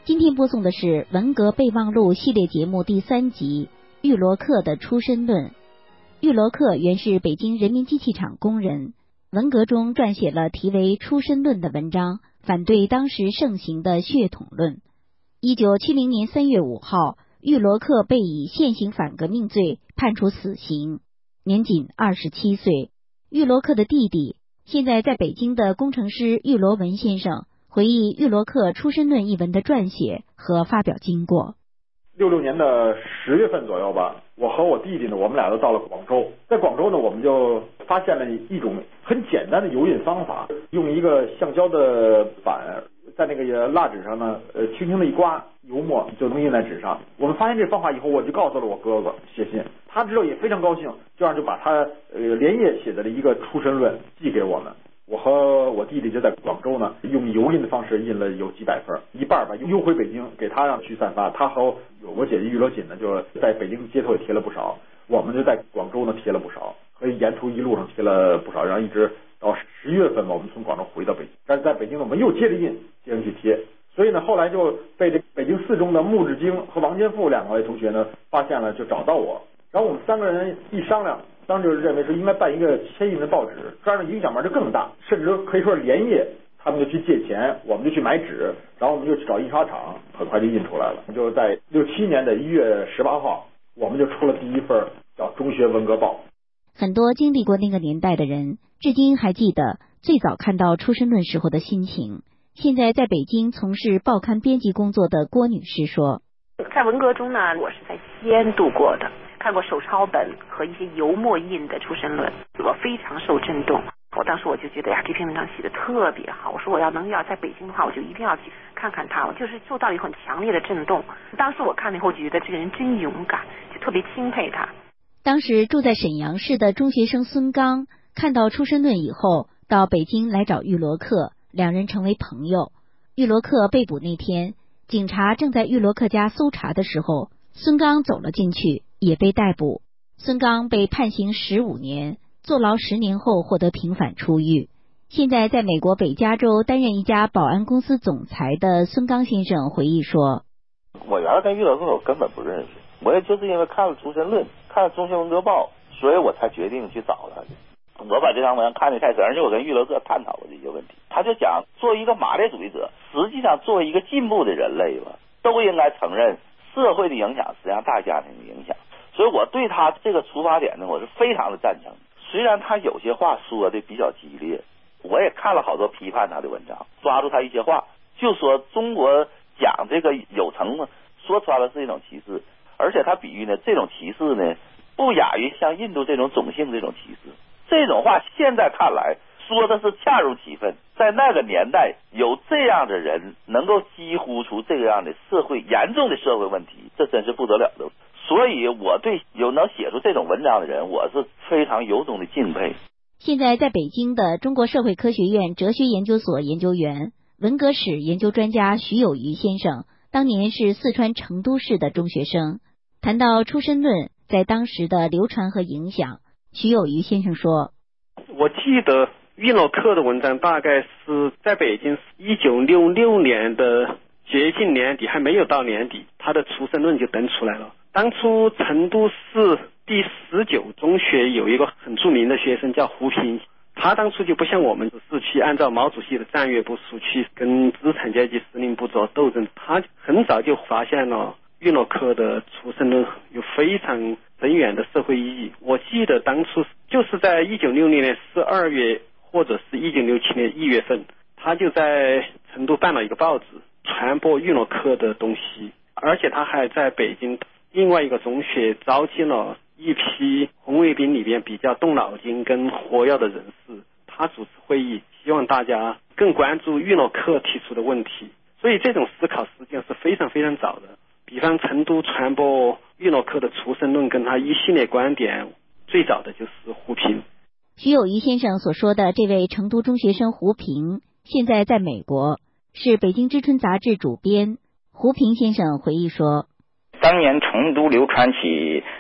今天播送的是《文革备忘录》系列节目第三集《玉罗克的出身论》。玉罗克原是北京人民机器厂工人，文革中撰写了题为《出身论》的文章，反对当时盛行的血统论。一九七零年三月五号，玉罗克被以现行反革命罪判处死刑，年仅二十七岁。玉罗克的弟弟，现在在北京的工程师玉罗文先生回忆玉罗克《出身论》一文的撰写和发表经过。 六六年的十月份左右吧，我和我弟弟呢，我们俩都到了广州。在广州呢，我们就发现了一种很简单的油印方法，用一个橡胶的板在那个蜡纸上呢，呃，轻轻的一刮，油墨就能印在纸上。我们发现这方法以后，我就告诉了我哥哥写信，他之后也非常高兴，这样就把他呃连夜写的了一个《出身论》寄给我们。我和我弟弟就在广州呢，用油印的方式印了有几百份，一半吧邮回北京，给他让去散发。他和有我姐姐玉罗锦呢，就在北京街头也贴了不少，我们就在广州呢贴了不少，和沿途一路上贴了不少，然后一直到十月份吧，我们从广州回到北京，但是在北京呢，我们又接着印，接着去贴。所以呢，后来就被这北京四中的穆志京和王建富两位同学呢发现了，就找到我，然后我们三个人一商量。当时就认为是应该办一个签印的报纸，这样的影响面就更大，甚至可以说是连夜，他们就去借钱，我们就去买纸，然后我们就去找印刷厂，很快就印出来了。就在六七年的一月十八号，我们就出了第一份叫《中学文革报》。 很多经历过那个年代的人，至今还记得最早看到《出身论》时候的心情。现在在北京从事报刊编辑工作的郭女士说：“ 在文革中呢，我是在西安度过的。”看过手抄本和一些油墨印的《出身论》，我非常受震动。我当时我就觉得呀，这篇文章写的特别好。我说我要能要在北京的话，我就一定要去看看他。我就是受到一个很强烈的震动。当时我看了以后，觉得这个人真勇敢，就特别钦佩他。 当时住在沈阳市的中学生孙刚看到《出身论》以后，到北京来找玉罗克，两人成为朋友。玉罗克被捕那天，警察正在玉罗克家搜查的时候，孙刚走了进去，也被逮捕。孙刚被判刑十五年，坐牢十年后获得平反出狱。现在在美国北加州担任一家保安公司总裁的孙刚先生回忆说：“ 我原来跟玉罗克我根本不认识，我也就是因为看了《出身论》，看了《中学文革报》，所以我才决定去找他。我把这篇文章看得太深，而且我跟玉罗克探讨过这些问题。他就讲，作为一个马列主义者，实际上作为一个进步的人类吧，都应该承认社会的影响实际上大家庭的影响。所以我对他这个出发点呢，我是非常的赞成。虽然他有些话说的比较激烈，我也看了好多批判他的文章，抓住他一些话，就说中国讲这个有成呢，说穿了是一种歧视，而且他比喻呢，这种歧视呢，不亚于像印度这种种姓这种歧视。这种话现在看来说的是恰如其分，在那个年代有这样的人能够几乎出这样的社会严重的社会问题，这真是不得了的。所以我对有能写出这种文章的人，我是非常由衷的敬佩。 现在在北京的中国社会科学院哲学研究所研究员、文革史研究专家徐有余先生，当年是四川成都市的中学生。谈到《出身论》在当时的流传和影响，徐有余先生说：“ 我记得玉罗克的文章大概是在北京一九六六年的接近年底，还没有到年底，他的《出身论》就登出来了。当初成都市第十九中学有一个很著名的学生叫胡平，他当初就不像我们是去按照毛主席的战略部署去跟资产阶级司令部做斗争，他很早就发现了玉罗克的《出身论》有非常深远的社会意义。我记得当初就是在一九六零年十二月或者是一九六七年一月份，他就在成都办了一个报纸，传播玉罗克的东西，而且他还在北京另外一个中学召集了一批红卫兵里边比较动脑筋跟活跃的人士，他主持会议，希望大家更关注玉罗克提出的问题。所以这种思考实际上是非常非常早的。比方成都传播玉罗克的《出身论》跟他一系列观点，最早的就是胡平。 徐有余先生所说的这位成都中学生胡平，现在在美国，是北京之春杂志主编。胡平先生回忆说， 当年成都流传起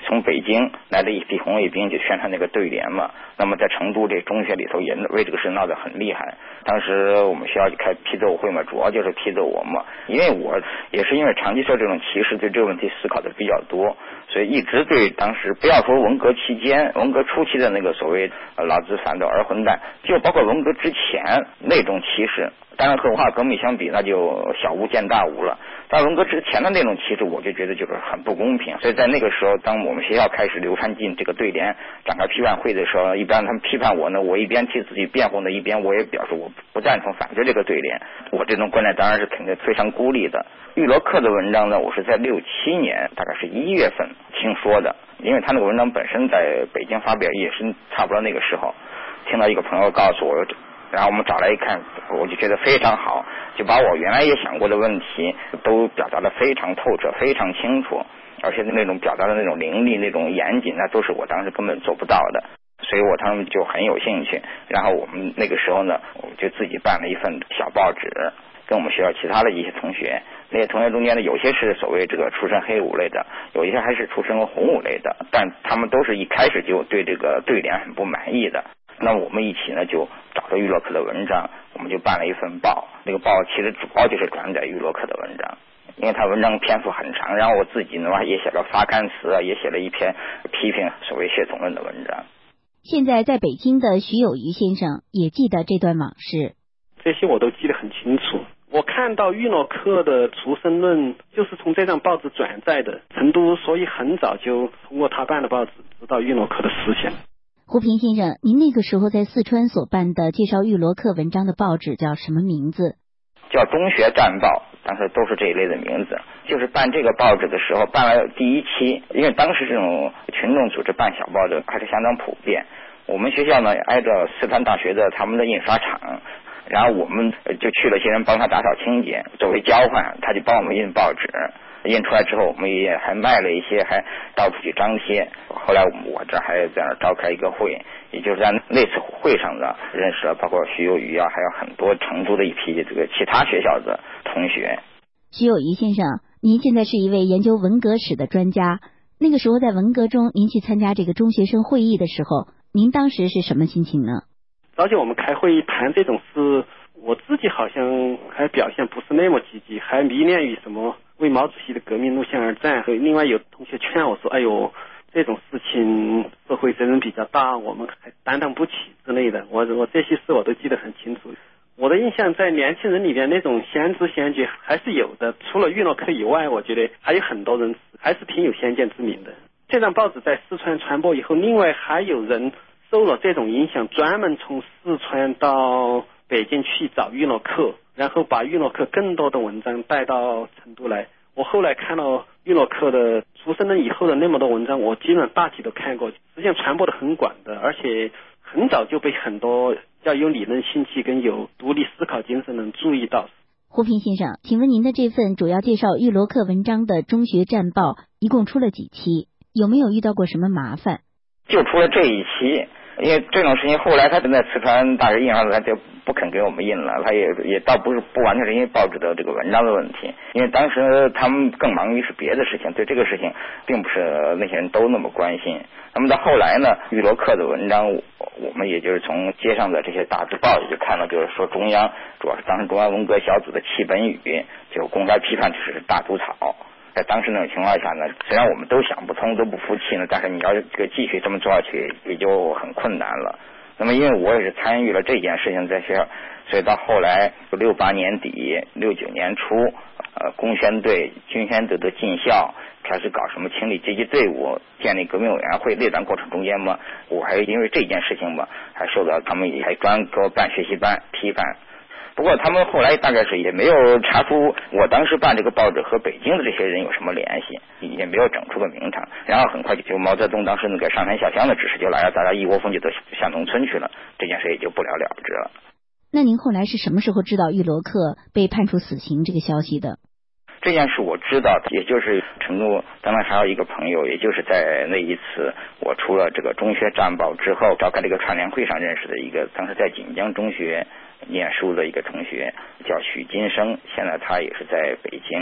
从北京来的一批红卫兵就宣传那个对联嘛。那么在成都这中学里头也为这个事闹得很厉害。当时我们学校就开批斗会嘛，主要就是批斗我嘛。因为我也是因为长期受这种歧视，对这个问题思考的比较多，所以一直对当时不要说文革期间、文革初期的那个所谓老子反斗儿混蛋，就包括文革之前那种歧视。当然和文化革命相比，那就小巫见大巫了。但文革之前的那种歧视，我就觉得就是很不公平。所以在那个时候，当我们学校开始流传进这个对联，展开批判会的时候，一般他们批判我呢，我一边替自己辩护呢，一边我也表示我不赞成反对这个对联。我这种观点当然是肯定非常孤立的。玉罗克的文章呢，我是在六七年，大概是一月份听说的，因为他那个文章本身在北京发表也是差不多那个时候，听到一个朋友告诉我。然后我们找来一看，我就觉得非常好，就把我原来也想过的问题都表达得非常透彻、非常清楚，而且那种表达的那种凌厉、那种严谨，那都是我当时根本做不到的。所以我当时就很有兴趣。然后我们那个时候呢，我就自己办了一份小报纸，跟我们学校其他的一些同学，那些同学中间呢，有些是所谓这个出身黑五类的，有一些还是出身红五类的，但他们都是一开始就对这个对联很不满意的。那我们一起呢就找到玉洛克的文章，我们就办了一份报，那个报其实主要就是转载玉洛克的文章，因为他文章篇幅很长，然后我自己呢也写了发刊词啊，也写了一篇批评所谓血统论的文章。 现在在北京的徐有余先生也记得这段往事， 这些我都记得很清楚。我看到玉洛克的出生论就是从这张报纸转载的，成都所以很早就通过他办的报纸知道玉洛克的思想。 胡平先生，您那个时候在四川所办的介绍玉罗克文章的报纸叫什么名字？ 叫中学战报，当时都是这一类的名字。就是办这个报纸的时候，办了第一期，因为当时这种群众组织办小报的还是相当普遍。我们学校呢挨着四川大学的他们的印刷厂，然后我们就去了些人帮他打扫清洁，作为交换，他就帮我们印报纸。印出来之后，我们也还卖了一些，还到处去张贴。后来我这还在那儿召开一个会，也就是在那次会上呢，认识了包括徐有余啊，还有很多成都的一批这个其他学校的同学。 徐有余先生，您现在是一位研究文革史的专家，那个时候在文革中，您去参加这个中学生会议的时候，您当时是什么心情呢？ 而且我们开会谈这种事，我自己好像还表现不是那么积极，还迷恋于什么为毛主席的革命路线而战。另外有同学劝我说，哎呦，这种事情社会责任比较大，我们还担当不起之类的。我我这些事我都记得很清楚。我的印象在年轻人里边那种先知先觉还是有的，除了玉洛克以外，我觉得还有很多人还是挺有先见之明的。这张报纸在四川传播以后，另外还有人受了这种影响，专门从四川到北京去找玉洛克，然后把玉洛克更多的文章带到成都来。我后来看到玉洛克的出生了以后的那么多文章，我基本上大体都看过，实际上传播的很广的，而且很早就被很多要有理论兴趣跟有独立思考精神的人注意到。 胡平先生，请问您的这份主要介绍玉罗克文章的中学战报一共出了几期？有没有遇到过什么麻烦？ 就出了这一期，因为这种事情后来他在四川大学印上，他就不肯给我们印了。他也也倒不是不完全是因为报纸的这个文章的问题，因为当时他们更忙于是别的事情，对这个事情并不是那些人都那么关心。那么到后来呢，玉罗克的文章，我们也就是从街上的这些大字报也就看到，就是说中央主要是当时中央文革小组的弃本语，就公开批判就是大毒草。在当时那种情况下呢，虽然我们都想不通都不服气呢，但是你要这个继续这么做下去也就很困难了。那么因为我也是参与了这件事情在学校，所以到后来六八年底六九年初，呃，工宣队军宣队的进校开始搞什么清理阶级队伍，建立革命委员会，列战过程中间嘛，我还因为这件事情嘛，还受到他们也还专给我办学习班批判。不过他们后来大概是也没有查出我当时办这个报纸和北京的这些人有什么联系，也没有整出个名堂。然后很快就毛泽东当时那个上山下乡的指示就来了，大家一窝蜂就都下农村去了，这件事也就不了了之了。 那您后来是什么时候知道玉罗克被判处死刑这个消息的？ 这件事我知道，也就是成都当然还有一个朋友，也就是在那一次我出了这个中学战报之后召开这个串联会上认识的一个当时在锦江中学念书的一个同学，叫许金生，现在他也是在北京，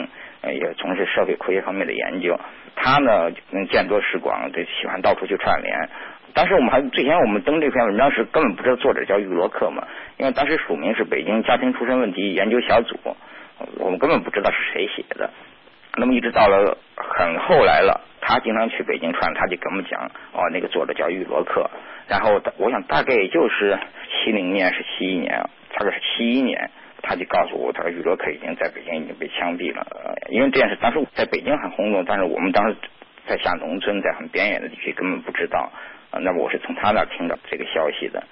也从事社会科学方面的研究。他呢见多识广，就喜欢到处去串联。当时我们还之前我们登这篇文章时根本不知道作者叫玉罗克嘛，因为当时署名是北京家庭出身问题研究小组，我们根本不知道是谁写的。那么一直到了很后来了，他经常去北京串，他就跟我们讲，哦，那个作者叫玉罗克。然后我想大概也就是七零年是七一年，大概是七一年，他就告诉我，他说玉罗克已经在北京已经被枪毙了。呃，因为这件事当时在北京很轰动，但是我们当时在下农村，在很边远的地区根本不知道。呃，那么我是从他那听到这个消息的。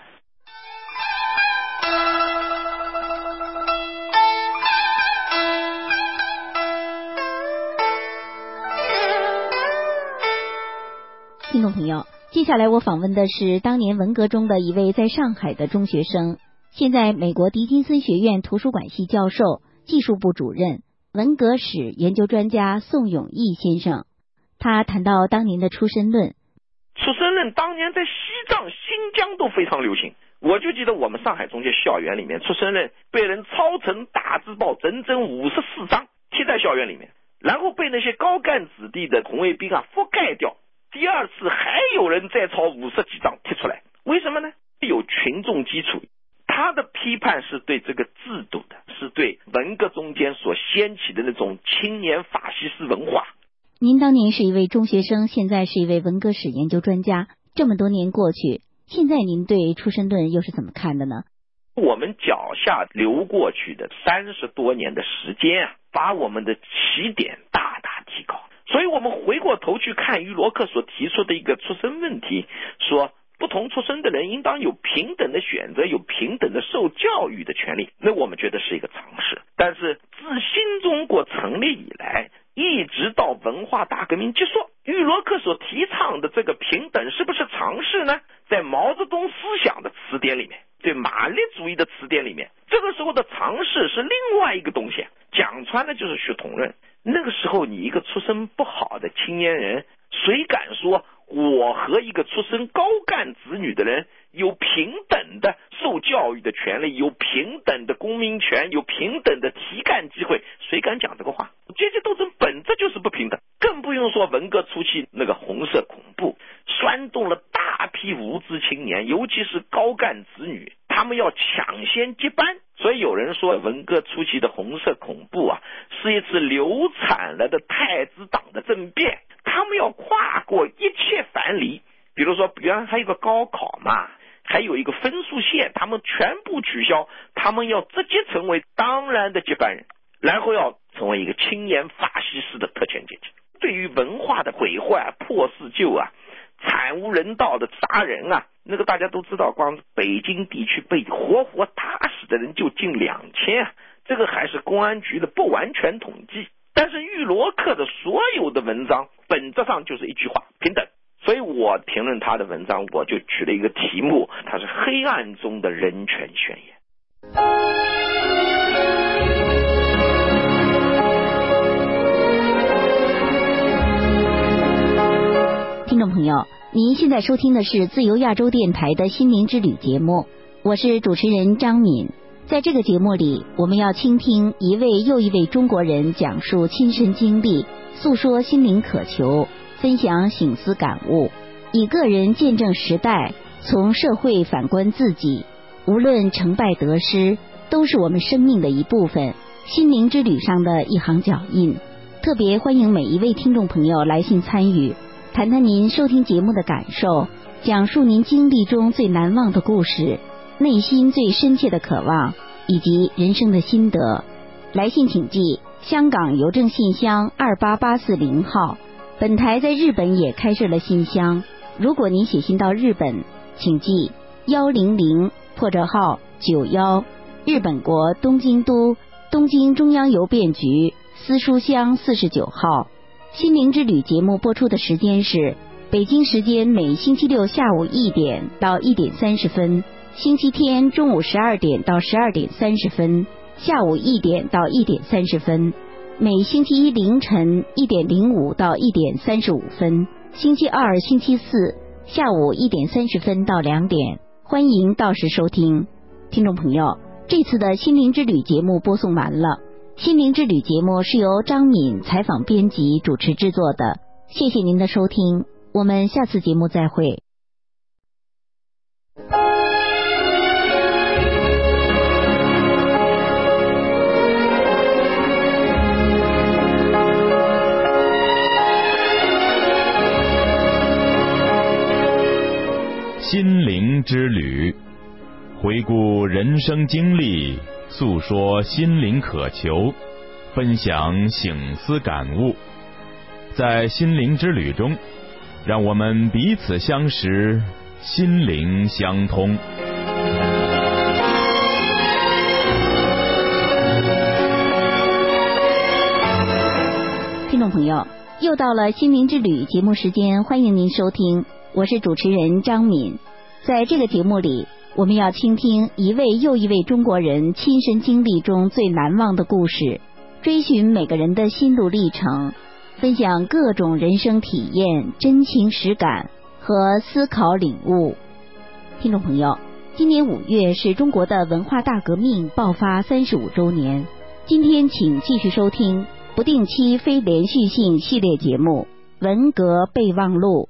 听众朋友，接下来我访问的是当年文革中的一位在上海的中学生，现在美国狄金森学院图书馆系教授、技术部主任、文革史研究专家宋永毅先生。他谈到当年的出身论。 出身论当年在西藏、新疆都非常流行。我就记得我们上海中学校园里面，出身论被人抄成大字报，整整五十四张贴在校园里面，然后被那些高干子弟的红卫兵啊覆盖掉。第二次还有人再抄五十几张贴出来，为什么呢？有群众基础。他的批判是对这个制度的，是对文革中间所掀起的那种青年法西斯文化。 您当年是一位中学生，现在是一位文革史研究专家，这么多年过去，现在您对出身论又是怎么看的呢？ 我们脚下流过去的三十多年的时间啊，把我们的起点大大提高。所以我们回过头去看于罗克所提出的一个出身问题，说不同出身的人应当有平等的选择，有平等的受教育的权利，那我们觉得是一个常识。但是自新中国成立以来，一直到文化大革命结束，于罗克所提倡的这个平等是不是常识呢？在毛泽东思想的词典里面，对马列主义的词典里面，这个时候的常识是另外一个东西，讲穿的就是血统论。那个时候你一个出身不好的青年人，谁敢说我和一个出身高干子女的人有平等的受教育的权利，有平等的公民权，有平等的提干机会？谁敢讲这个话？阶级斗争本质就是不平等，更不用说文革初期那个红色恐怖，煽动了大批无知青年，尤其是高干子女，他们要抢先接班。所以有人说文革初期的红色恐怖啊，是一次流产了的太子党的政变，他们要跨过一切藩篱，比如说原来还有个高考嘛，还有一个分数线，他们全部取消，他们要直接成为当然的接班人，然后要成为一个青年法西斯的特权阶级。对于文化的毁坏、破四旧啊，惨无人道的杀人啊，那个大家都知道，光北京地区被活活打死的人就近两千啊，这个还是公安局的不完全统计。但是玉罗克的所有的文章本质上就是一句话：平等。所以我评论他的文章，我就取了一个题目，它是黑暗中的人权宣言。 听众朋友，您现在收听的是自由亚洲电台的心灵之旅节目，我是主持人张敏。在这个节目里，我们要倾听一位又一位中国人讲述亲身经历，诉说心灵渴求，分享省思感悟，以个人见证时代，从社会反观自己。无论成败得失，都是我们生命的一部分，心灵之旅上的一行脚印。特别欢迎每一位听众朋友来信参与，谈谈您收听节目的感受，讲述您经历中最难忘的故事，内心最深切的渴望，以及人生的心得。来信请寄香港邮政信箱二八八四零号。本台在日本也开设了信箱，如果您写信到日本，请寄幺零零破折号九幺，日本国东京都东京中央邮便局私书箱四十九号。心灵之旅节目播出的时间是北京时间每星期六下午一点到一点三十分，星期天中午十二点到十二点三十分，下午一点到一点三十分，每星期一凌晨一点零五到一点三十五分，星期二、星期四下午一点三十分到两点，欢迎到时收听。听众朋友，这次的心灵之旅节目播送完了， 心灵之旅节目是由张敏采访编辑主持制作的，谢谢您的收听，我们下次节目再会。 心灵之旅，回顾人生经历，诉说心灵渴求，分享省思感悟。在心灵之旅中，让我们彼此相识，心灵相通。 听众朋友，又到了心灵之旅节目时间，欢迎您收听，我是主持人张敏。在这个节目里，我们要倾听一位又一位中国人亲身经历中最难忘的故事，追寻每个人的心路历程，分享各种人生体验、真情实感和思考领悟。听众朋友，今年五月是中国的文化大革命爆发三十五周年。今天请继续收听不定期非连续性系列节目《文革备忘录》。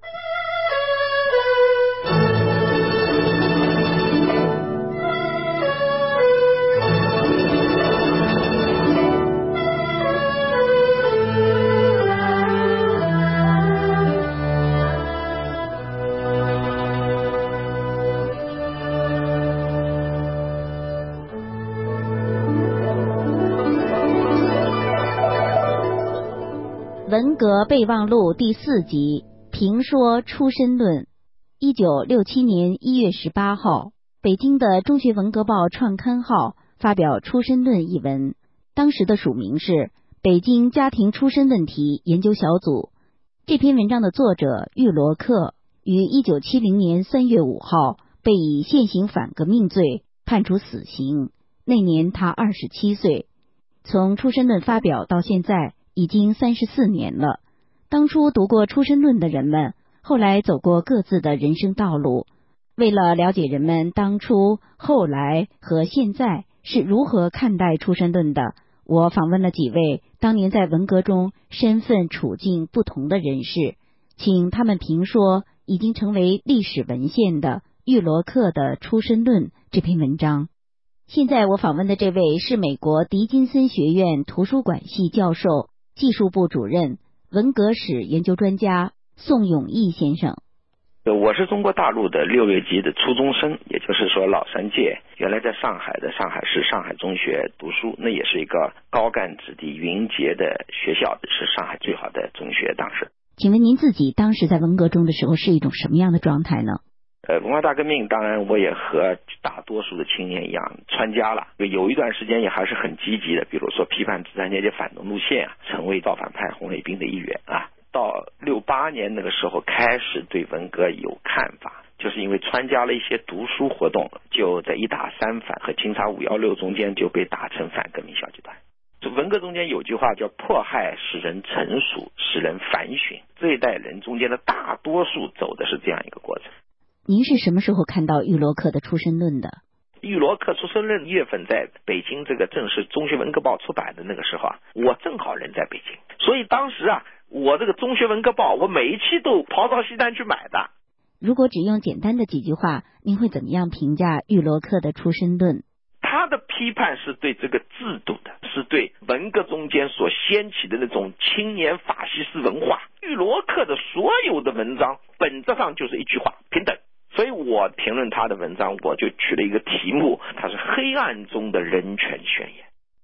文革备忘录第四集，评说出身论。一九六七年一月十八号，北京的中学文革报创刊号发表出身论一文，当时的署名是北京家庭出身问题研究小组。这篇文章的作者玉罗克于一九七零年三月五号被以现行反革命罪判处死刑，那年他二十七岁。从出身论发表到现在已经三十四年了。当初读过出身论的人们，后来走过各自的人生道路。为了了解人们当初、后来和现在是如何看待出身论的，我访问了几位当年在文革中身份处境不同的人士，请他们评说已经成为历史文献的玉罗克的《出身论》这篇文章。现在我访问的这位是美国狄金森学院图书馆系教授、技术部主任、文革史研究专家宋永毅先生。 我是中国大陆的六月级的初中生，也就是说老三届，原来在上海的上海市上海中学读书，那也是一个高干子弟云集的学校，是上海最好的中学。当时请问您自己当时在文革中的时候是一种什么样的状态呢？ 呃，文化大革命当然我也和大多数的青年一样参加了，有一段时间也还是很积极的，比如说批判资产阶级反动路线啊，成为造反派红卫兵的一员啊。到六八年那个时候开始对文革有看法，就是因为参加了一些读书活动，就在一打三反和清查五幺六中间就被打成反革命小集团。这文革中间有句话叫迫害使人成熟，使人反省，这一代人中间的大多数走的是这样一个过程。 您是什么时候看到玉罗克的《出身论》的？ 玉罗克《出身论》一月份在北京这个正是中学文革报出版的那个时候啊，我正好人在北京，所以当时啊，我这个中学文革报我每一期都跑到西单去买的。 如果只用简单的几句话，您会怎么样评价玉罗克的《出身论》？ 他的批判是对这个制度的，是对文革中间所掀起的那种青年法西斯文化。玉罗克的所有的文章本质上就是一句话：平等。所以我评论他的文章，我就取了一个题目，它是黑暗中的人权宣言。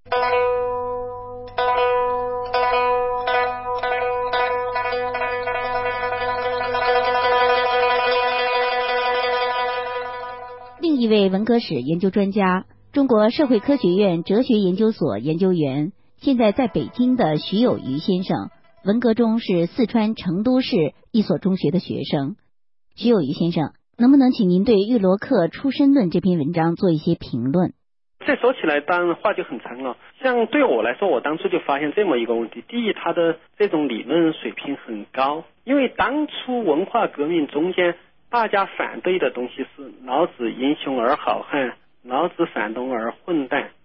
另一位文革史研究专家，中国社会科学院哲学研究所研究员，现在在北京的徐有余先生，文革中是四川成都市一所中学的学生。徐有余先生，能不能请您对玉罗克《出身论》这篇文章做一些评论？ 这说起来当然话就很长了。像对我来说，我当初就发现这么一个问题：第一，他的这种理论水平很高，因为当初文化革命中间大家反对的东西是老子英雄而好汉，老子反动而混蛋，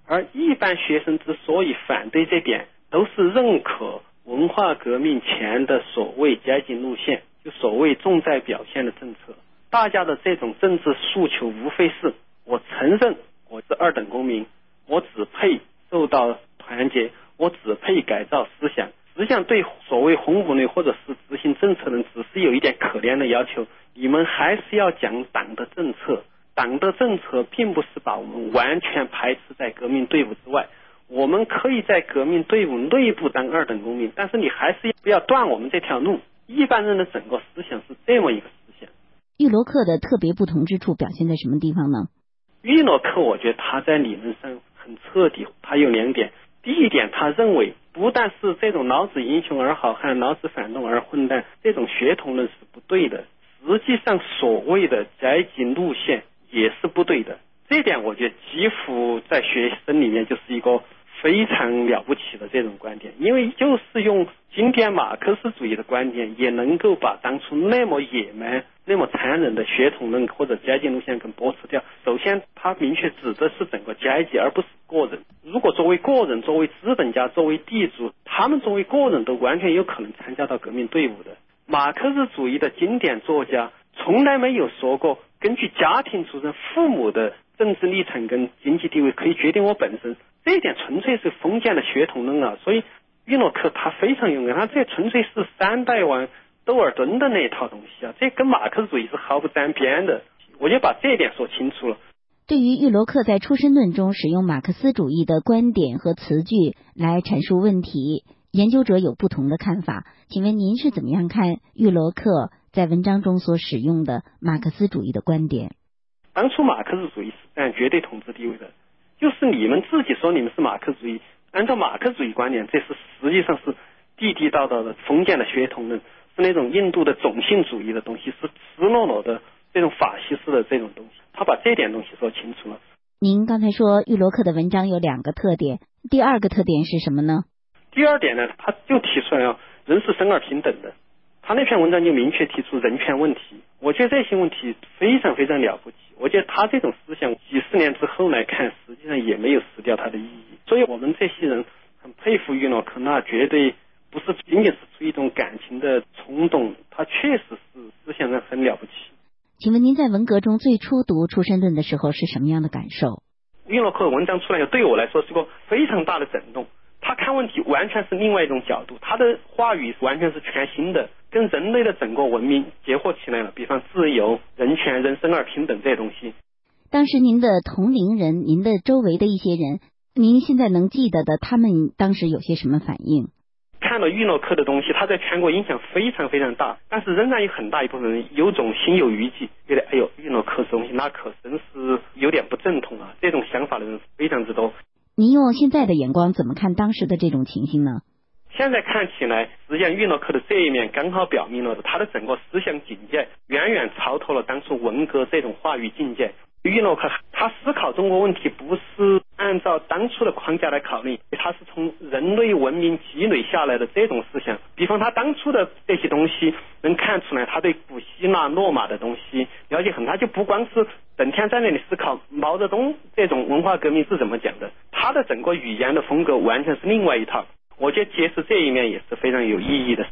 而一般学生之所以反对这点，都是认可文化革命前的所谓阶级路线，就所谓重在表现的政策。大家的这种政治诉求无非是我承认我是二等公民，我只配受到团结，我只配改造思想。实际上对所谓红五类或者是执行政策的人只是有一点可怜的要求，你们还是要讲党的政策。党的政策并不是把我们完全排斥在革命队伍之外，我们可以在革命队伍内部当二等公民，但是你还是不要断我们这条路。一般人的整个思想是这么一个思想。 玉罗克的特别不同之处表现在什么地方呢？ 玉罗克我觉得他在理论上很彻底，他有两点。第一点，他认为不但是这种老子英雄而好汉，老子反动而混蛋这种血统论是不对的，实际上所谓的阶级路线也是不对的。这点我觉得几乎在学生里面就是一个非常了不起的这种观点，因为就是用经典马克思主义的观点，也能够把当初那么野蛮、那么残忍的血统论或者阶级路线给驳斥掉。首先，他明确指的是整个阶级，而不是个人。如果作为个人、作为资本家、作为地主，他们作为个人都完全有可能参加到革命队伍的。马克思主义的经典作家从来没有说过，根据家庭出身、父母的政治立场跟经济地位可以决定我本身。这一点纯粹是封建的血统论啊，所以玉罗克他非常勇敢，他这纯粹是三代王窦尔敦的那一套东西啊，这跟马克思主义是毫不沾边的。我就把这一点说清楚了。 对于玉罗克在出身论中使用马克思主义的观点和词句来阐述问题，研究者有不同的看法。请问您是怎么样看玉罗克在文章中所使用的马克思主义的观点？ 当初马克思主义是占绝对统治地位的，就是你们自己说你们是马克思主义，按照马克思主义观点，这是实际上是地地道道的封建的血统论，是那种印度的种姓主义的东西，是赤裸裸的这种法西斯的这种东西。他把这点东西说清楚了。 您刚才说玉罗克的文章有两个特点，第二个特点是什么呢？ 第二点呢，他就提出来啊，人是生而平等的。他那篇文章就明确提出人权问题，我觉得这些问题非常非常了不起。我觉得他这种思想几十年之后来看，实际上也没有失掉他的意义。所以我们这些人很佩服玉罗克，那绝对不是仅仅是出于一种感情的冲动，他确实是思想上很了不起。 请问您在文革中最初读出身论的时候是什么样的感受？ 玉罗克的文章出来以后，对我来说是个非常大的震动。他看问题完全是另外一种角度，他的话语完全是全新的，跟人类的整个文明结合起来了，比方自由、人权、人生而平等这些东西。 当时您的同龄人，您的周围的一些人，您现在能记得的，他们当时有些什么反应？ 看了玉罗克的东西，他在全国影响非常非常大，但是仍然有很大一部分人有种心有余悸，觉得哎呦，玉罗克这东西那可真是有点不正统啊，这种想法的人非常之多。 您用现在的眼光怎么看当时的这种情形呢？ 现在看起来，实际上玉罗克的这一面刚好表明了他的整个思想境界远远超脱了当初文革这种话语境界。玉罗克他思考中国问题不是按照当初的框架来考虑，他是从人类文明积累下来的这种思想。比方他当初的这些东西能看出来，他对古希腊罗马的东西了解很，他就不光是整天在那里思考毛泽东这种文化革命是怎么讲的，他的整个语言的风格完全是另外一套。我觉得揭示这一面也是非常有意义的。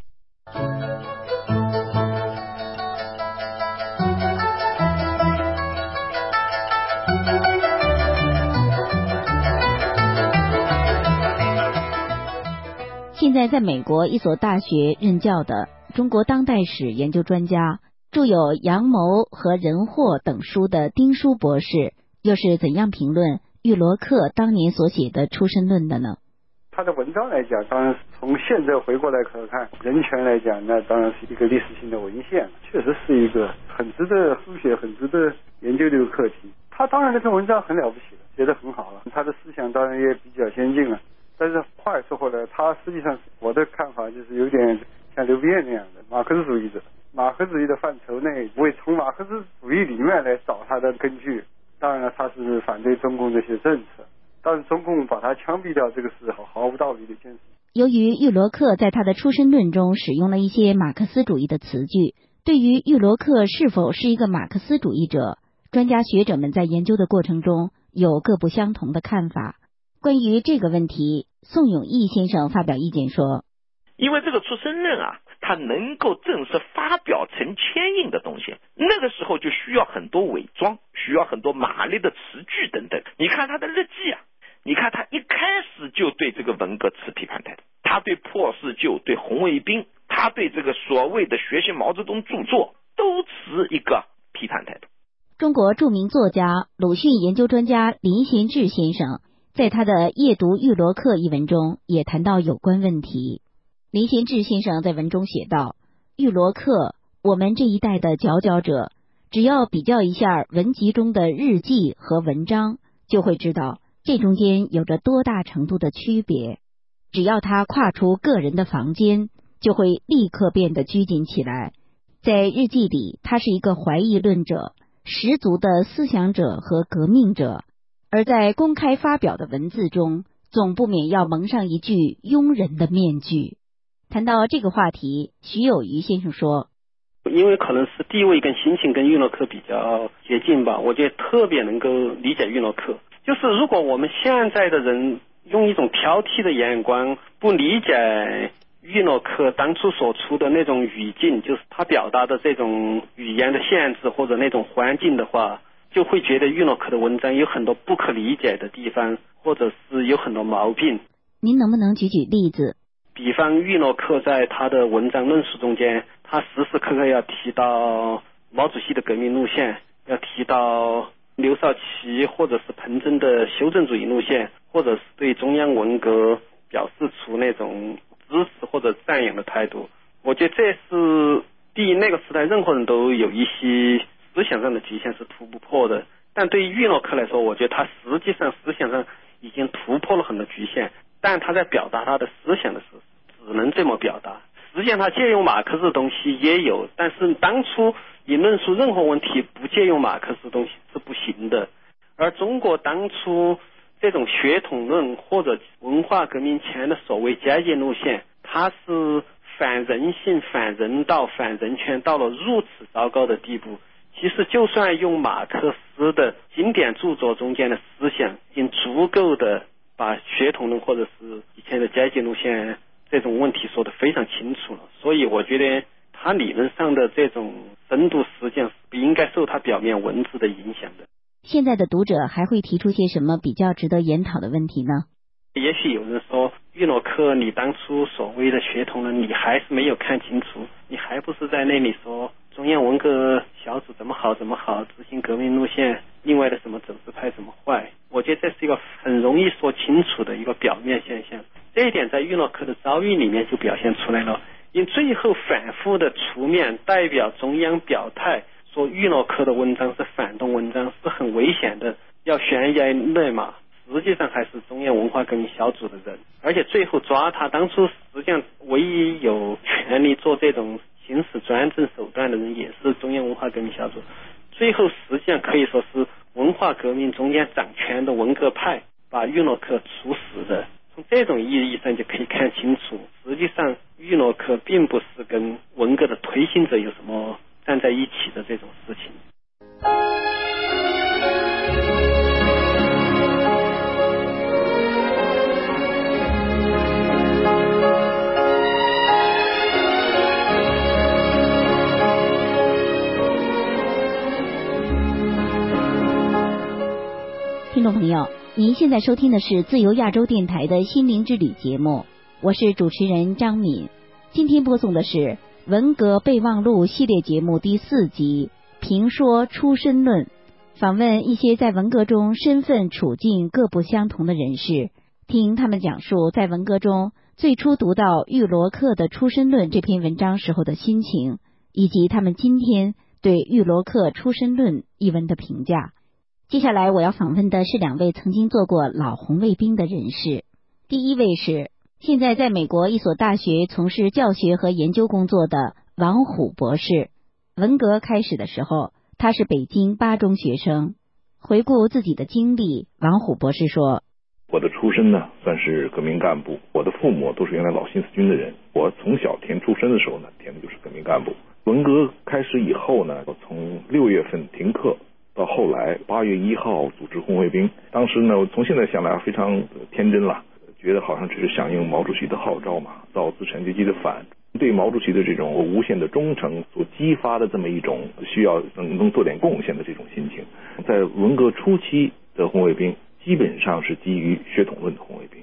现在在美国一所大学任教的中国当代史研究专家，著有《阳谋》和《人祸》等书的丁书博士，又是怎样评论玉罗克当年所写的出身论的呢？ 他的文章来讲，当然从现在回过来可看，人权来讲，那当然是一个历史性的文献，确实是一个很值得书写、很值得研究的一个课题。他当然这篇文章很了不起了，写得很好了，他的思想当然也比较先进了。但是话也说回来，他实际上我的看法就是有点像刘宾那样的马克思主义者，马克思主义的范畴内，不会从马克思主义里面来找他的根据。当然了，他是反对中共这些政策，但是中共把他枪毙掉，这个是毫无道理的一件事。 由于玉罗克在他的出身论中使用了一些马克思主义的词句，对于玉罗克是否是一个马克思主义者，专家学者们在研究的过程中有各不相同的看法。 关于这个问题，宋永毅先生发表意见说， 因为这个出生论啊，它能够正式发表成签印的东西，那个时候就需要很多伪装，需要很多玛丽的词句等等。你看他的日记啊，你看他一开始就对这个文革持批判态度，他对破四旧、对红卫兵，他对这个所谓的学习毛泽东著作都持一个批判态度。 中国著名作家、鲁迅研究专家林贤志先生在他的《夜读玉罗克》一文中也谈到有关问题。林贤志先生在文中写道，玉罗克，我们这一代的佼佼者，只要比较一下文集中的日记和文章，就会知道这中间有着多大程度的区别。只要他跨出个人的房间，就会立刻变得拘谨起来。在日记里，他是一个怀疑论者，十足的思想者和革命者，而在公开发表的文字中，总不免要蒙上一句庸人的面具。谈到这个话题，徐有余先生说， 因为可能是地位跟心情跟玉罗克比较接近吧，我觉得特别能够理解玉罗克。就是如果我们现在的人用一种挑剔的眼光，不理解玉罗克当初所处的那种语境，就是他表达的这种语言的限制或者那种环境的话，就会觉得玉罗克的文章有很多不可理解的地方，或者是有很多毛病。 您能不能举举例子？ 比方玉罗克在他的文章论述中间，他时时刻刻要提到毛主席的革命路线，要提到刘少奇或者是彭真的修正主义路线，或者是对中央文革表示出那种支持或者赞扬的态度。我觉得这是第一，那个时代任何人都有一些思想上的局限是突不破的，但对于玉罗克来说，我觉得他实际上思想上已经突破了很多局限，但他在表达他的思想的时候只能这么表达。实际上他借用马克思的东西也有，但是当初你论述任何问题不借用马克思的东西是不行的。而中国当初这种血统论或者文化革命前的所谓阶级路线，它是反人性、反人道、反人权到了如此糟糕的地步。其实就算用马克思的经典著作中间的思想，已经足够的把血统论或者是以前的阶级路线这种问题说得非常清楚了。所以我觉得他理论上的这种深度实际上是不应该受他表面文字的影响的。 现在的读者还会提出些什么比较值得研讨的问题呢？ 也许有人说，玉罗克你当初所谓的血统论你还是没有看清楚，你还不是在那里说中央文革小组怎么好怎么好，执行革命路线，另外的什么走资派怎么坏。我觉得这是一个很容易说清楚的一个表面现象，这一点在玉罗克的遭遇里面就表现出来了。因最后反复的出面代表中央表态说玉罗克的文章是反动文章，是很危险的，要悬崖勒马，实际上还是中央文化革命小组的人，而且最后抓他当初实际上唯一有权利做这种行使专政手段的人也是中央文化革命小组，最后实际上可以说是文化革命中间掌权的文革派把玉罗克处死的。从这种意义上就可以看清楚，实际上玉罗克并不是跟文革的推行者有什么站在一起的这种事情。 听众朋友，您现在收听的是自由亚洲电台的心灵之旅节目，我是主持人张敏。今天播送的是文革备忘录系列节目第四集评说出身论，访问一些在文革中身份处境各不相同的人士，听他们讲述在文革中最初读到玉罗克的出身论这篇文章时候的心情，以及他们今天对玉罗克出身论一文的评价。接下来我要访问的是两位曾经做过老红卫兵的人士。第一位是现在在美国一所大学从事教学和研究工作的王虎博士。文革开始的时候，他是北京八中学生。回顾自己的经历，王虎博士说， 我的出身呢算是革命干部，我的父母都是原来老新四军的人，我从小填出身的时候呢填的就是革命干部。文革开始以后呢，我从六月份停课到后后来八月一号组织红卫兵，当时呢，从现在想来非常天真了，觉得好像只是响应毛主席的号召嘛，造资产阶级的反，对毛主席的这种无限的忠诚所激发的这么一种需要能能做点贡献的这种心情。在文革初期的红卫兵基本上是基于血统论的红卫兵。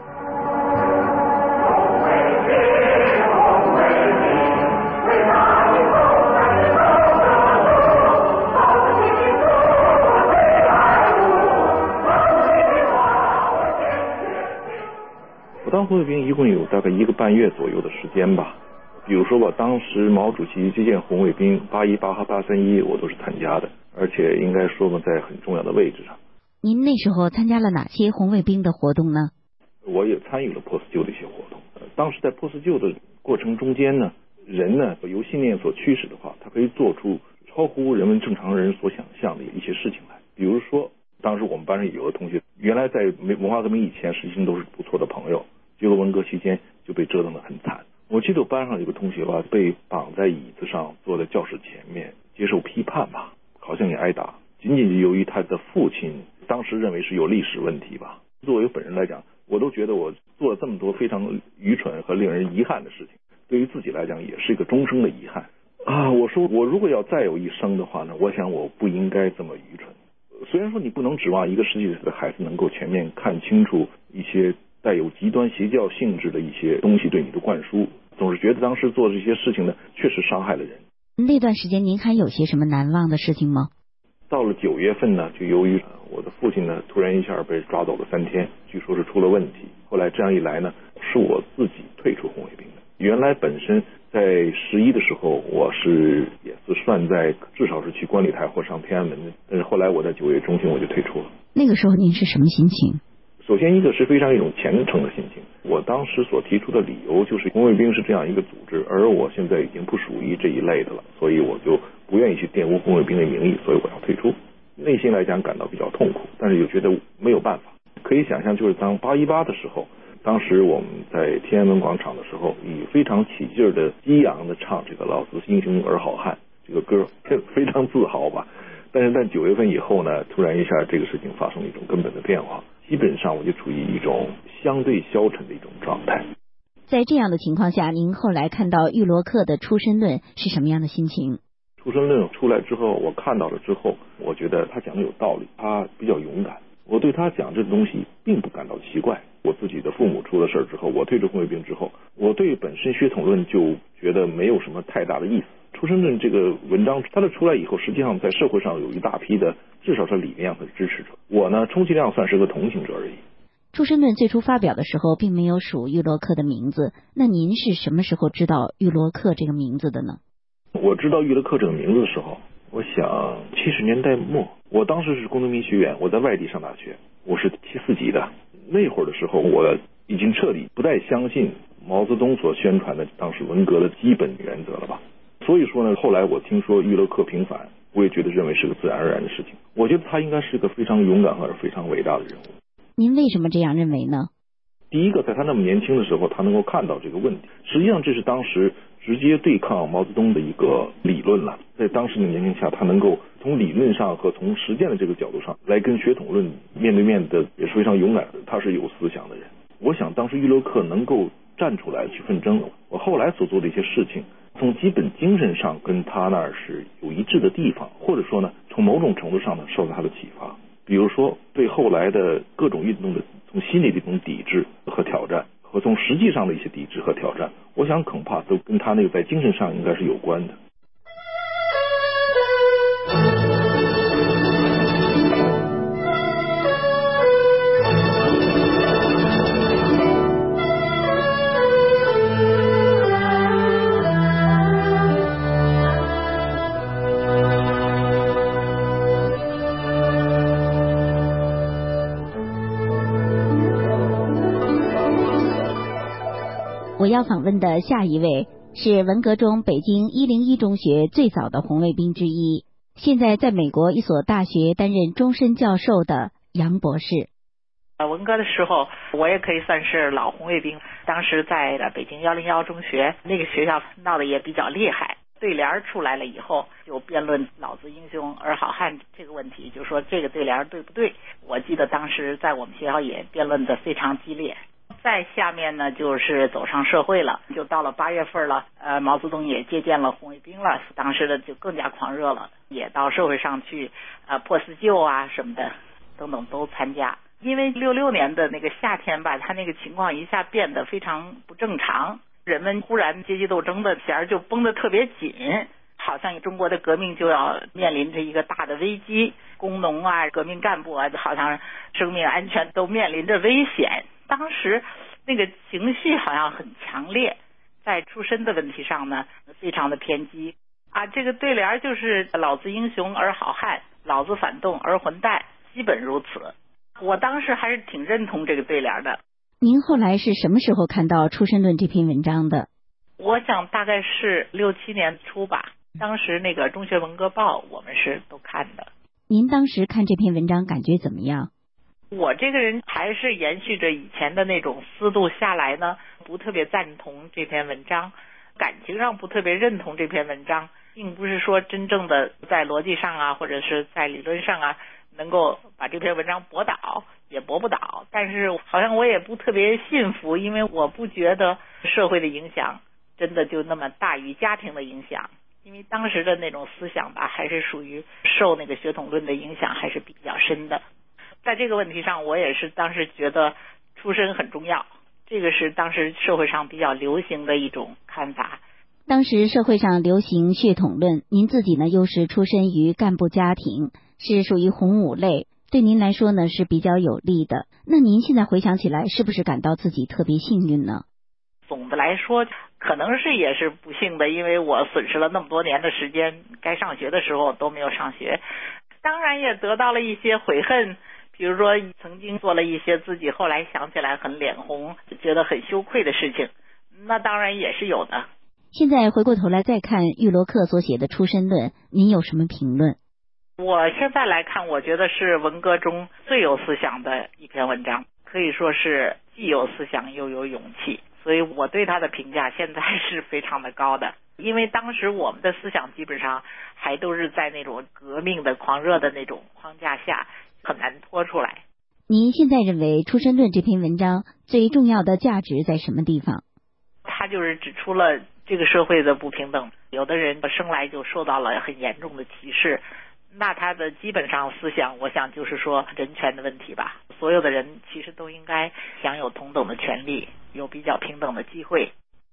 我当红卫兵一共有大概一个半月左右的时间吧。比如说吧，当时毛主席接见红卫兵八一八和八三一我都是参加的，而且应该说嘛，在很重要的位置上。 您那时候参加了哪些红卫兵的活动呢？ 我也参与了破四旧的一些活动。当时在破四旧的过程中间呢，人呢由信念所驱使的话，他可以做出超乎人们正常人所想象的一些事情来。比如说，当时我们班上有个同学，原来在文化革命以前实际上都是不错的朋友，结果文革期间就被折腾得很惨。我记得我班上有个同学吧，被绑在椅子上，坐在教室前面接受批判吧，好像也挨打，仅仅是由于他的父亲当时认为是有历史问题吧。作为本人来讲，我都觉得我做了这么多非常愚蠢和令人遗憾的事情，对于自己来讲也是一个终生的遗憾啊！我说我如果要再有一生的话呢，我想我不应该这么愚蠢。虽然说你不能指望一个十几岁的孩子能够全面看清楚一些带有极端邪教性质的一些东西对你的灌输，总是觉得当时做这些事情呢，确实伤害了人。 那段时间您还有些什么难忘的事情吗？ 到了九月份呢，就由于我的父亲呢突然一下被抓走了三天，据说是出了问题。后来这样一来呢，是我自己退出红卫兵的。原来本身在十一的时候，我是也是算在至少是去观礼台或上天安门的，但是后来我在九月中旬我就退出了。 那个时候您是什么心情？ 首先一个是非常一种虔诚的心情，我当时所提出的理由就是红卫兵是这样一个组织，而我现在已经不属于这一类的了，所以我就不愿意去玷污红卫兵的名义，所以我要退出。内心来讲感到比较痛苦，但是又觉得没有办法。可以想象，就是当八一八的时候，当时我们在天安门广场的时候，以非常起劲儿的激昂的唱这个老子英雄儿好汉这个歌，非常自豪吧。但是在九月份以后呢，突然一下这个事情发生了一种根本的变化，基本上我就处于一种相对消沉的一种状态。 在这样的情况下，您后来看到玉罗克的出身论是什么样的心情？ 出身论出来之后，我看到了之后，我觉得他讲的有道理，他比较勇敢。我对他讲这东西并不感到奇怪。我自己的父母出了事儿之后，我退出红卫兵之后，我对本身血统论就觉得没有什么太大的意思。出身论这个文章它的出来以后，实际上在社会上有一大批的至少是理念上的支持者，我呢充其量算是个同情者而已。 出身论最初发表的时候并没有署玉罗克的名字，那您是什么时候知道玉罗克这个名字的呢？ 我知道玉罗克这个名字的时候，我想七十年代末，我当时是工农民学院，我在外地上大学，我是七四级的。那会儿的时候，我已经彻底不再相信毛泽东所宣传的当时文革的基本原则了吧。所以说呢，后来我听说玉罗克平反，我也觉得认为是个自然而然的事情。我觉得他应该是个非常勇敢和非常伟大的人物。 您为什么这样认为呢？ 第一个，在他那么年轻的时候，他能够看到这个问题，实际上这是当时直接对抗毛泽东的一个理论了。在当时的年龄下，他能够从理论上和从实践的这个角度上来跟血统论面对面的，也是非常勇敢的，他是有思想的人。我想当时玉罗克能够站出来去奋争，我后来所做的一些事情，从基本精神上跟他那儿是有一致的地方，或者说呢，从某种程度上呢受到他的启发。比如说对后来的各种运动的从心理的一种抵制和挑战，和从实际上的一些抵制和挑战，我想恐怕都跟他那个在精神上应该是有关的。 我要访问的下一位是文革中北京一零一中学最早的红卫兵之一，现在在美国一所大学担任终身教授的杨博士。 文革的时候，我也可以算是老红卫兵。当时在北京一零一中学，那个学校闹得也比较厉害。 对联出来了以后，就辩论老子英雄儿好汉这个问题，就说这个对联对不对。我记得当时在我们学校也辩论的非常激烈。再下面呢，就是走上社会了，就到了八月份了，呃，毛泽东也接见了红卫兵了，当时的就更加狂热了，也到社会上去，呃，破四旧啊什么的等等都参加。因为六六年的那个夏天吧，他那个情况一下变得非常不正常，人们忽然阶级斗争的弦儿就绷得特别紧，好像中国的革命就要面临着一个大的危机，工农啊、革命干部啊，好像生命安全都面临着危险。当时那个情绪好像很强烈，在出身的问题上呢，非常的偏激啊。这个对联就是老子英雄儿好汉，老子反动儿混蛋，基本如此。我当时还是挺认同这个对联的。 您后来是什么时候看到《出身论》这篇文章的？ 我想大概是六七年初吧，当时那个中学文革报我们是都看的。 您当时看这篇文章感觉怎么样？ 我这个人还是延续着以前的那种思路下来呢，不特别赞同这篇文章，感情上不特别认同这篇文章，并不是说真正的在逻辑上啊，或者是在理论上啊，能够把这篇文章驳倒，也驳不倒。但是好像我也不特别信服，因为我不觉得社会的影响真的就那么大于家庭的影响，因为当时的那种思想吧，还是属于受那个血统论的影响还是比较深的。在这个问题上，我也是当时觉得出身很重要，这个是当时社会上比较流行的一种看法。 当时社会上流行血统论，您自己呢又是出身于干部家庭，是属于红五类，对您来说呢是比较有利的。那您现在回想起来，是不是感到自己特别幸运呢？ 总的来说，可能是也是不幸的，因为我损失了那么多年的时间，该上学的时候都没有上学，当然也得到了一些悔恨。比如说曾经做了一些自己后来想起来很脸红觉得很羞愧的事情，那当然也是有的。 现在回过头来再看玉罗克所写的《出身论》，您有什么评论？ 我现在来看，我觉得是文革中最有思想的一篇文章，可以说是既有思想又有勇气，所以我对他的评价现在是非常的高的。因为当时我们的思想基本上还都是在那种革命的狂热的那种框架下，很难脱出来。 您现在认为《出身论》这篇文章最重要的价值在什么地方？ 它就是指出了这个社会的不平等，有的人生来就受到了很严重的歧视，那他的基本上思想，我想就是说人权的问题吧。所有的人其实都应该享有同等的权利，有比较平等的机会。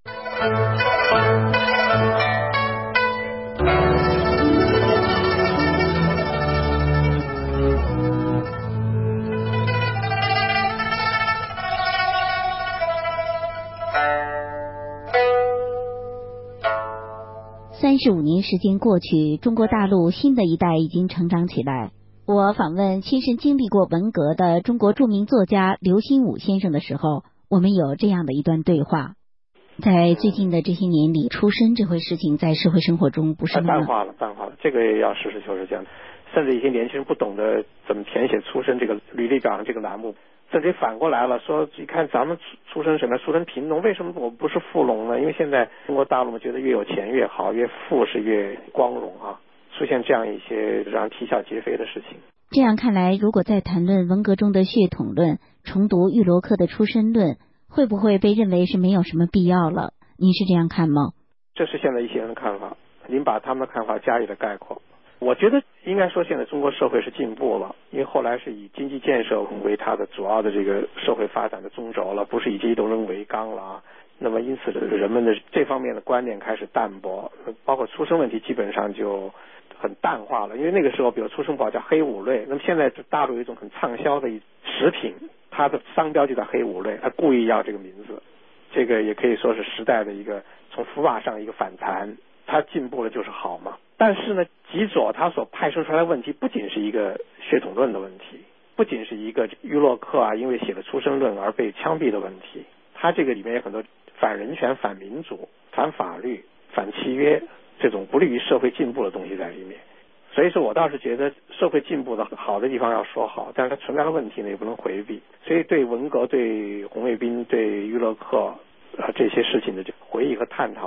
三十五年时间过去，中国大陆新的一代已经成长起来。我访问亲身经历过文革的中国著名作家刘心武先生的时候，我们有这样的一段对话。在最近的这些年里，出身这回事情在社会生活中不是那么淡化了，淡化了，这个也要实事求是讲。甚至一些年轻人不懂得怎么填写出身这个履历表上这个栏目，甚至反过来了，说你看咱们出身什么，出身贫农，为什么我不是富农呢？因为现在中国大陆嘛，觉得越有钱越好，越富是越光荣啊，出现这样一些让人啼笑皆非的事情。 这样看来，如果在谈论文革中的血统论，重读玉罗克的出身论，会不会被认为是没有什么必要了？您是这样看吗？ 这是现在一些人的看法，您把他们的看法加以了概括。我觉得应该说现在中国社会是进步了，因为后来是以经济建设为它的主要的这个社会发展的中轴了，不是以阶级斗争为纲了啊。那么因此人们的这方面的观念开始淡薄，包括出生问题基本上就很淡化了。因为那个时候比如出生宝叫黑五类，那么现在大陆有一种很畅销的食品，它的商标就叫黑五类，它故意要这个名字，这个也可以说是时代的一个从福瓦上一个反弹，它进步了就是好嘛。但是呢，极左他所派生出来的问题不仅是一个血统论的问题，不仅是一个玉洛克啊因为写了出生论而被枪毙的问题，他这个里面有很多反人权、反民主、反法律、反契约这种不利于社会进步的东西在里面。所以说我倒是觉得社会进步的好的地方要说好，但是它存在的问题呢也不能回避。所以对文革、对红卫兵、对玉洛克啊这些事情的回忆和探讨的，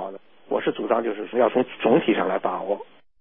我是主张就是说要从总体上来把握。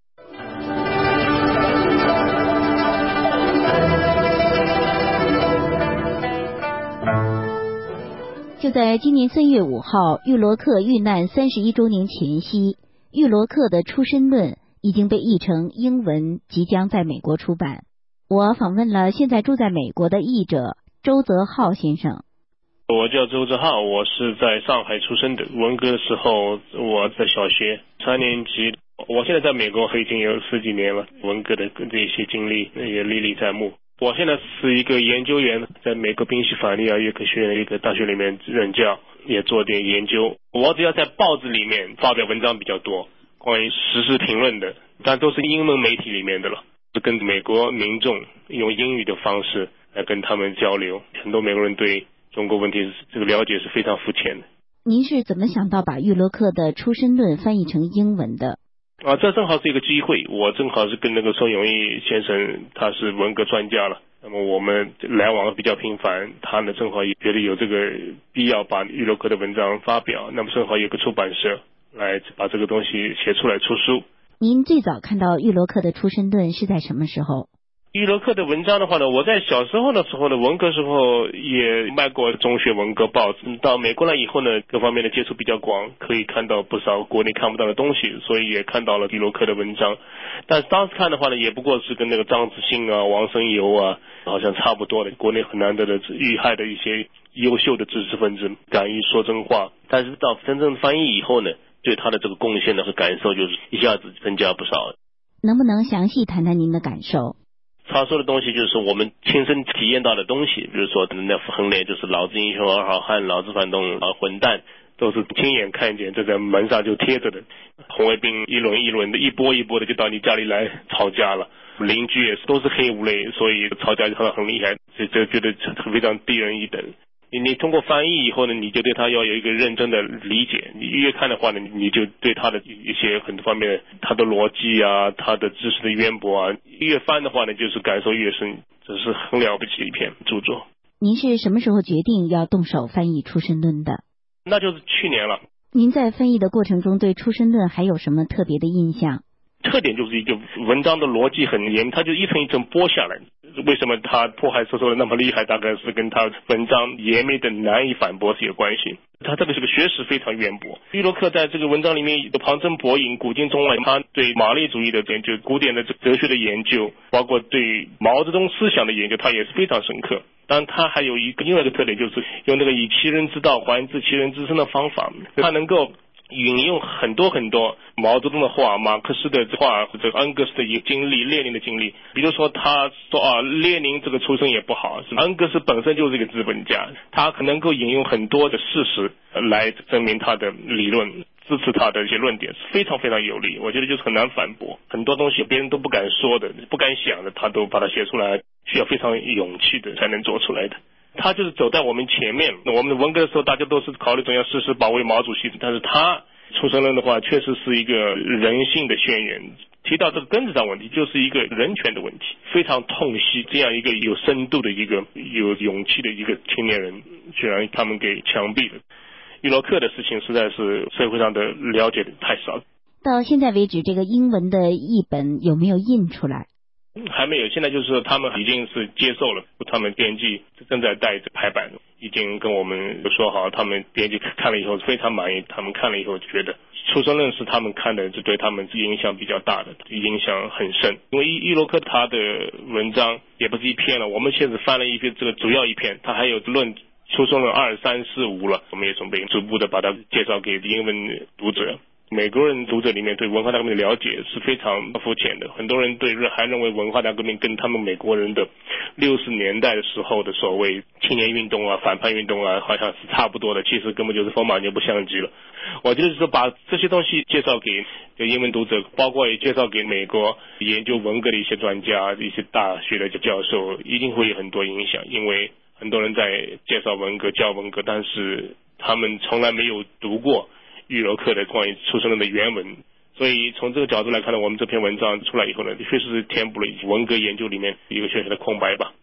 就在今年三月五号，玉罗克遇难三十一周年前夕，玉罗克的出身论已经被译成英文，即将在美国出版。我访问了现在住在美国的译者周泽浩先生。 我叫周泽浩，我是在上海出生的。文革的时候，我在小学三年级。我现在在美国已经有十几年了，文革的这些经历也历历在目。我现在是一个研究员，在美国宾夕法尼亚约克学院的一个大学里面任教，也做点研究。我只要在报纸里面发表文章比较多，关于时事评论的，但都是英文媒体里面的了，是跟美国民众用英语的方式来跟他们交流。很多美国人对中国问题这个了解是非常肤浅的。 您是怎么想到把玉罗克的出身论翻译成英文的？ 啊，这正好是一个机会，我正好是跟那个宋永毅先生，他是文革专家了，那么我们来往比较频繁，他呢正好也觉得有这个必要把玉罗克的文章发表，那么正好有个出版社来把这个东西写出来出书。 您最早看到玉罗克的出身论是在什么时候？ 玉罗克的文章的话呢，我在小时候的时候呢，文革时候也卖过中学文革报纸。到美国来以后呢，各方面的接触比较广，可以看到不少国内看不到的东西，所以也看到了玉罗克的文章。但是当时看的话呢，也不过是跟那个张子欣啊、王生游啊，好像差不多的，国内很难得的厉害的一些优秀的知识分子，敢于说真话。但是到真正翻译以后呢，对他的这个贡献呢和感受就是一下子增加不少。 能不能详细谈谈您的感受？ 他说的东西就是我们亲身体验到的东西，比如说那横联就是老子英雄儿好汉，老子反动啊混蛋，都是亲眼看见，这在门上就贴着的。红卫兵一轮一轮的，一波一波的就到你家里来吵架了，邻居也是都是黑五类，所以吵架就很很厉害，这这觉得非常低人一等。你你通过翻译以后呢，你就对他要有一个认真的理解。你越看的话呢，你就对他的一些很多方面，他的逻辑啊，他的知识的渊博啊，越翻的话呢，就是感受越深。这是很了不起的一篇著作。 您是什么时候决定要动手翻译出身论的？ 那就是去年了。 您在翻译的过程中对出身论还有什么特别的印象？ 特点就是一个文章的逻辑很严，它就一层一层剥下来。为什么他迫害受受的那么厉害？大概是跟他文章严密的难以反驳是有关系。他这个是个学识非常渊博。玉罗克在这个文章里面旁征博引，古今中外，他对马列主义的研究、古典的哲学的研究，包括对毛泽东思想的研究，他也是非常深刻。当然他还有一个另外一个特点，就是用那个以其人之道还治其人之身的方法，他能够引用很多很多毛泽东的话、马克思的话，或者恩格斯的经历、列宁的经历。比如说他说啊，列宁这个出身也不好，恩格斯本身就是一个资本家，他能够引用很多的事实来证明他的理论，支持他的一些论点，是非常非常有力。我觉得就是很难反驳，很多东西别人都不敢说的、不敢想的，他都把它写出来，需要非常勇气的才能做出来的。他就是走在我们前面。我们文革的时候，大家都是考虑怎样誓死保卫毛主席，但是他出身论的话，确实是一个人性的宣言。提到这个根子上问题，就是一个人权的问题，非常痛惜这样一个有深度的一个有勇气的一个青年人，居然他们给枪毙了。玉罗克的事情实在是社会上的了解的太少。 到现在为止，这个英文的译本有没有印出来？ 还没有，现在就是他们已经是接受了，他们编辑正在带着排版，已经跟我们说好，他们编辑看了以后非常满意，他们看了以后觉得出身论是他们看的，是对他们影响比较大的，影响很深。因为玉罗克他的文章也不是一篇了，我们现在翻了一篇这个主要一篇，他还有论出身论二三四五了，我们也准备逐步的把它介绍给英文读者。美国人读者里面对文化大革命的了解是非常肤浅的，很多人对还认为文化大革命跟他们美国人的六十年代的时候的所谓青年运动啊、反叛运动啊，好像是差不多的，其实根本就是风马牛不相及了。我就是说把这些东西介绍给给英文读者，包括也介绍给美国研究文革的一些专家、一些大学的教授，一定会有很多影响，因为很多人在介绍文革、教文革，但是他们从来没有读过玉罗克的关于出身论的原文，所以从这个角度来看呢，我们这篇文章出来以后呢，确实是填补了文革研究里面一个小小的空白吧。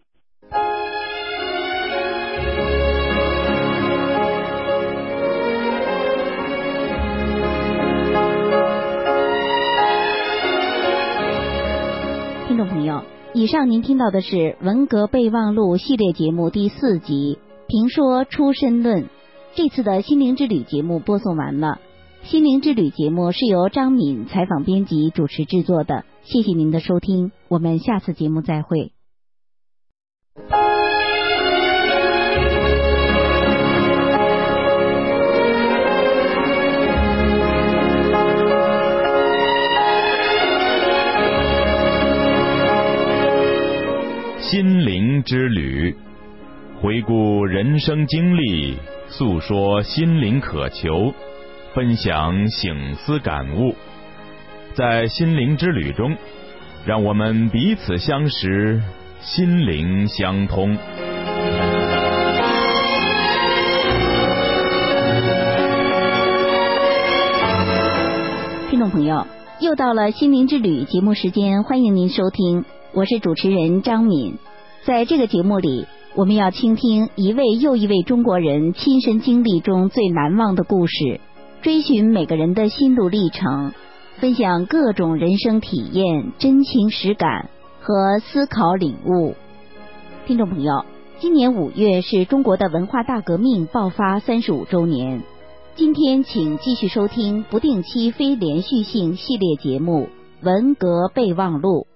朋友，以上您听到的是《文革备忘录》系列节目第四集评说出身论。这次的心灵之旅节目播送完了。心灵之旅节目是由张敏采访编辑主持制作的，谢谢您的收听，我们下次节目再会。 心灵之旅，回顾人生经历，诉说心灵渴求，分享省思感悟。在心灵之旅中，让我们彼此相识，心灵相通。 听众朋友，又到了心灵之旅节目时间，欢迎您收听，我是主持人张敏。在这个节目里，我们要倾听一位又一位中国人亲身经历中最难忘的故事，追寻每个人的心路历程，分享各种人生体验、真情实感和思考领悟。听众朋友，今年五月是中国的文化大革命爆发三十五周年。今天请继续收听不定期非连续性系列节目《文革备忘录》。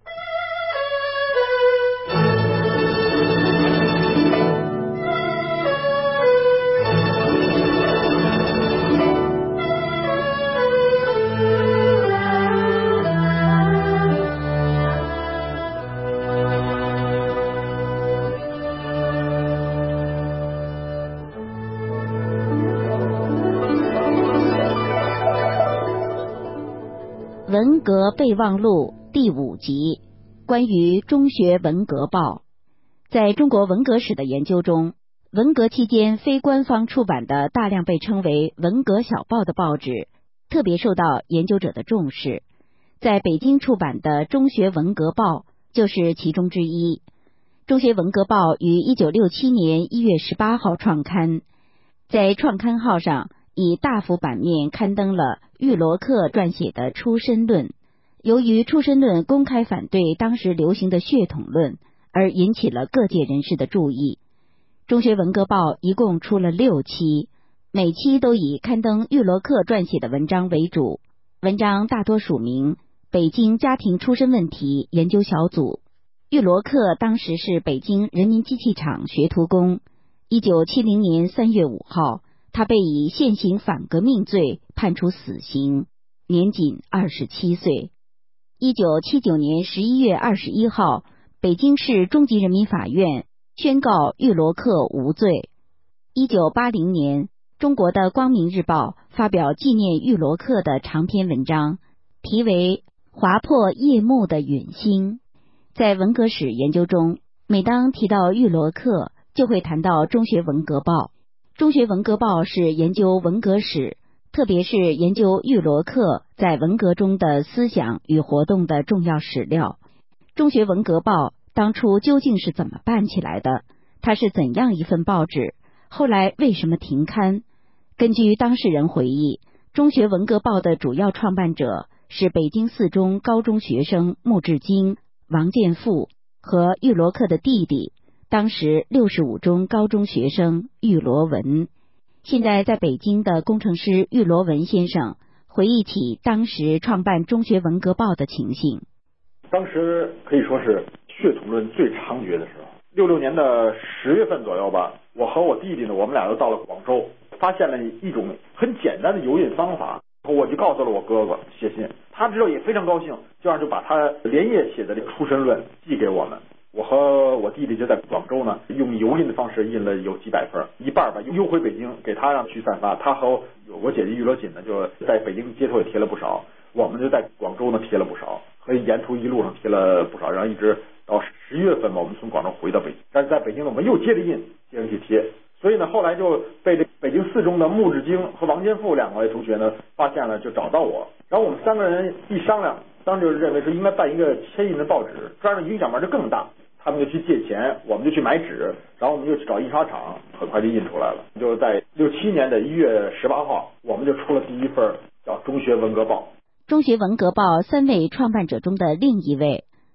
文革备忘录第五集，关于中学文革报。在中国文革史的研究中，文革期间非官方出版的大量被称为文革小报的报纸，特别受到研究者的重视。在北京出版的中学文革报就是其中之一。中学文革报于一九六七年一月十八号创刊，在创刊号上以大幅版面刊登了玉罗克撰写的《出身论》。由于《出身论》公开反对当时流行的血统论，而引起了各界人士的注意。中学文革报一共出了六期，每期都以刊登玉罗克撰写的文章为主，文章大多署名北京家庭出身问题研究小组。玉罗克当时是北京人民机器厂学徒工。一九七零年三月五号，他被以现行反革命罪判处死刑，年仅二十七岁。一九七九年十一月二十一号，北京市中级人民法院宣告玉罗克无罪。一九八零年，中国的《光明日报》发表纪念玉罗克的长篇文章，题为《划破夜幕的陨星》。在文革史研究中，每当提到玉罗克，就会谈到中学文革报。中学文革报是研究文革史，特别是研究玉罗克在文革中的思想与活动的重要史料。中学文革报当初究竟是怎么办起来的？它是怎样一份报纸？后来为什么停刊？根据当事人回忆，中学文革报的主要创办者是北京四中高中学生穆志京、王建富和玉罗克的弟弟，当时六十五中高中学生玉罗文。现在在北京的工程师玉罗文先生回忆起当时创办中学文革报的情形。 当时可以说是血统论最猖獗的时候，六六年的十月份左右吧，我和我弟弟呢，我们俩都到了广州，发现了一种很简单的油印方法，我就告诉了我哥哥写信，他知道也非常高兴，这样就把他连夜写的这个出身论寄给我们。我和我弟弟就在广州呢，用油印的方式印了有几百份，一半吧邮回北京，给他让去散发。他和我姐姐玉罗锦呢，就在北京街头也贴了不少，我们就在广州呢贴了不少，和沿途一路上贴了不少，然后一直到十月份吧，我们从广州回到北京。但是在北京呢，我们又接着印，接着去贴。所以呢，后来就被这北京四中的穆志京和王建富两位同学呢发现了，就找到我，然后我们三个人一商量，当时就认为说应该办一个铅印的报纸，这样的影响面就更大。他们就去借钱，我们就去买纸，然后我们就去找印刷厂，很快就印出来了。就在六七年的一月十八号，我们就出了第一份叫《中学文革报》。 中学文革报三位创办者中的另一位，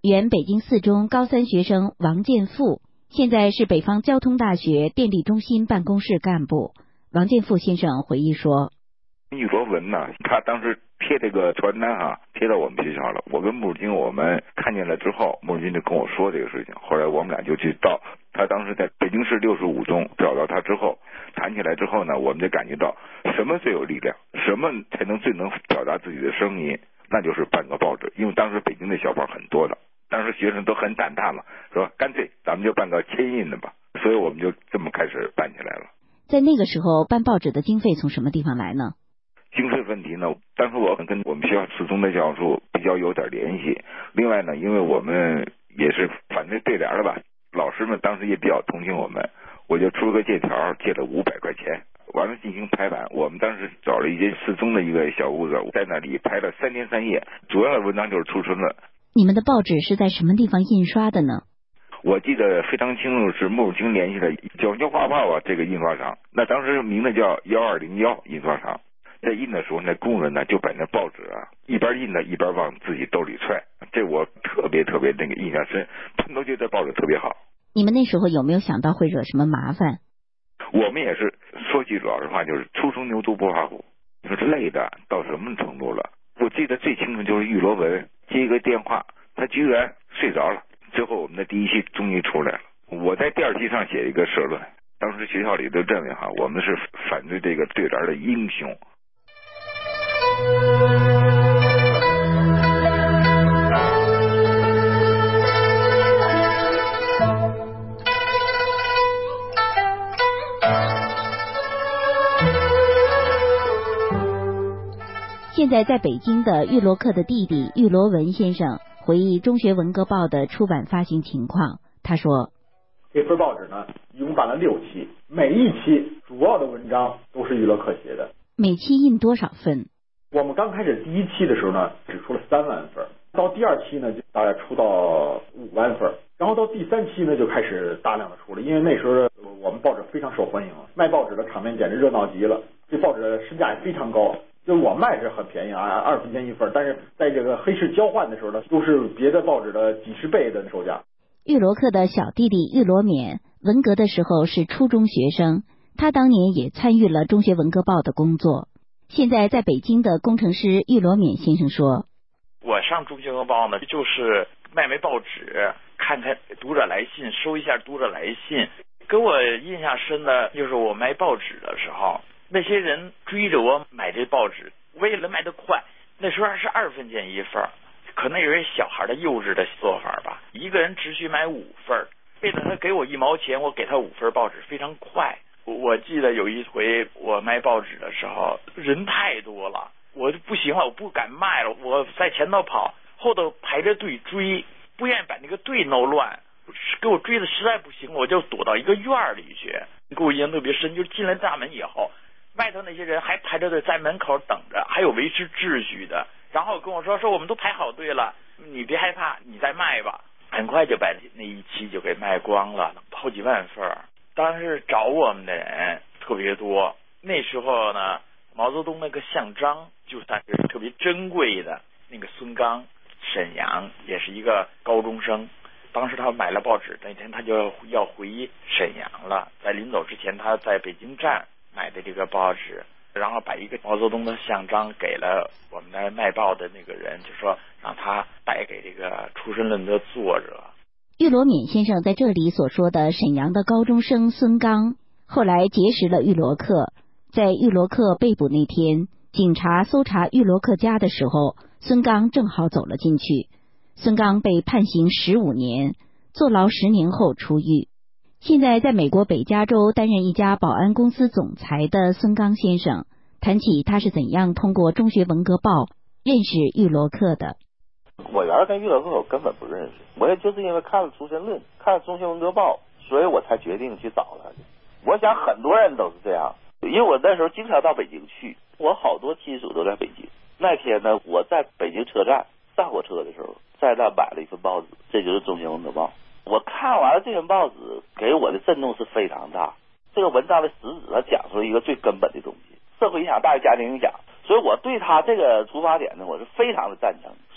原北京四中高三学生王建富，现在是北方交通大学电力中心办公室干部。王建富先生回忆说， 玉罗文呢，他当时贴这个传单哈、啊，贴到我们学校了。我跟穆志军我们看见了之后，穆志军就跟我说这个事情。后来我们俩就去到他当时在北京市六十五中找到他之后，谈起来之后呢，我们就感觉到什么最有力量，什么才能最能表达自己的声音，那就是办个报纸。因为当时北京的小报很多的，当时学生都很胆大嘛，说干脆咱们就办个签印的吧。所以我们就这么开始办起来了。 在那个时候办报纸的经费从什么地方来呢？ 经费问题呢，当时我跟我们学校四中的教授比较有点联系。另外呢，因为我们也是反对对联的吧，老师们当时也比较同情我们，我就出了个借条，借了五百块钱，完了进行排版。我们当时找了一间四中的一个小屋子，在那里排了三天三夜，主要的文章就是出春了。 你们的报纸是在什么地方印刷的呢？ 我记得非常清楚，是穆志军联系的九江画报啊，这个印刷厂，那当时名字叫幺二零幺印刷厂。在印的时候，那工人呢就把那报纸啊一边印呢一边往自己兜里揣，这我特别特别那个印象深，他们都觉得报纸特别好。 你们那时候有没有想到会惹什么麻烦？ 我们也是说句老实话，就是初生牛犊不怕虎，你说累的到什么程度了？我记得最清楚就是玉罗文接一个电话，他居然睡着了。最后我们的第一期终于出来了，我在第二期上写一个社论，当时学校里都认为哈，我们是反对这个对联的英雄。 现在在北京的玉罗克的弟弟玉罗文先生回忆中学文革报的出版发行情况，他说， 这份报纸呢一共办了六期，每一期主要的文章都是玉罗克写的。 每期印多少份？ 我们刚开始第一期的时候呢只出了三万份，到第二期呢就大概出到五万份，然后到第三期呢就开始大量的出了。因为那时候我们报纸非常受欢迎，卖报纸的场面简直热闹极了，这报纸的身价也非常高，就是我卖是很便宜啊，二分钱一份，但是在这个黑市交换的时候呢，都是别的报纸的几十倍的售价。 玉罗克的小弟弟玉罗勉文革的时候是初中学生，他当年也参与了中学文革报的工作。现在在北京的工程师玉罗勉先生说， 我上中学文革报呢，就是卖卖报纸，看看读者来信，收一下读者来信。给我印象深的就是我卖报纸的时候，那些人追着我买这报纸，为了卖得快，那时候还是二分钱一份，可能有些小孩的幼稚的做法吧，一个人只许买五份，为了他给我一毛钱，我给他五份报纸，非常快。我记得有一回我卖报纸的时候，人太多了，我就不行了，我不敢卖了，我在前头跑，后头排着队追，不愿意把那个队闹乱，给我追的实在不行，我就躲到一个院里去。给我印象特别深，就是进了大门以后，外头那些人还排着队在门口等着，还有维持秩序的，然后跟我说说我们都排好队了，你别害怕，你再卖吧。很快就把那一期就给卖光了，好几万份。当时找我们的人特别多，那时候呢，毛泽东那个像章就算是特别珍贵的。那个孙刚，沈阳也是一个高中生，当时他买了报纸，那天他就要回沈阳了，在临走之前，他在北京站买的这个报纸，然后把一个毛泽东的像章给了我们那卖报的那个人，就说让他带给这个《出身论》的作者。 玉罗勉先生在这里所说的沈阳的高中生孙刚，后来结识了玉罗克。在玉罗克被捕那天，警察搜查玉罗克家的时候，孙刚正好走了进去。孙刚被判刑十五年，坐牢十年后出狱。现在在美国北加州担任一家保安公司总裁的孙刚先生，谈起他是怎样通过中学文革报认识玉罗克的。 我原来跟玉罗克我根本不认识，我也就是因为看了《出身论》，看了《中学文革报》，所以我才决定去找他。我想很多人都是这样，因为我那时候经常到北京去，我好多亲属都在北京。那天呢，我在北京车站上火车的时候，在那买了一份报纸，这就是《中学文革报》。我看完了这份报纸，给我的震动是非常大。这个文章的实质，它讲出了一个最根本的东西：社会影响大于家庭影响。所以我对他这个出发点呢，我是非常的赞成。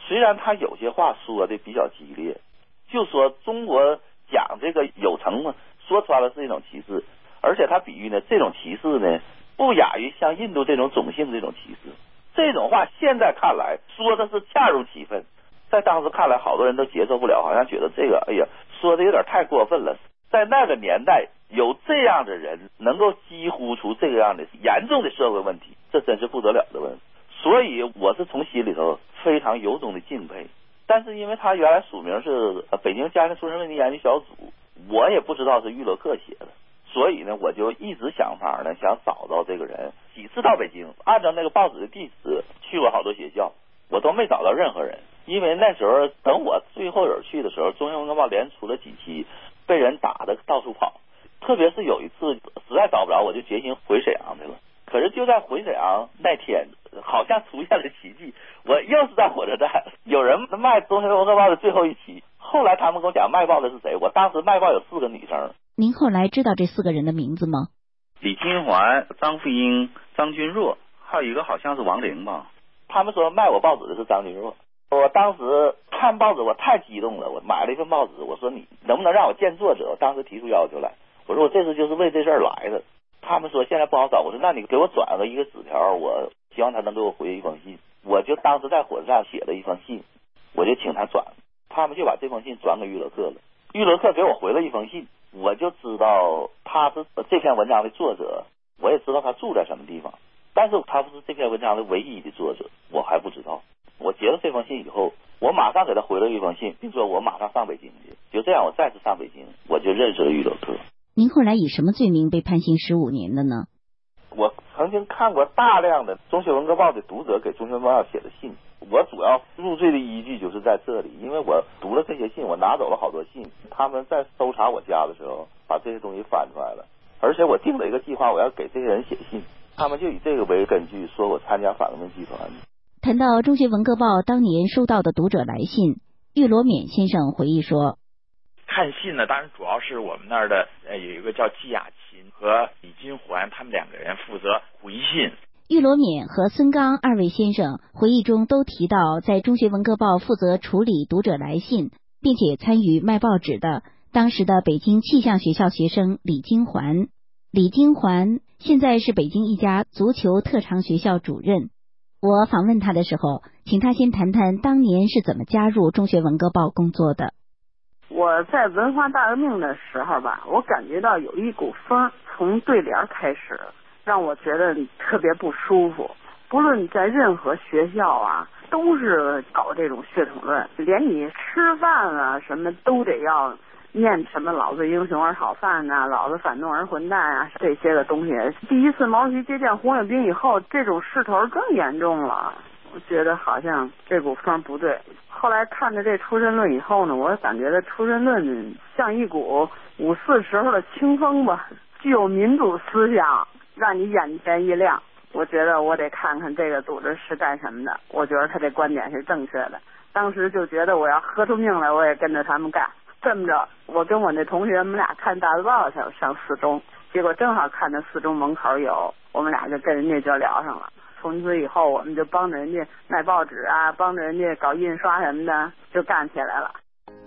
虽然他有些话说的比较激烈，就说中国讲这个有成嘛，说穿了是一种歧视，而且他比喻呢，这种歧视呢不亚于像印度这种种姓这种歧视。这种话现在看来说的是恰如其分，在当时看来好多人都接受不了，好像觉得这个哎呀说的有点太过分了。在那个年代有这样的人能够几乎出这样的严重的社会问题，这真是不得了的问题。所以我是从心里头非常由衷的敬佩。但是因为他原来署名是北京家庭出生问题研究小组，我也不知道是玉罗克写的，所以呢我就一直想法呢想找到这个人。几次到北京按照那个报纸的地址去过好多学校，我都没找到任何人。因为那时候等我最后人去的时候，中央文报连出了几期，被人打的到处跑。特别是有一次实在找不着，我就决心回沈阳去了。可是就在回沈阳那天，好像出现了奇迹，我又是在火车站，有人卖《中学文科报》的最后一期。后来他们跟我讲卖报的是谁，我当时卖报有四个女生。 您后来知道这四个人的名字吗？ 李金环、张富英、张君若，还有一个好像是王玲吧。他们说卖我报纸的是张君若。我当时看报纸我太激动了，我买了一份报纸，我说你能不能让我见作者？我当时提出要求来，我说我这次就是为这事儿来的。他们说现在不好找，我说那你给我转个一个纸条，我希望他能给我回一封信。我就当时在火车站写了一封信，我就请他转，他们就把这封信转给玉罗克了。玉罗克给我回了一封信，我就知道他是这篇文章的作者，我也知道他住在什么地方，但是他不是这篇文章的唯一的作者，我还不知道。我接到这封信以后，我马上给他回了一封信，并说我马上上北京去。就这样，我再次上北京，我就认识了玉罗克。 您后来以什么罪名被判刑十五年的呢？ 我曾经看过大量的《中学文科报》的读者给《中学文科报》写的信，我主要入罪的依据就是在这里，因为我读了这些信，我拿走了好多信，他们在搜查我家的时候把这些东西翻出来了，而且我定了一个计划，我要给这些人写信，他们就以这个为根据说我参加反革命集团。 谈到《中学文科报》当年收到的读者来信，玉罗勉先生回忆说， 看信呢，当然主要是我们那儿的呃有一个叫季雅琴和李金环，他们两个人负责回信。 玉罗勉和孙刚二位先生回忆中都提到，在《中学文科报》负责处理读者来信，并且参与卖报纸的当时的北京气象学校学生李金环。李金环现在是北京一家足球特长学校主任。我访问他的时候，请他先谈谈当年是怎么加入《中学文科报》工作的。 我在文化大革命的时候吧，我感觉到有一股风从对联开始，让我觉得特别不舒服。不论在任何学校啊，都是搞这种血统论，连你吃饭啊什么都得要念什么老子英雄而好饭呐、啊，老子反动而混蛋啊，这些个东西。第一次毛主席接见红卫兵以后，这种势头更严重了。我觉得好像这股风不对。后来看着这出身论以后呢，我感觉这出身论像一股五四时候的清风吧，具有民主思想，让你眼前一亮。我觉得我得看看这个组织是干什么的，我觉得他这观点是正确的。当时就觉得我要喝出命来，我也跟着他们干。这么着，我跟我那同学，我们俩看大字报上上四中，结果正好看到四中门口有，我们俩就跟人家就聊上了。从此以后，我们就帮着人家卖报纸啊，帮着人家搞印刷什么的，就干起来了。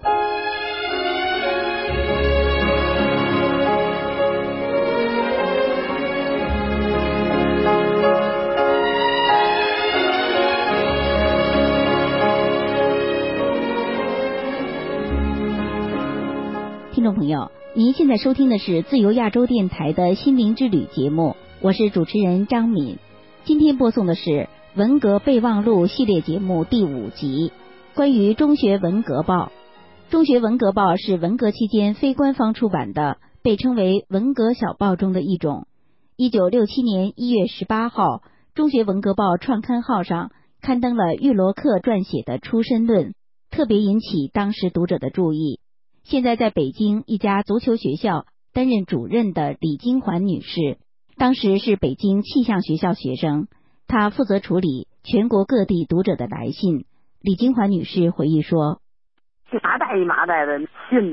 听众朋友，您现在收听的是自由亚洲电台的心灵之旅节目，我是主持人张敏。今天播送的是文革备忘录系列节目第五集，关于中学文革报。中学文革报是文革期间非官方出版的，被称为文革小报中的一种。一九六七年一月十八号，中学文革报创刊号上刊登了玉罗克撰写的出身论，特别引起当时读者的注意。现在在北京一家足球学校担任主任的李金环女士，当时是北京气象学校学生，她负责处理全国各地读者的来信。李金环女士回忆说， 一麻袋一麻袋的信呢、啊，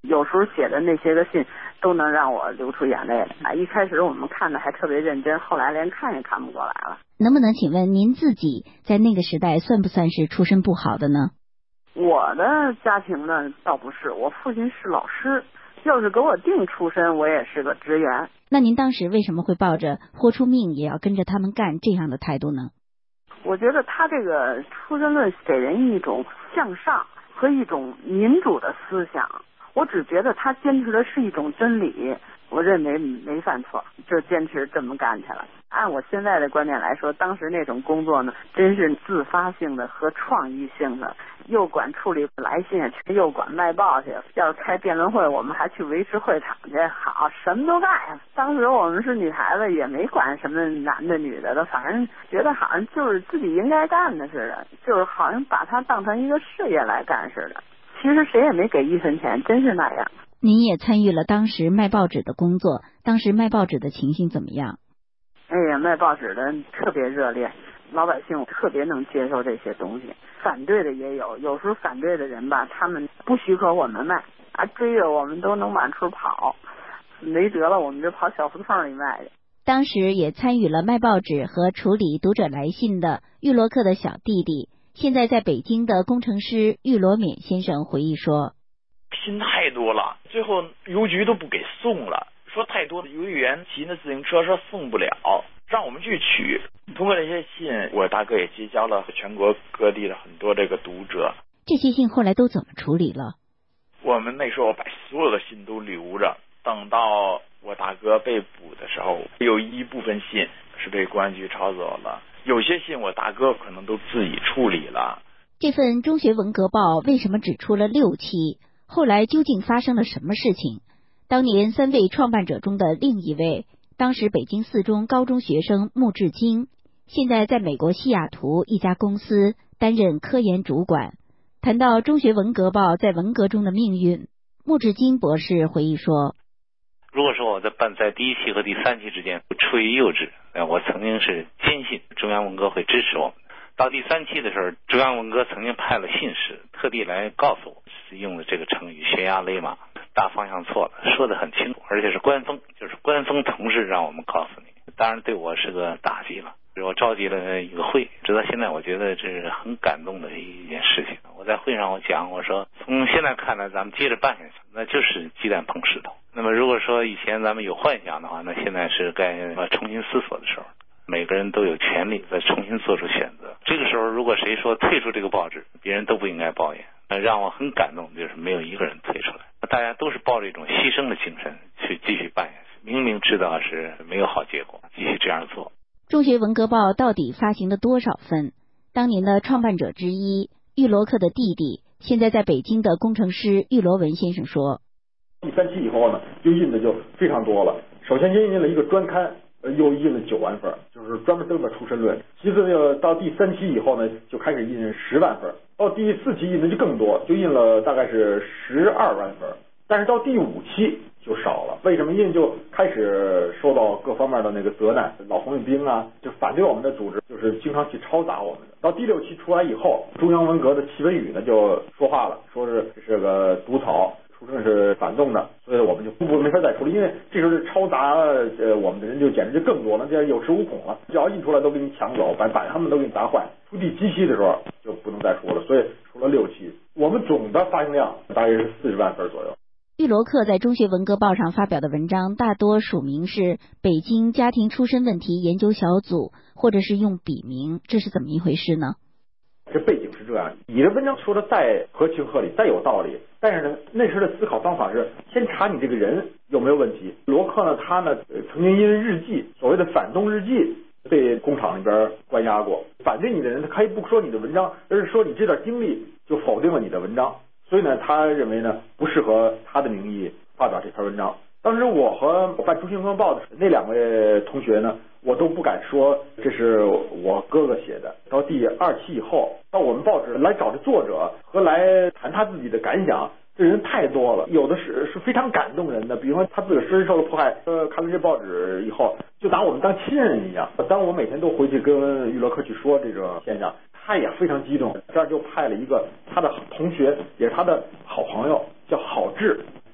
有时候写的那些个信都能让我流出眼泪来啊！一开始我们看的还特别认真，后来连看也看不过来了。 能不能请问您自己在那个时代算不算是出身不好的呢？ 我的家庭呢倒不是，我父亲是老师，要是给我定出身，我也是个职员。 那您当时为什么会抱着豁出命也要跟着他们干这样的态度呢？ 我觉得他这个出身论给人一种向上和一种民主的思想，我只觉得他坚持的是一种真理，我认为没犯错，就坚持这么干去了。按我现在的观点来说，当时那种工作呢，真是自发性的和创意性的，又管处理来信，又管卖报去。要是开辩论会，我们还去维持会场去，好，什么都干。当时我们是女孩子，也没管什么男的女的的，反正觉得好像就是自己应该干的似的，就是好像把它当成一个事业来干似的。其实谁也没给一分钱，真是那样。 您也参与了当时卖报纸的工作，当时卖报纸的情形怎么样？ 哎呀，卖报纸的特别热烈，老百姓特别能接受这些东西，反对的也有，有时候反对的人吧，他们不许可我们卖，啊，追着我们都能往出跑，没辙了，我们就跑小胡同里卖去。 当时也参与了卖报纸和处理读者来信的玉罗克的小弟弟，现在在北京的工程师玉罗勉先生回忆说， 信太多了，最后邮局都不给送了，说太多的邮递员骑那自行车说送不了，让我们去取。通过这些信，我大哥也结交了全国各地的很多这个读者。 这些信后来都怎么处理了？ 我们那时候把所有的信都留着，等到我大哥被捕的时候，有一部分信是被公安局抄走了，有些信我大哥可能都自己处理了。 这份《中学文革报》为什么只出了六期？后来究竟发生了什么事情？当年三位创办者中的另一位，当时北京四中高中学生穆志京，现在在美国西雅图一家公司担任科研主管。谈到《中学文革报》在文革中的命运，穆志京博士回忆说， 如果说我在办在第一期和第三期之间出于幼稚，我曾经是坚信中央文革会支持我们。到第三期的时候，中央文革曾经派了信使特地来告诉我，是用了这个成语悬崖勒马，大方向错了，说得很清楚，而且是官方，就是官方同志让我们告诉你，当然对我是个打击了。我召集了一个会，直到现在我觉得这是很感动的一件事情。我在会上我讲，我说从现在看来咱们接着办下去，那就是鸡蛋碰石头。那么如果说以前咱们有幻想的话，那现在是该重新思索的时候，每个人都有权利再重新做出选择。这个时候如果谁说退出这个报纸，别人都不应该抱怨。让我很感动就是没有一个人退出来，大家都是抱着一种牺牲的精神去继续办下去，明明知道是没有好结果，继续这样做。 中学文革报到底发行了多少份？当年的创办者之一玉罗克的弟弟，现在在北京的工程师玉罗文先生说， 第三期以后呢，就印的就非常多了。首先先印了一个专刊，又印了九万份，就是专门登的出身论。其次呢，到第三期以后呢，就开始印十万份。到第四期印的就更多，就印了大概是十二万份。但是到第五期就少了，为什么？因为就开始受到各方面的那个责难，老红卫兵啊，就反对我们的组织，就是经常去抄袭我们的。到第六期出来以后，中央文革的戚文宇呢就说话了，说是这是个毒草，出生是反动的，所以我们就不没法再处理，因为这时候抄杂呃我们的人就简直就更多了，这有恃无恐了，只要印出来都给你抢走，把把他们都给你砸坏。出第七期的时候就不能再出了，所以出了六期。我们总的发行量大约是四十万份左右。 玉罗克在《中学文革报》上发表的文章大多署名是北京家庭出身问题研究小组，或者是用笔名，这是怎么一回事呢？ 这背景是这样，你的文章说的再合情合理，再有道理，但是呢，那时的思考方法是先查你这个人有没有问题。罗克呢，他呢曾经因为日记，所谓的反动日记，被工厂里边关押过。反对你的人，他可以不说你的文章，而是说你这段经历就否定了你的文章。所以呢，他认为呢不适合他的名义发表这篇文章。当时我和我办《中学文革报》的那两位同学呢，我都不敢说这是我哥哥写的。到第二期以后，到我们报纸来找这作者和来谈他自己的感想，这人太多了，有的是是非常感动人的。比如说他自个儿身受了迫害，呃，看了这报纸以后，就拿我们当亲人一样。当我每天都回去跟玉罗克去说这个现象，他也非常激动。这样就派了一个他的同学，也是他的好朋友，叫郝志。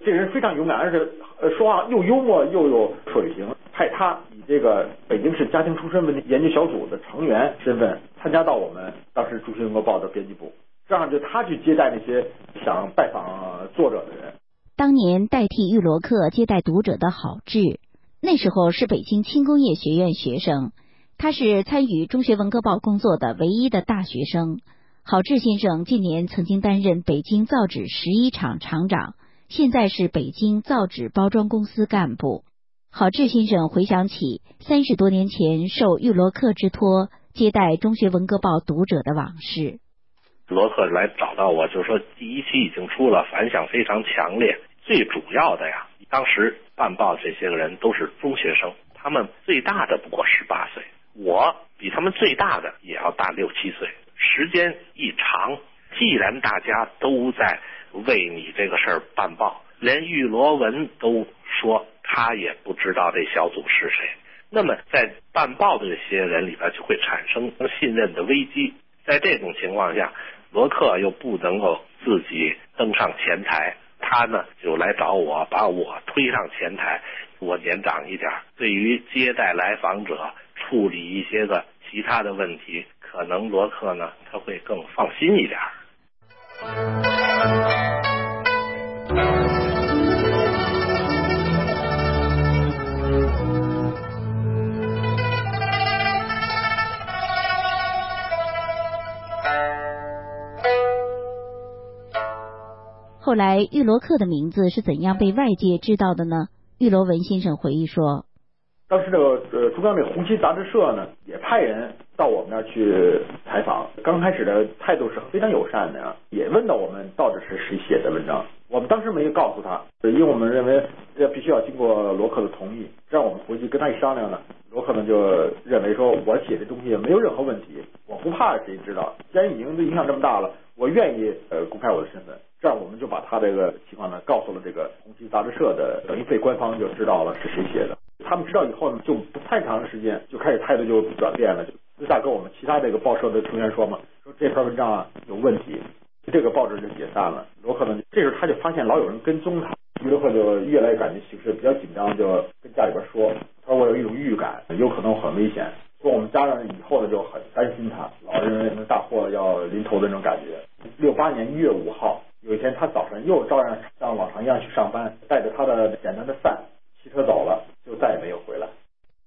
这个人非常勇敢，而且呃说话又幽默又有水平，派他以这个北京市家庭出身问题研究小组的成员身份参加到我们当时《中新文革报》的编辑部，这样就他去接待那些想拜访作者的人。 当年代替玉罗克接待读者的郝志，那时候是北京轻工业学院学生，他是参与《中学文革报》工作的唯一的大学生。郝志先生近年曾经担任北京造纸十一厂厂长，现在是北京造纸包装公司干部。郝志先生回想起三十多年前受玉罗克之托接待《中学文革报》读者的往事。 罗克来找到我，就说第一期已经出了，反响非常强烈。最主要的呀，当时办报这些个人都是中学生，他们最大的不过十八岁，我比他们最大的也要大六七岁。时间一长，既然大家都在为你这个事儿办报，连玉罗文都说他也不知道这小组是谁，那么在办报的这些人里边就会产生信任的危机。在这种情况下，罗克又不能够自己登上前台，他呢就来找我，把我推上前台。我年长一点，对于接待来访者处理一些个其他的问题，可能罗克呢他会更放心一点。 后来玉罗克的名字是怎样被外界知道的呢？玉罗文先生回忆说， 当时这个呃中央这个红旗杂志社呢，也派人到我们那儿去采访。刚开始的态度是非常友善的呀，也问到我们到底是谁写的文章。我们当时没有告诉他，因为我们认为这必须要经过罗克的同意。这样我们回去跟他一商量呢，罗克呢就认为说我写的东西没有任何问题，我不怕谁知道。既然已经影响这么大了，我愿意呃公开我的身份。这样我们就把他这个情况呢告诉了这个红旗杂志社的，等于被官方就知道了是谁写的。他们知道以后呢，就不太长的时间就开始态度就转变了，就私下跟我们其他这个报社的成员说嘛，说这篇文章啊有问题，这个报纸就解散了。罗克呢，这时候他就发现老有人跟踪他，于罗克就越来越感觉形势比较紧张，就跟家里边说，他说我有一种预感，有可能很危险。说我们家人以后呢就很担心他，老认为大祸要临头的那种感觉。六八年一月五号，有一天他早上又照样像往常一样去上班，带着他的简单的伞，骑车走了，就再也没有回来。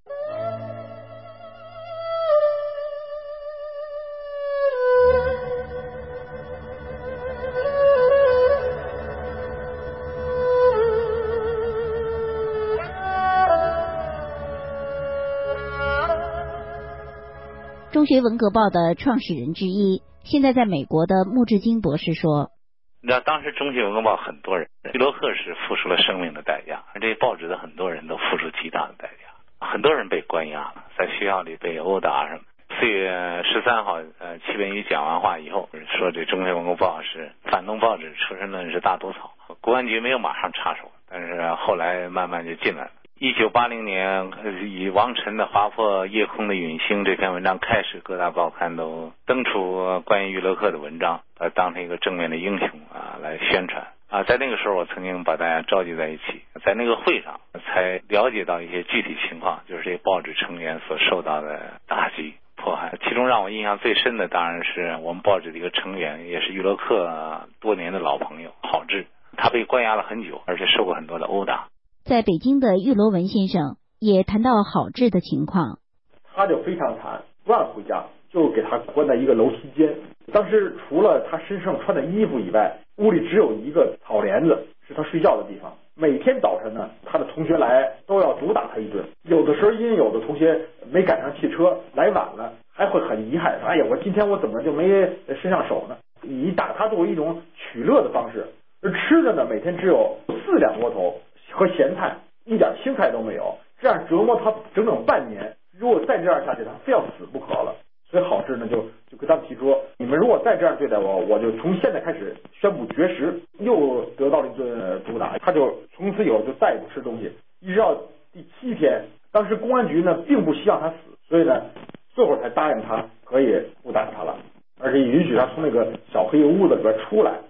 中学文革报的创始人之一，现在在美国的穆志金博士说， 那当时中学文革报很多人，玉罗克是付出了生命的代价，而这报纸的很多人都付出极大的代价，很多人被关押了，在学校里被殴打什么。四月十三号，呃，戚本禹讲完话以后，说这中学文革报是反动报纸，出身论是大毒草。公安局没有马上插手，但是后来慢慢就进来了。一九八零年，以王晨的《划破夜空的陨星》这篇文章开始，各大报刊都登出关于玉罗克的文章，呃，当成一个正面的英雄啊来宣传啊。在那个时候，我曾经把大家召集在一起，在那个会上才了解到一些具体情况，就是这些报纸成员所受到的打击迫害。其中让我印象最深的，当然是我们报纸的一个成员，也是玉罗克多年的老朋友郝志，他被关押了很久，而且受过很多的殴打。 在北京的玉罗文先生也谈到郝志的情况， 他就非常惨，不让回家，就给他关在一个楼梯间。当时除了他身上穿的衣服以外，屋里只有一个草帘子是他睡觉的地方。每天早晨呢，他的同学来都要毒打他一顿，有的时候因为有的同学没赶上汽车来晚了，还会很遗憾，哎呀，我今天我怎么就没伸上手呢？以打他作为一种取乐的方式。而吃的呢，每天只有四两窝头和咸菜，一点青菜都没有，这样折磨他整整半年。如果再这样下去，他非要死不可了。所以郝志呢就就跟他们提出，你们如果再这样对待我，我就从现在开始宣布绝食。又得到了一顿毒打，他就从此以后就再也不吃东西，一直到第七天。当时公安局呢并不希望他死，所以呢最后才答应他可以不打他了，而且允许他从那个小黑屋子里边出来。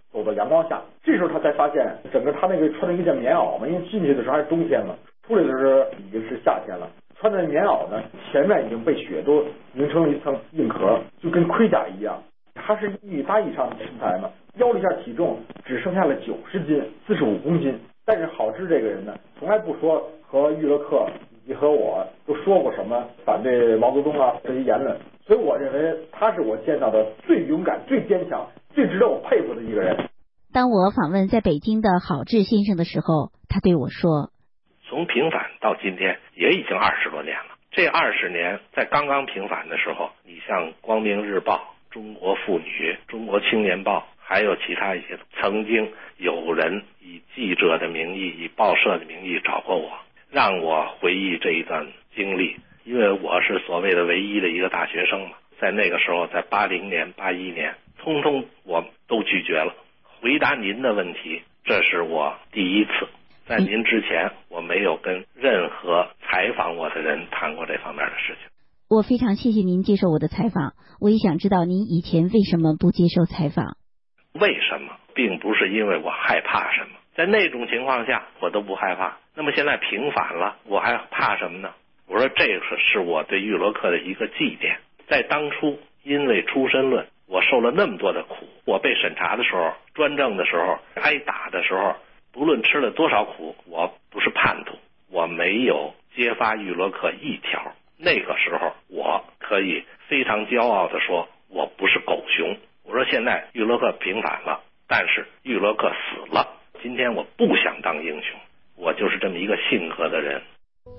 走到阳光下，这时候他才发现，整个他那个穿的一件棉袄嘛，因为进去的时候还是冬天嘛，出来的时候已经是夏天了。穿的棉袄呢，前面已经被雪都凝成了一层硬壳，就跟盔甲一样。他是一米八以上的身材嘛，腰了一下体重只剩下了九十斤，四十五公斤。但是郝志这个人呢，从来不说和玉勒克以及和我都说过什么反对毛泽东啊这些言论，所以我认为他是我见到的最勇敢、最坚强、最值得我佩服的一个人。 当我访问在北京的郝志先生的时候，他对我说： 从平反到今天也已经二十多年了。这二十年在刚刚平反的时候，你像光明日报、中国妇女、中国青年报，还有其他一些，曾经有人以记者的名义、以报社的名义找过我，让我回忆这一段经历。因为我是所谓的唯一的一个大学生嘛，在那个时候，在八零年、八一年，通通我都拒绝了。回答您的问题，这是我第一次。在您之前，我没有跟任何采访我的人谈过这方面的事情。 我非常谢谢您接受我的采访，我也想知道您以前为什么不接受采访。 为什么？并不是因为我害怕什么，在那种情况下我都不害怕。那么现在平反了，我还怕什么呢？我说这个是我对玉勒克的一个祭奠。在当初因为出身论，我受了那么多的苦，我被审查的时候、专政的时候、挨打的时候，不论吃了多少苦，我不是叛徒，我没有揭发玉勒克一条。那个时候我可以非常骄傲地说，我不是狗熊。我说现在玉勒克平反了，但是玉勒克死了，今天我不想当英雄，我就是这么一个性格的人。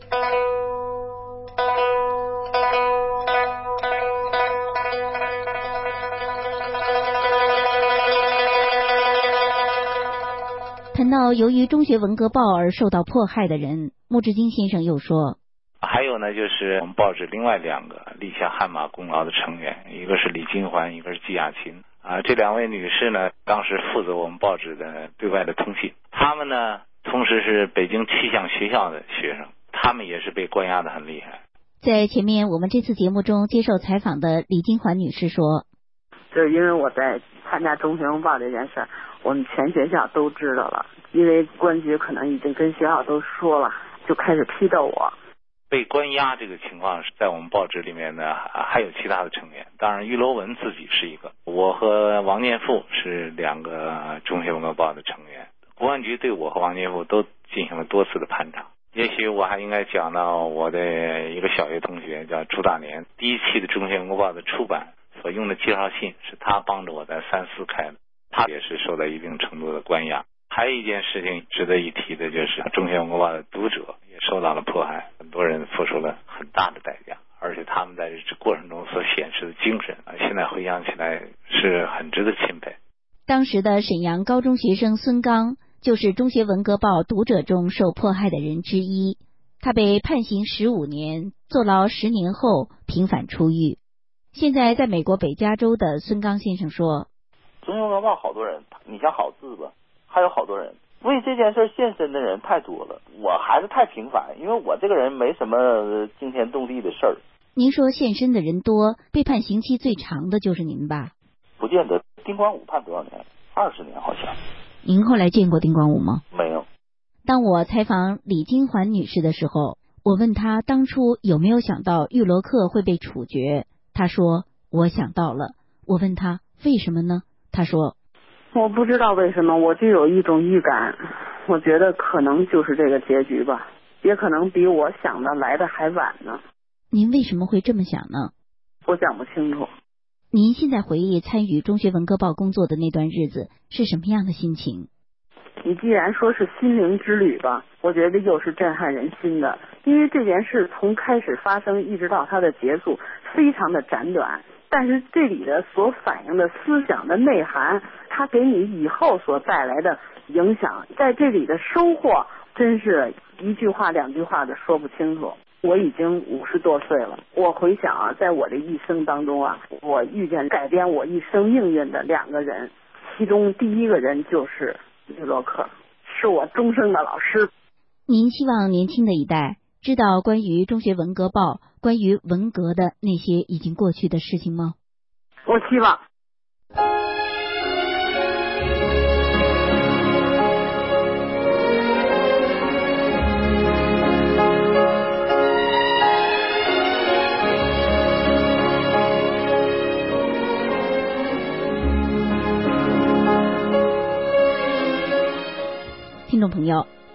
谈到由于中学文革报而受到迫害的人，穆志金先生又说， 还有呢，就是我们报纸另外两个立下汗马功劳的成员，一个是李金环，一个是季亚琴啊。这两位女士呢，当时负责我们报纸的对外的通信。她们呢，同时是北京气象学校的学生，她们也是被关押的很厉害。 在前面我们这次节目中接受采访的李金环女士说， 就是因为我在参加中学文报这件事，我们全学校都知道了，因为公安局可能已经跟学校都说了，就开始批斗我。 被关押这个情况是在我们报纸里面呢，还有其他的成员，当然玉楼文自己是一个，我和王念富是两个中学文革报的成员。公安局对我和王念富都进行了多次的盘查。也许我还应该讲到我的一个小学同学叫朱大年，第一期的中学文革报的出版所用的介绍信是他帮着我在三司开的，他也是受到一定程度的关押。还有一件事情值得一提的就是中学文革报的读者也受到了迫害，很多人付出了很大的代价，而且他们在这过程中所显示的精神啊，现在回想起来是很值得钦佩。 当时的沈阳高中学生孙刚就是中学文革报读者中受迫害的人之一，他被判刑十五年，坐牢十年后平反出狱。现在在美国北加州的孙刚先生说， 中学文革报好多人，你像郝志吧，还有好多人为这件事献身的人太多了，我还是太平凡，因为我这个人没什么惊天动地的事儿。 您说献身的人多，被判刑期最长的就是您吧？ 不见得，丁光武判多少年？二十年好像。 您后来见过丁光武吗？ 没有。 当我采访李金环女士的时候，我问她当初有没有想到玉罗克会被处决，她说我想到了。我问她为什么呢？她说我不知道为什么，我就有一种预感，我觉得可能就是这个结局吧，也可能比我想的来的还晚呢。 您为什么会这么想呢？ 我讲不清楚。 您现在回忆参与中学文革报工作的那段日子是什么样的心情？ 你既然说是心灵之旅吧，我觉得又是震撼人心的，因为这件事从开始发生一直到它的结束非常的简短，但是这里的所反映的思想的内涵，它给你以后所带来的影响，在这里的收获真是一句话两句话的说不清楚。我已经五十多岁了，我回想啊，在我的一生当中啊，我遇见改变我一生命运的两个人，其中第一个人就是玉罗克，是我终生的老师。 您希望年轻的一代知道关于中学文革报、关于文革的那些已经过去的事情吗？ 我希望。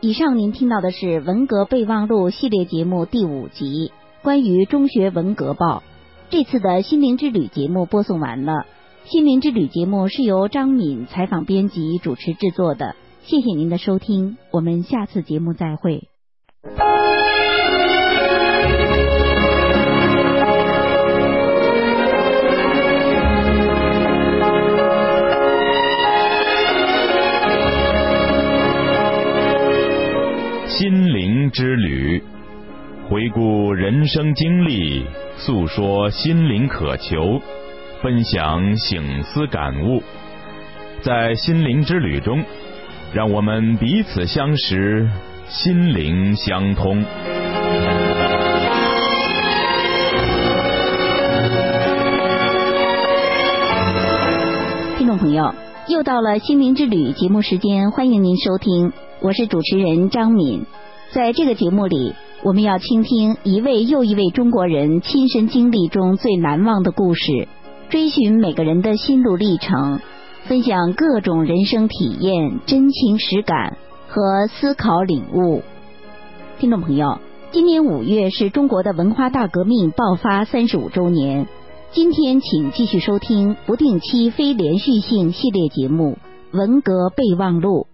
以上您听到的是《文革备忘录》系列节目第五集，关于中学文革报。这次的心灵之旅节目播送完了。心灵之旅节目是由张敏采访编辑主持制作的，谢谢您的收听，我们下次节目再会。 心灵之旅，回顾人生经历，诉说心灵渴求，分享省思感悟。在心灵之旅中，让我们彼此相识，心灵相通。 听众朋友，又到了心灵之旅节目时间，欢迎您收听，我是主持人张敏。在这个节目里，我们要倾听一位又一位中国人亲身经历中最难忘的故事，追寻每个人的心路历程，分享各种人生体验、真情实感和思考领悟。听众朋友，今年五月是中国的文化大革命爆发三十五周年。今天请继续收听不定期非连续性系列节目《文革备忘录》。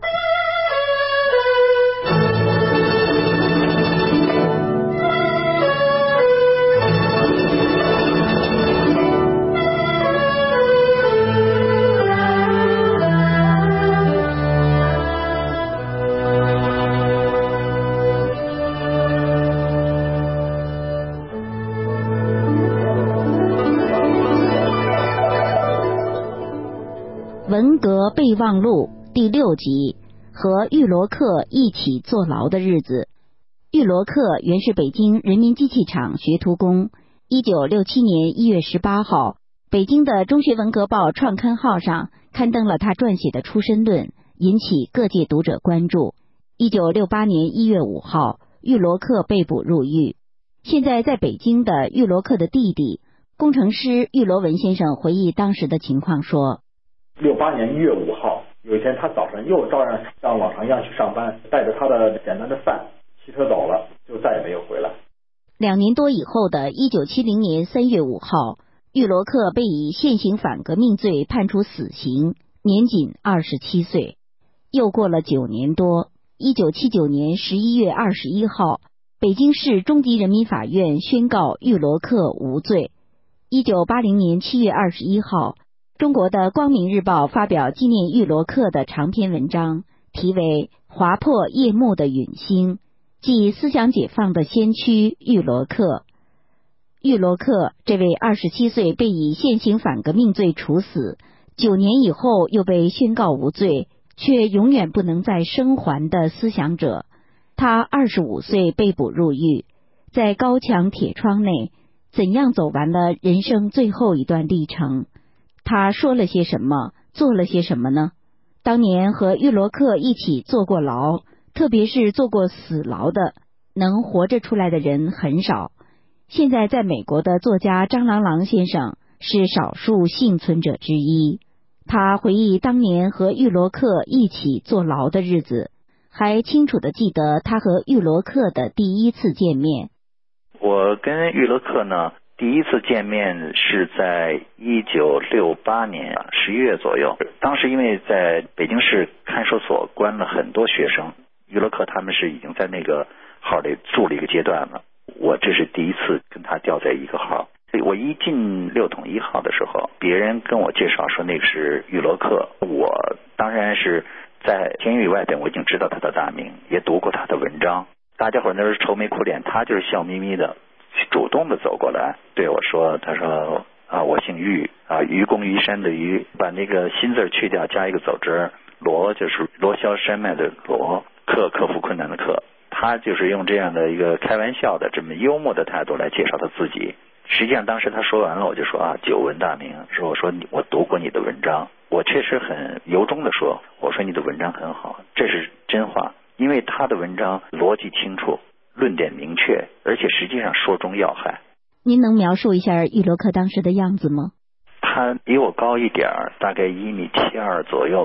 文革备忘录第六集，和玉罗克一起坐牢的日子。玉罗克原是北京人民机器厂学徒工。一九六七年一月十八号，北京的中学文革报创刊号上刊登了他撰写的出身论，引起各界读者关注。一九六八年一月五号，玉罗克被捕入狱。现在在北京的玉罗克的弟弟工程师玉罗文先生回忆当时的情况说， 六八年一月五号，有一天他早上又照样像往常一样去上班，带着他的简单的饭，骑车走了，就再也没有回来。 两年多以后的一九七零年三月五号，玉罗克被以现行反革命罪判处死刑，年仅二十七岁。又过了九年多，一九七九年十一月二十一号，北京市中级人民法院宣告玉罗克无罪。一九八零年七月二十一号，中国的《光明日报》发表纪念玉罗克的长篇文章，题为《划破夜幕的陨星》，即思想解放的先驱玉罗克。玉罗克这位二十七岁被以现行反革命罪处死，九年以后又被宣告无罪，却永远不能再生还的思想者。他二十五岁被捕入狱，在高墙铁窗内，怎样走完了人生最后一段历程？他说了些什么，做了些什么呢？当年和玉罗克一起坐过牢，特别是坐过死牢的，能活着出来的人很少。现在在美国的作家张郎郎先生是少数幸存者之一。他回忆当年和玉罗克一起坐牢的日子，还清楚地记得他和玉罗克的第一次见面。 我跟玉罗克呢，第一次见面是在一九六八年十一月左右。当时因为在北京市看守所关了很多学生，玉罗克他们是已经在那个号里住了一个阶段了。我这是第一次跟他调在一个号。我一进六统一号的时候，别人跟我介绍说那个是玉罗克，我当然是在监狱外边我已经知道他的大名，也读过他的文章。大家伙那是愁眉苦脸，他就是笑眯眯的主动的走过来对我说，他说啊，我姓玉啊，愚公移山的愚，把那个心字去掉，加一个走之，罗就是罗霄山脉的罗，克克服困难的克。他就是用这样的一个开玩笑的这么幽默的态度来介绍他自己。实际上当时他说完了，我就说啊，久闻大名，说我说我读过你的文章，我确实很由衷的说，我说你的文章很好，这是真话，因为他的文章逻辑清楚，论点明确，而且实际上说中要害。 您能描述一下玉罗克当时的样子吗？ 他比我高一点，大概一米七二左右吧，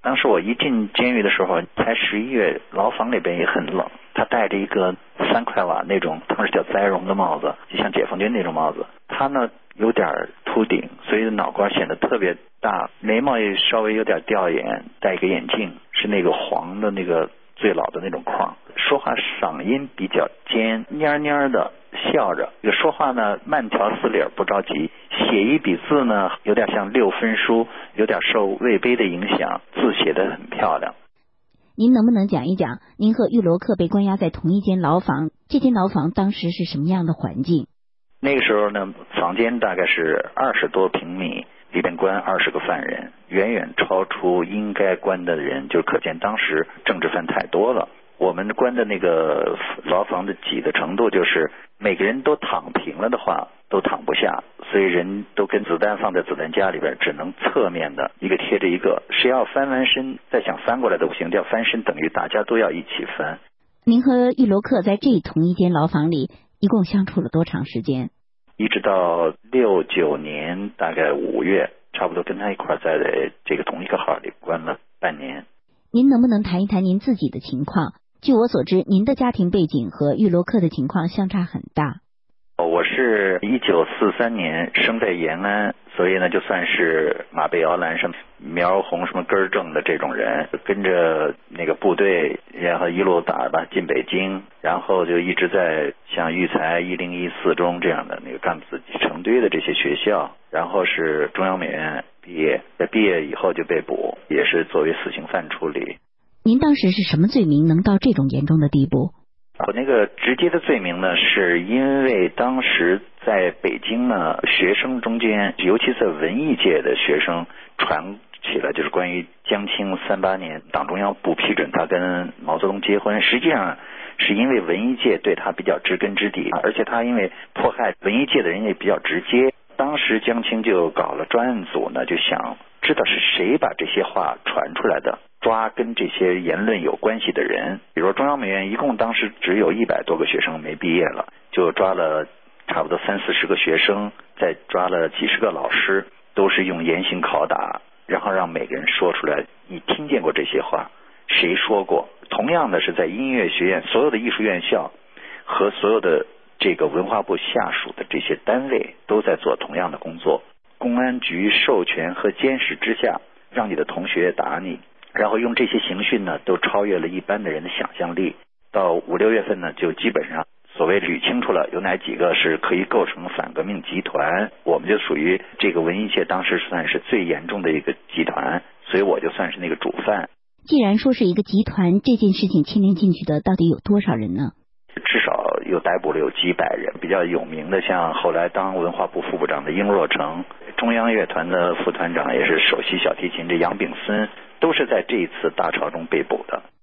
当时我一进监狱的时候，才十一月，牢房里边也很冷。他戴着一个三块瓦那种，当时叫栽绒的帽子，就像解放军那种帽子。他呢有点秃顶，所以脑瓜显得特别大，眉毛也稍微有点掉眼，戴一个眼镜，是那个黄的那个最老的那种框。说话嗓音比较尖，蔫蔫的笑着，这个说话呢慢条斯理不着急，写一笔字呢有点像六分书，有点受魏碑的影响，字写得很漂亮。 您能不能讲一讲您和玉罗克被关押在同一间牢房，这间牢房当时是什么样的环境？ 那个时候呢，房间大概是二十多平米，里边关二十个犯人，远远超出应该关的人，就可见当时政治犯太多了。我们关的那个牢房的挤的程度，就是每个人都躺平了的话都躺不下，所以人都跟子弹放在子弹夹里边，只能侧面的一个贴着一个，谁要翻完身再想翻过来都不行，要翻身等于大家都要一起翻。 您和玉罗克在这同一间牢房里一共相处了多长时间？ 一直到六九年大概五月，差不多跟他一块在这个同一个号里关了半年。 您能不能谈一谈您自己的情况？据我所知，您的家庭背景和玉罗克的情况相差很大。 我是一九四三年生在延安，所以呢就算是马背摇篮什么苗红什么根正的这种人，跟着那个部队，然后一路打吧进北京，然后就一直在像育才一零一四中这样的那个干部子弟成堆的这些学校，然后是中央美院毕业，在毕业以后就被捕，也是作为死刑犯处理。 您当时是什么罪名能到这种严重的地步？ 我那个直接的罪名呢，是因为当时在北京呢，学生中间，尤其在文艺界的学生传起来，就是关于江青三八年党中央不批准他跟毛泽东结婚，实际上是因为文艺界对他比较知根知底，而且他因为迫害文艺界的人也比较直接。当时江青就搞了专案组呢，就想知道是谁把这些话传出来的，抓跟这些言论有关系的人。比如说中央美院一共当时只有一百多个学生没毕业了，就抓了差不多三四十个学生，再抓了几十个老师，都是用严刑拷打，然后让每个人说出来你听见过这些话，谁说过。同样的是在音乐学院，所有的艺术院校和所有的这个文化部下属的这些单位都在做同样的工作，公安局授权和监视之下，让你的同学打你，然后用这些刑讯呢，都超越了一般的人的想象力。到五六月份呢，就基本上所谓捋清楚了有哪几个是可以构成反革命集团，我们就属于这个文艺界当时算是最严重的一个集团，所以我就算是那个主犯。 既然说是一个集团，这件事情牵连进去的到底有多少人呢？ 至少又逮捕了有几百人，比较有名的像后来当文化部副部长的殷若成，中央乐团的副团长也是首席小提琴这杨炳孙，都是在这一次大潮中被捕的。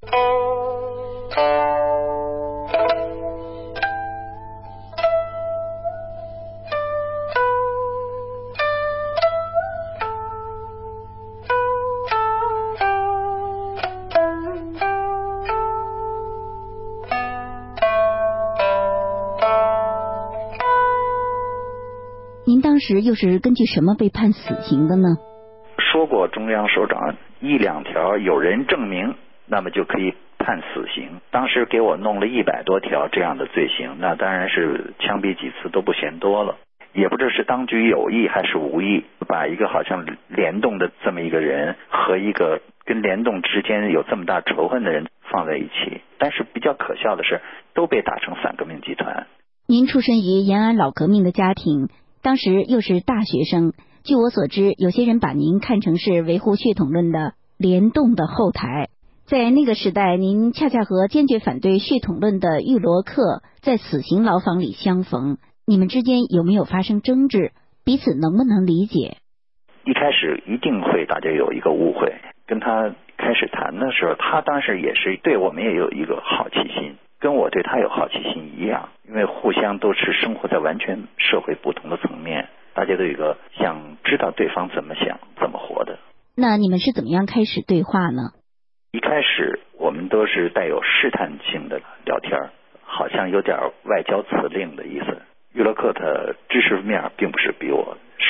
您当时又是根据什么被判死刑的呢？ 说过中央首长一两条有人证明，那么就可以判死刑。当时给我弄了一百多条这样的罪行，那当然是枪毙几次都不嫌多了。也不知是当局有意还是无意，把一个好像联动的这么一个人和一个跟联动之间有这么大仇恨的人放在一起。但是比较可笑的是，都被打成反革命集团。 您出身于延安老革命的家庭，当时又是大学生，据我所知，有些人把您看成是维护血统论的联动的后台。在那个时代，您恰恰和坚决反对血统论的玉罗克在死刑牢房里相逢，你们之间有没有发生争执？彼此能不能理解？ 一开始一定会大家有一个误会，跟他开始谈的时候，他当时也是对我们也有一个好奇心，跟我对他有好奇心一样，因为互相都是生活在完全社会不同的层面，大家都有一个想知道对方怎么想怎么活的。 那你们是怎么样开始对话呢？ 一开始我们都是带有试探性的聊天，好像有点外交辞令的意思。玉罗克的知识面并不是比我少，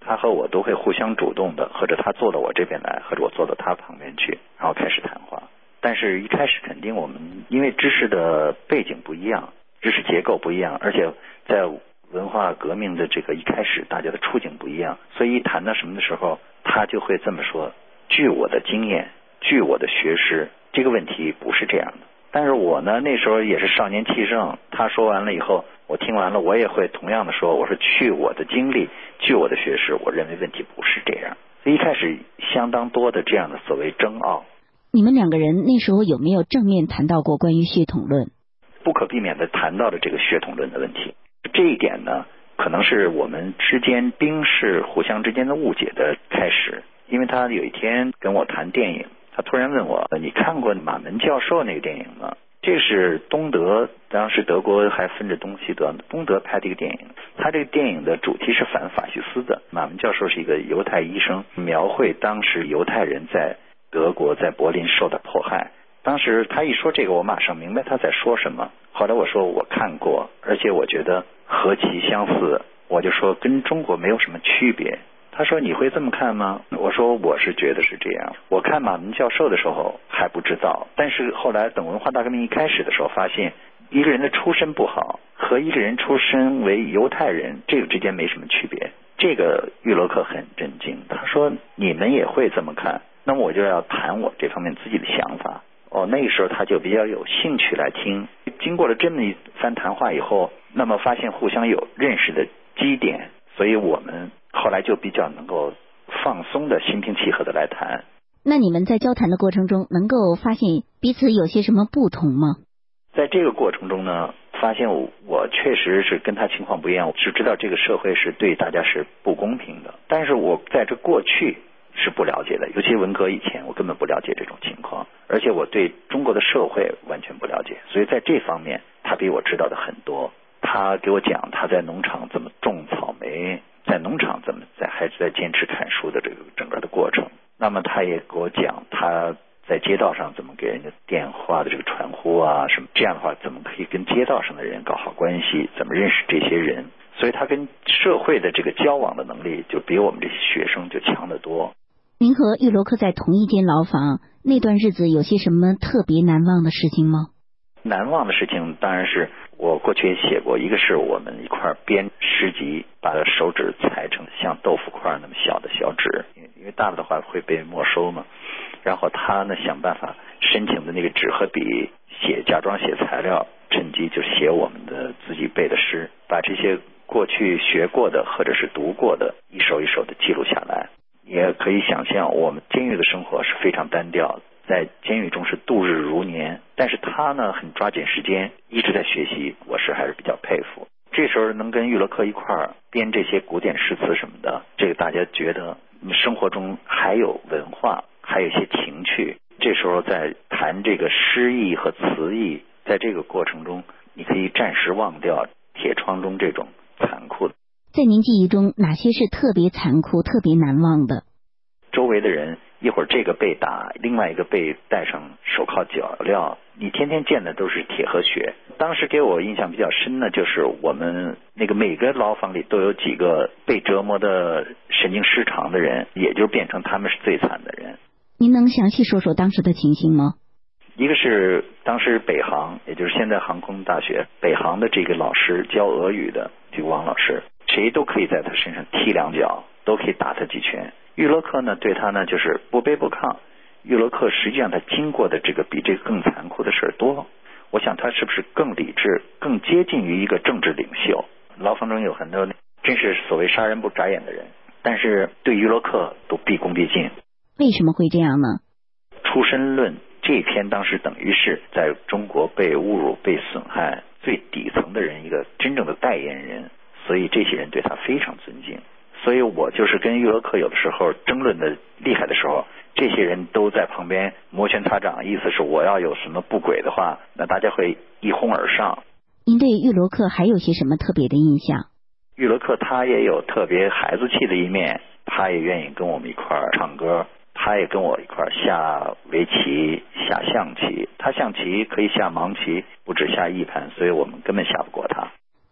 他和我都会互相主动的，或者他坐到我这边来，或者我坐到他旁边去，然后开始谈话。但是一开始肯定我们因为知识的背景不一样，知识结构不一样，而且在文化革命的这个一开始大家的处境不一样，所以一谈到什么的时候，他就会这么说，据我的经验，据我的学识，这个问题不是这样的。但是我呢那时候也是少年气盛，他说完了以后，我听完了我也会同样的说，我说据我的经历，据我的学识，我认为问题不是这样。所以一开始相当多的这样的所谓争拗。 你们两个人那时候有没有正面谈到过关于血统论？ 不可避免的谈到了这个血统论的问题。这一点呢可能是我们之间兵士互相之间的误解的开始。因为他有一天跟我谈电影，他突然问我，你看过马门教授那个电影吗？这是东德，当时德国还分着东西德，东德拍的一个电影。他这个电影的主题是反法西斯的。马门教授是一个犹太医生，描绘当时犹太人在德国在柏林受到迫害。当时他一说这个，我马上明白他在说什么。后来我说我看过，而且我觉得何其相似，我就说跟中国没有什么区别。他说你会这么看吗？我说我是觉得是这样。我看马门教授的时候还不知道，但是后来等文化大革命一开始的时候，发现一个人的出身不好和一个人出身为犹太人这个之间没什么区别。这个玉罗克很震惊，他说你们也会这么看？那么我就要谈我这方面自己的想法。哦，那个时候他就比较有兴趣来听。经过了这么一番谈话以后，那么发现互相有认识的基点，所以我们后来就比较能够放松的心平气和的来谈。 那你们在交谈的过程中能够发现彼此有些什么不同吗？ 在这个过程中呢，发现我我确实是跟他情况不一样，我是知道这个社会是对大家是不公平的，但是我在这过去是不了解的，尤其文革以前我根本不了解这种情况，而且我对中国的社会完全不了解，所以在这方面他比我知道的很多。他给我讲他在农场怎么种草莓，在农场怎么在还是在坚持砍树的这个整个的过程。那么他也给我讲他在街道上怎么给人家电话的这个传呼啊什么，这样的话怎么可以跟街道上的人搞好关系，怎么认识这些人，所以他跟社会的这个交往的能力就比我们这些学生就强得多。 您和玉罗克在同一间牢房，那段日子有些什么特别难忘的事情吗？ 难忘的事情当然是我过去也写过，一个是我们一块编诗集，把手指裁成像豆腐块那么小的小纸，因为大了的话会被没收嘛。然后他呢想办法申请的那个纸和笔，写假装写材料，趁机就写我们的自己背的诗，把这些过去学过的或者是读过的一首一首的记录下来。也可以想象我们监狱的生活是非常单调，在监狱中是度日如年，但是他呢很抓紧时间，一直在学习，我是还是比较佩服。这时候能跟玉罗克一块儿编这些古典诗词什么的，这个大家觉得你生活中还有文化，还有一些情趣。这时候在谈这个诗意和词意，在这个过程中你可以暂时忘掉铁窗中这种残酷的。 在您记忆中哪些是特别残酷特别难忘的？ 周围的人一会儿这个被打，另外一个被戴上手铐脚镣，你天天见的都是铁和血。当时给我印象比较深的就是我们那个每个牢房里都有几个被折磨的神经失常的人，也就变成他们是最惨的人。 您能详细说说当时的情形吗？ 一个是当时北航，也就是现在航空大学北航的这个老师教俄语的这个王老师，谁都可以在他身上踢两脚，都可以打他几拳。玉罗克呢对他呢就是不卑不亢。玉罗克实际上他经过的这个比这个更残酷的事多，我想他是不是更理智，更接近于一个政治领袖。牢房中有很多真是所谓杀人不眨眼的人，但是对玉罗克都毕恭毕敬。 为什么会这样呢？ 出身论这篇当时等于是在中国被侮辱被损害最底层的人一个真正的代言人，所以这些人对他非常尊敬。所以我就是跟玉罗克有的时候争论的厉害的时候，这些人都在旁边摩拳擦掌，意思是我要有什么不轨的话，那大家会一哄而上。 您对玉罗克还有些什么特别的印象？ 玉罗克他也有特别孩子气的一面，他也愿意跟我们一块儿唱歌，他也跟我一块儿下围棋下象棋，他象棋可以下盲棋，不止下一盘，所以我们根本下不过他。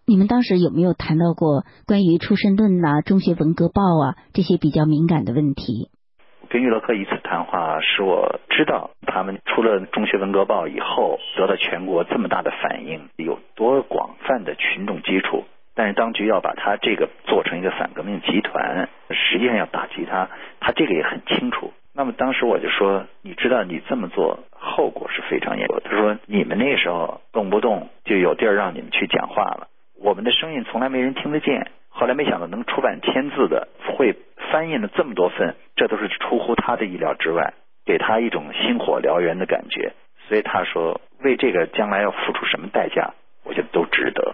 你们当时有没有谈到过关于出身论呐、中学文革报啊这些比较敏感的问题？ 跟玉罗克一次谈话，使我知道他们出了中学文革报以后得到全国这么大的反应，有多广泛的群众基础。但是当局要把他这个做成一个反革命集团，实际上要打击他，他这个也很清楚。那么当时我就说，你知道你这么做后果是非常严重。他说你们那时候动不动就有地儿让你们去讲话了，我们的声音从来没人听得见，后来没想到能出版千字的，会翻译了这么多份，这都是出乎他的意料之外，给他一种星火燎原的感觉。所以他说为这个将来要付出什么代价，我觉得都值得。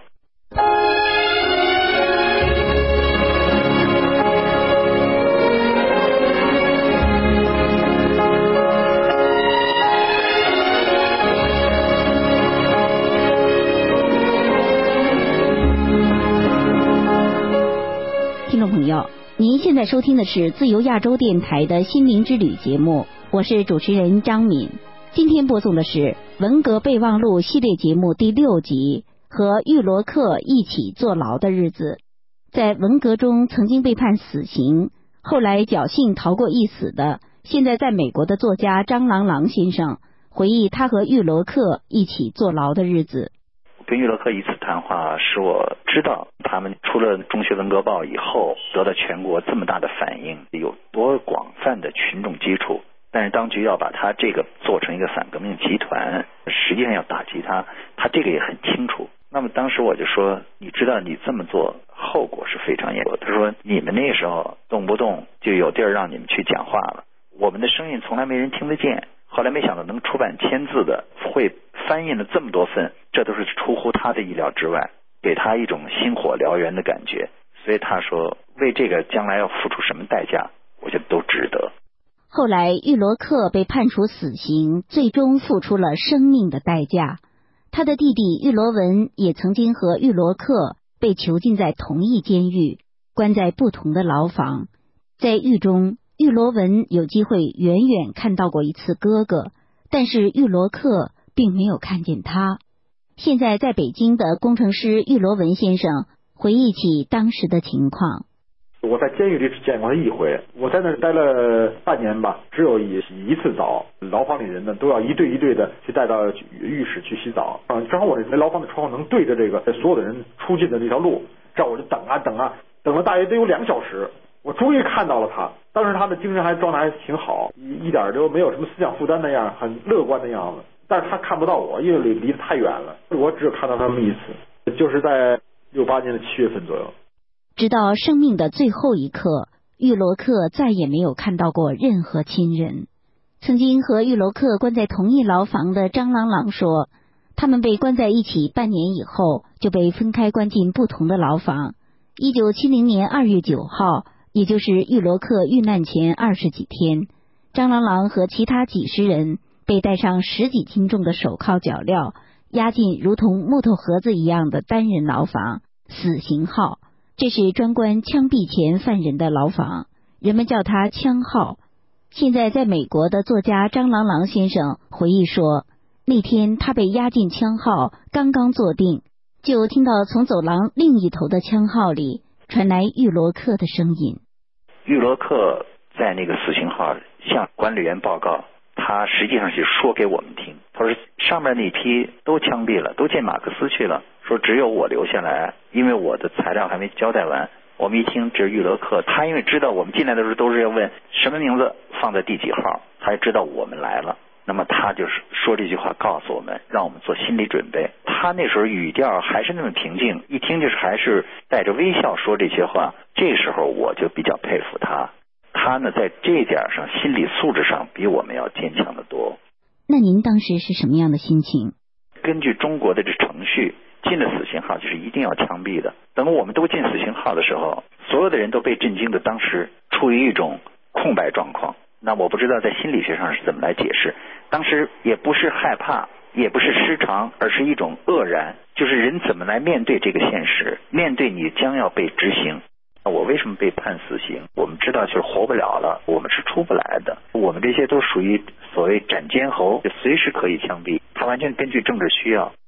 听众朋友，您现在收听的是自由亚洲电台的心灵之旅节目，我是主持人张敏。今天播送的是文革备忘录系列节目第六集，和玉罗克一起坐牢的日子。在文革中曾经被判死刑，后来侥幸逃过一死的，现在在美国的作家张郎朗先生回忆他和玉罗克一起坐牢的日子。 跟玉罗克一次谈话，使我知道他们出了中学文革报以后得到全国这么大的反应，有多广泛的群众基础。但是当局要把他这个做成一个反革命集团，实际上要打击他，他这个也很清楚。那么当时我就说，你知道你这么做后果是非常严重。他说你们那时候动不动就有地儿让你们去讲话了，我们的声音从来没人听得见，后来没想到能出版千字的，会翻译了这么多份，这都是出乎他的意料之外，给他一种星火燎原的感觉。所以他说为这个将来要付出什么代价，我觉得都值得。 后来玉罗克被判处死刑，最终付出了生命的代价。他的弟弟玉罗文也曾经和玉罗克被囚禁在同一监狱，关在不同的牢房。在狱中，玉罗文有机会远远看到过一次哥哥，但是玉罗克并没有看见他。现在在北京的工程师玉罗文先生回忆起当时的情况。 我在监狱里只见过他一回，我在那儿待了半年吧，只有一一次澡，牢房里人呢都要一队一队的去带到浴室去洗澡。嗯，正好我这牢房的窗户能对着这个所有的人出进的这条路，这样我就等啊等啊，等了大约得有两个小时，我终于看到了他。当时他的精神还状态还挺好，一一点都没有什么思想负担那样，很乐观的样子。但是他看不到我，因为离离得太远了，我只有看到他们一次，就是在六八年的七月份左右。 直到生命的最后一刻，玉罗克再也没有看到过任何亲人。曾经和玉罗克关在同一牢房的张郎朗说，他们被关在一起半年以后，就被分开关进不同的牢房。一九七零年二月九号，也就是玉罗克遇难前二十几天，张郎朗和其他几十人被带上十几斤重的手铐脚镣，押进如同木头盒子一样的单人牢房，死刑号。这是专关枪毙前犯人的牢房，人们叫它枪号。现在在美国的作家张郎朗先生回忆说，那天他被押进枪号，刚刚坐定，就听到从走廊另一头的枪号里传来玉罗克的声音。 玉罗克在那个死刑号向管理员报告，他实际上是说给我们听，他说上面那批都枪毙了，都进马克思去了，说只有我留下来，因为我的材料还没交代完。我们一听这是玉罗克，他因为知道我们进来的时候都是要问什么名字放在第几号，他也知道我们来了，那么他就是说这句话告诉我们，让我们做心理准备。他那时候语调还是那么平静，一听就是还是带着微笑说这些话，这时候我就比较佩服他。他呢在这点上心理素质上比我们要坚强得多。 那您当时是什么样的心情？ 根据中国的这程序，进了死刑号就是一定要枪毙的。等我们都进死刑号的时候，所有的人都被震惊的，当时处于一种空白状况。那我不知道在心理学上是怎么来解释，当时也不是害怕，也不是失常，而是一种愕然，就是人怎么来面对这个现实，面对你将要被执行。我为什么被判死刑？我们知道就是活不了了，我们是出不来的，我们这些都属于所谓斩监侯，就随时可以枪毙。他完全根据政治需要，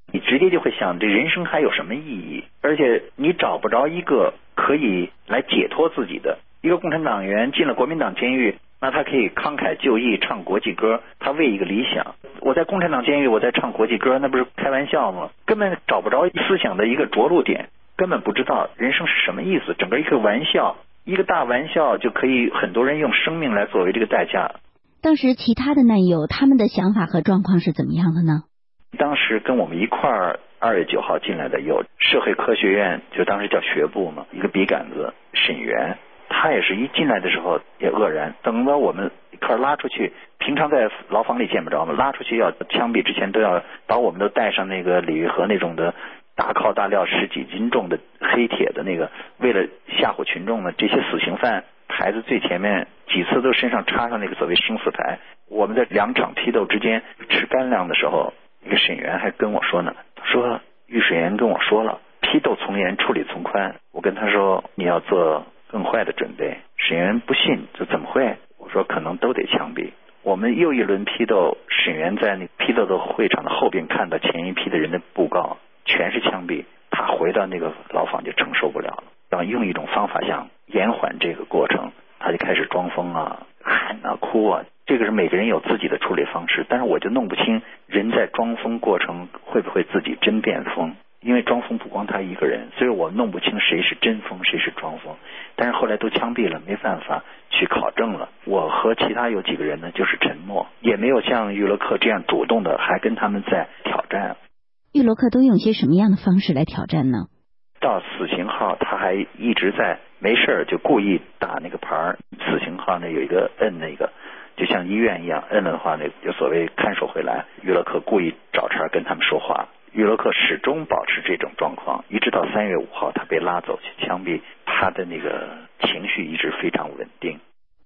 你直接就会想，这人生还有什么意义？而且你找不着一个可以来解脱自己的。一个共产党员进了国民党监狱，那他可以慷慨就义，唱国际歌，他为一个理想。我在共产党监狱，我在唱国际歌，那不是开玩笑吗？根本找不着思想的一个着陆点，根本不知道人生是什么意思。整个一个玩笑，一个大玩笑就可以很多人用生命来作为这个代价。 当时其他的难友他们的想法和状况是怎么样的呢？ 当时跟我们一块儿二月九号进来的有社会科学院，就当时叫学部嘛，一个笔杆子沈源，他也是一进来的时候也愕然，等到我们一块拉出去，平常在牢房里见不着嘛，拉出去要枪毙之前都要把我们都带上那个李玉和那种的大铐大镣十几斤重的黑铁的那个，为了吓唬群众呢，这些死刑犯牌子最前面几次都身上插上那个所谓生死牌。我们在两场批斗之间吃干粮的时候，一个审员还跟我说呢，说御审员跟我说了，批斗从严，处理从宽。我跟他说你要做更坏的准备。审员不信，就怎么会？我说可能都得枪毙。我们又一轮批斗，审员在那批斗的会场的后边看到前一批的人的布告全是枪毙，他回到那个牢房就承受不了了，要用一种方法想延缓这个过程，他就开始装疯啊、喊啊、哭啊。这个是每个人有自己的处理方式，但是我就弄不清人在装疯过程会不会自己真变疯，因为装疯不光他一个人，所以我弄不清谁是真疯谁是装疯。但是后来都枪毙了，没办法去考证了。我和其他有几个人呢就是沉默，也没有像玉罗克这样主动的还跟他们在挑战。 玉罗克都用些什么样的方式来挑战呢？ 到死刑号他还一直在没事就故意打那个牌，死刑号那有一个摁那个就像医院一样，摁了的话那就所谓看守回来，玉罗克故意找茬跟他们说话。玉罗克始终保持这种状况，一直到三月五号他被拉走去枪毙，他的那个情绪一直非常稳定。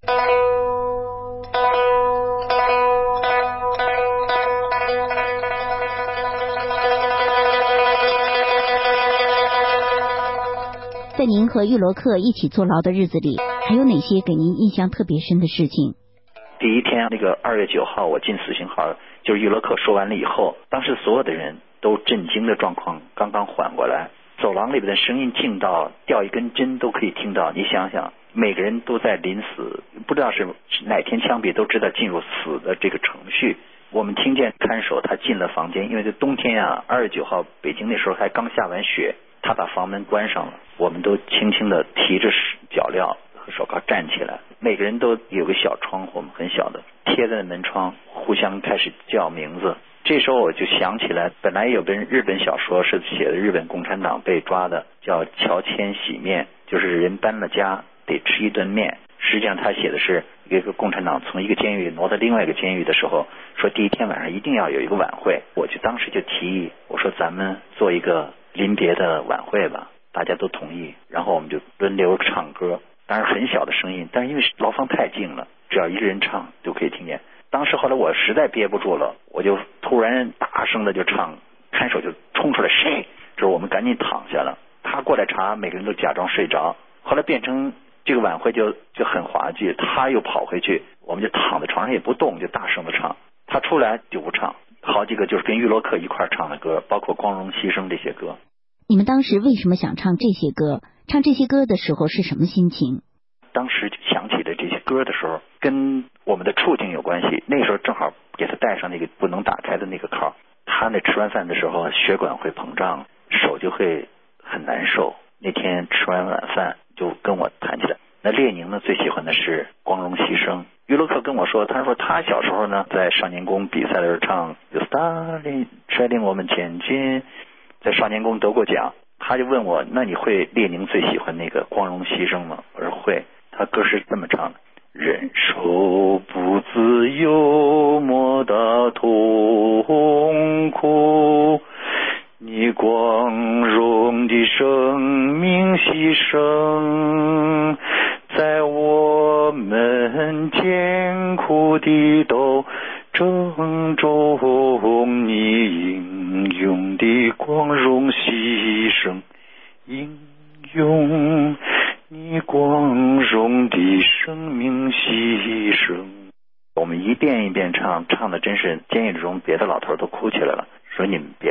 在您和玉罗克一起坐牢的日子里，还有哪些给您印象特别深的事情？ 第一天那个二月九号我进死刑号，就是玉罗克说完了以后，当时所有的人都震惊的状况刚刚缓过来，走廊里边的声音静到掉一根针都可以听到。你想想，每个人都在临死，不知道是哪天枪毙，都知道进入死的这个程序。我们听见看守他进了房间，因为这冬天啊，二月九号北京那时候还刚下完雪，他把房门关上了，我们都轻轻的提着脚镣和手铐站起来，每个人都有个小窗户，很小的贴在门窗，互相开始叫名字。这时候我就想起来，本来有本日本小说是写的日本共产党被抓的，叫乔迁洗面，就是人搬了家得吃一顿面。实际上他写的是一个共产党从一个监狱挪到另外一个监狱的时候，说第一天晚上一定要有一个晚会。我就当时就提议，我说咱们做一个临别的晚会吧，大家都同意，然后我们就轮流唱歌，当然很小的声音，但是因为牢房太静了，只要一个人唱就可以听见。当时后来我实在憋不住了，我就突然大声的就唱，看守就冲出来，谁？这我们赶紧躺下了，他过来查，每个人都假装睡着。后来变成这个晚会就就很滑稽，他又跑回去，我们就躺在床上也不动，就大声的唱。他出来就不唱，好几个就是跟玉罗克一块唱的歌，包括光荣牺牲这些歌。 你们当时为什么想唱这些歌？唱这些歌的时候是什么心情？ 当时想起的这些歌的时候，跟我们的处境有关系。那时候正好给他戴上那个不能打开的那个铐，他那吃完饭的时候血管会膨胀，手就会很难受。那天吃完晚饭就跟我谈起来。那列宁呢最喜欢的是光荣牺牲。于洛克跟我说，他说他小时候呢在少年宫比赛的时候唱斯大林率领我们前进，在少年宫得过奖。他就问我，那你会列宁最喜欢那个光荣牺牲吗？我说会。他歌是这么唱的：忍受不自由，莫大痛苦，你光荣的生命牺牲，在我们艰苦的斗争中，你英勇的光荣牺牲，英勇你光荣的生命牺牲。我们一遍一遍唱，唱的真是监狱中别的老头都哭起来了，说你们别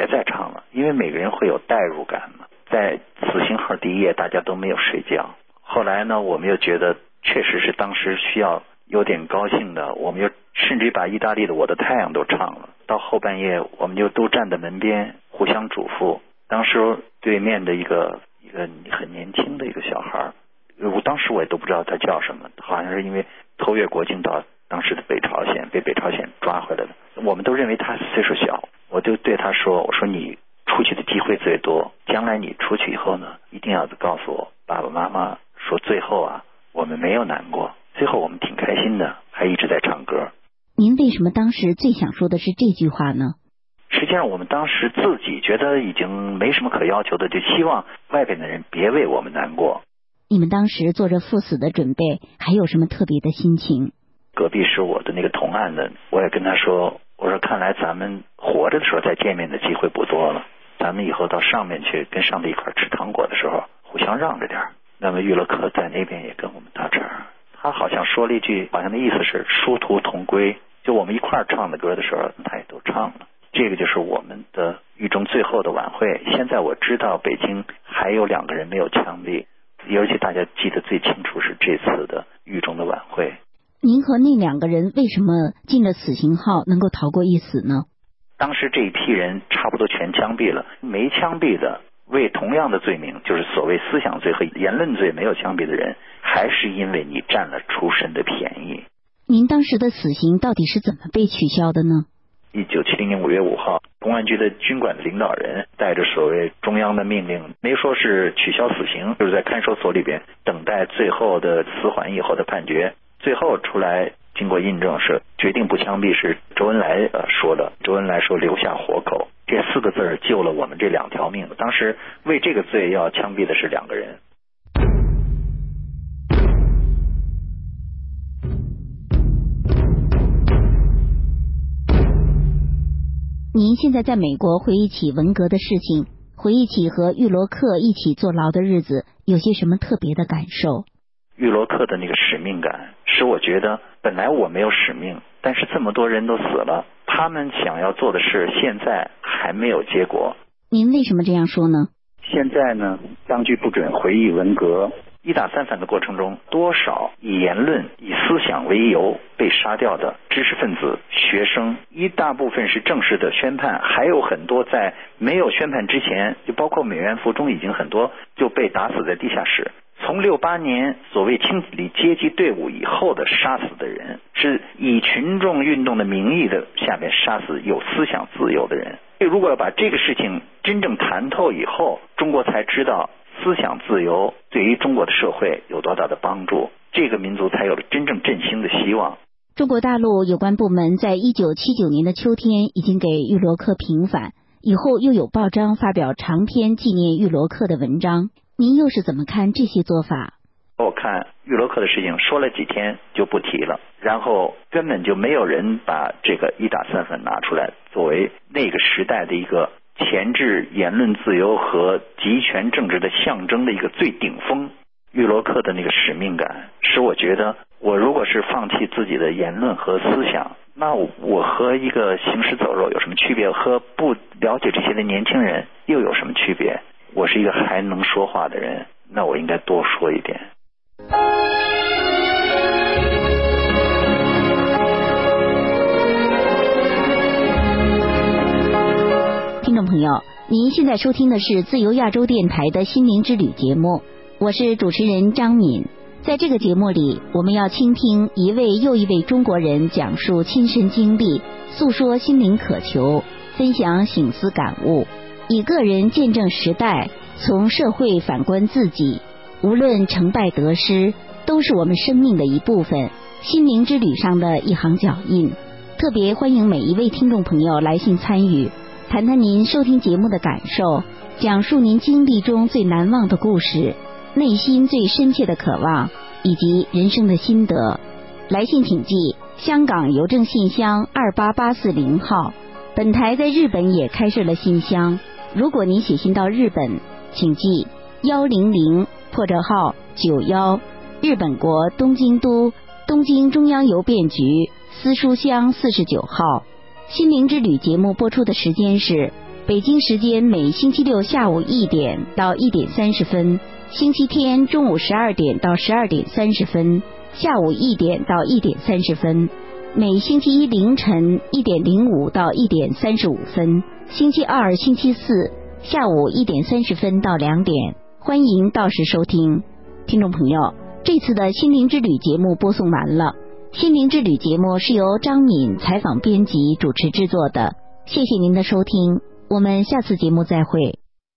再唱了，因为每个人会有代入感嘛。在死刑号第一夜大家都没有睡觉，后来呢我们又觉得确实是当时需要有点高兴的，我们又甚至于把意大利的我的太阳都唱了。到后半夜我们就都站在门边互相嘱咐。当时对面的一个一个很年轻的一个小孩，我当时我也都不知道他叫什么，好像是因为偷越国境到当时的北朝鲜，被北朝鲜抓回来的，我们都认为他岁数小。我就对他说，我说你出去的机会最多，将来你出去以后呢，一定要告诉我爸爸妈妈说最后啊我们没有难过，最后我们挺开心的，还一直在唱歌。 您为什么当时最想说的是这句话呢？ 实际上我们当时自己觉得已经没什么可要求的，就希望外边的人别为我们难过。 你们当时做着赴死的准备，还有什么特别的心情？ 隔壁是我的那个同案的，我也跟他说，我说看来咱们活着的时候再见面的机会不多了，咱们以后到上面去跟上帝一块吃糖果的时候互相让着点。那么玉洛克在那边也跟我们搭茬，他好像说了一句，好像的意思是殊途同归，就我们一块唱的歌的时候他也都唱了。这个就是我们的狱中最后的晚会。现在我知道北京还有两个人没有枪毙，尤其大家记得最清楚是这次的狱中的晚会。 您和那两个人为什么进了死刑号能够逃过一死呢？ 当时这一批人差不多全枪毙了，没枪毙的为同样的罪名，就是所谓思想罪和言论罪没有枪毙的人，还是因为你占了出身的便宜。 您当时的死刑到底是怎么被取消的呢？ 一九七零年五月五号，公安局的军管的领导人带着所谓中央的命令，没说是取消死刑，就是在看守所里边等待最后的死缓以后的判决。最后出来经过印证是决定不枪毙，是周恩来呃说的。周恩来说留下活口，这四个字救了我们这两条命。当时为这个罪要枪毙的是两个人。 您现在在美国回忆起文革的事情，回忆起和玉罗克一起坐牢的日子，有些什么特别的感受？ 玉罗克的那个使命感使我觉得本来我没有使命，但是这么多人都死了，他们想要做的事现在还没有结果。 您为什么这样说呢？ 现在呢，当局不准回忆文革，一打三反的过程中，多少以言论以思想为由被杀掉的知识分子学生，一大部分是正式的宣判，还有很多在没有宣判之前，就包括美院附中已经很多就被打死在地下室。从六八年所谓清理阶级队伍以后的杀死的人，是以群众运动的名义的下面杀死有思想自由的人。如果要把这个事情真正谈透以后，中国才知道思想自由对于中国的社会有多大的帮助，这个民族才有了真正振兴的希望。 中国大陆有关部门在一九七九年的秋天已经给玉罗克平反，以后又有报章发表长篇纪念玉罗克的文章，您又是怎么看这些做法？ 我看玉罗克的事情说了几天就不提了，然后根本就没有人把这个一打三反拿出来作为那个时代的一个钳制言论自由和集权政治的象征的一个最顶峰。玉罗克的那个使命感使我觉得，我如果是放弃自己的言论和思想，那我和一个行尸走肉有什么区别？和不了解这些的年轻人又有什么区别？我是一个还能说话的人，那我应该多说一点。 听众朋友，您现在收听的是自由亚洲电台的心灵之旅节目，我是主持人张敏。在这个节目里，我们要倾听一位又一位中国人讲述亲身经历，诉说心灵渴求，分享省思感悟，以个人见证时代，从社会反观自己。无论成败得失，都是我们生命的一部分，心灵之旅上的一行脚印。特别欢迎每一位听众朋友来信参与，谈谈您收听节目的感受，讲述您经历中最难忘的故事，内心最深切的渴望，以及人生的心得。来信请寄香港邮政信箱二八八四零号。本台在日本也开设了信箱，如果您写信到日本，请寄幺零零破折号九幺，日本国东京都东京中央邮便局私书箱四十九号。心灵之旅节目播出的时间是北京时间每星期六下午一点到一点三十分，星期天中午十二点到十二点三十分，下午一点到一点三十分，每星期一凌晨一点零五到一点三十五分，星期二、星期四下午一点三十分到两点，欢迎到时收听。听众朋友，这次的心灵之旅节目播送完了。心灵之旅节目是由张敏采访编辑主持制作的，谢谢您的收听，我们下次节目再会。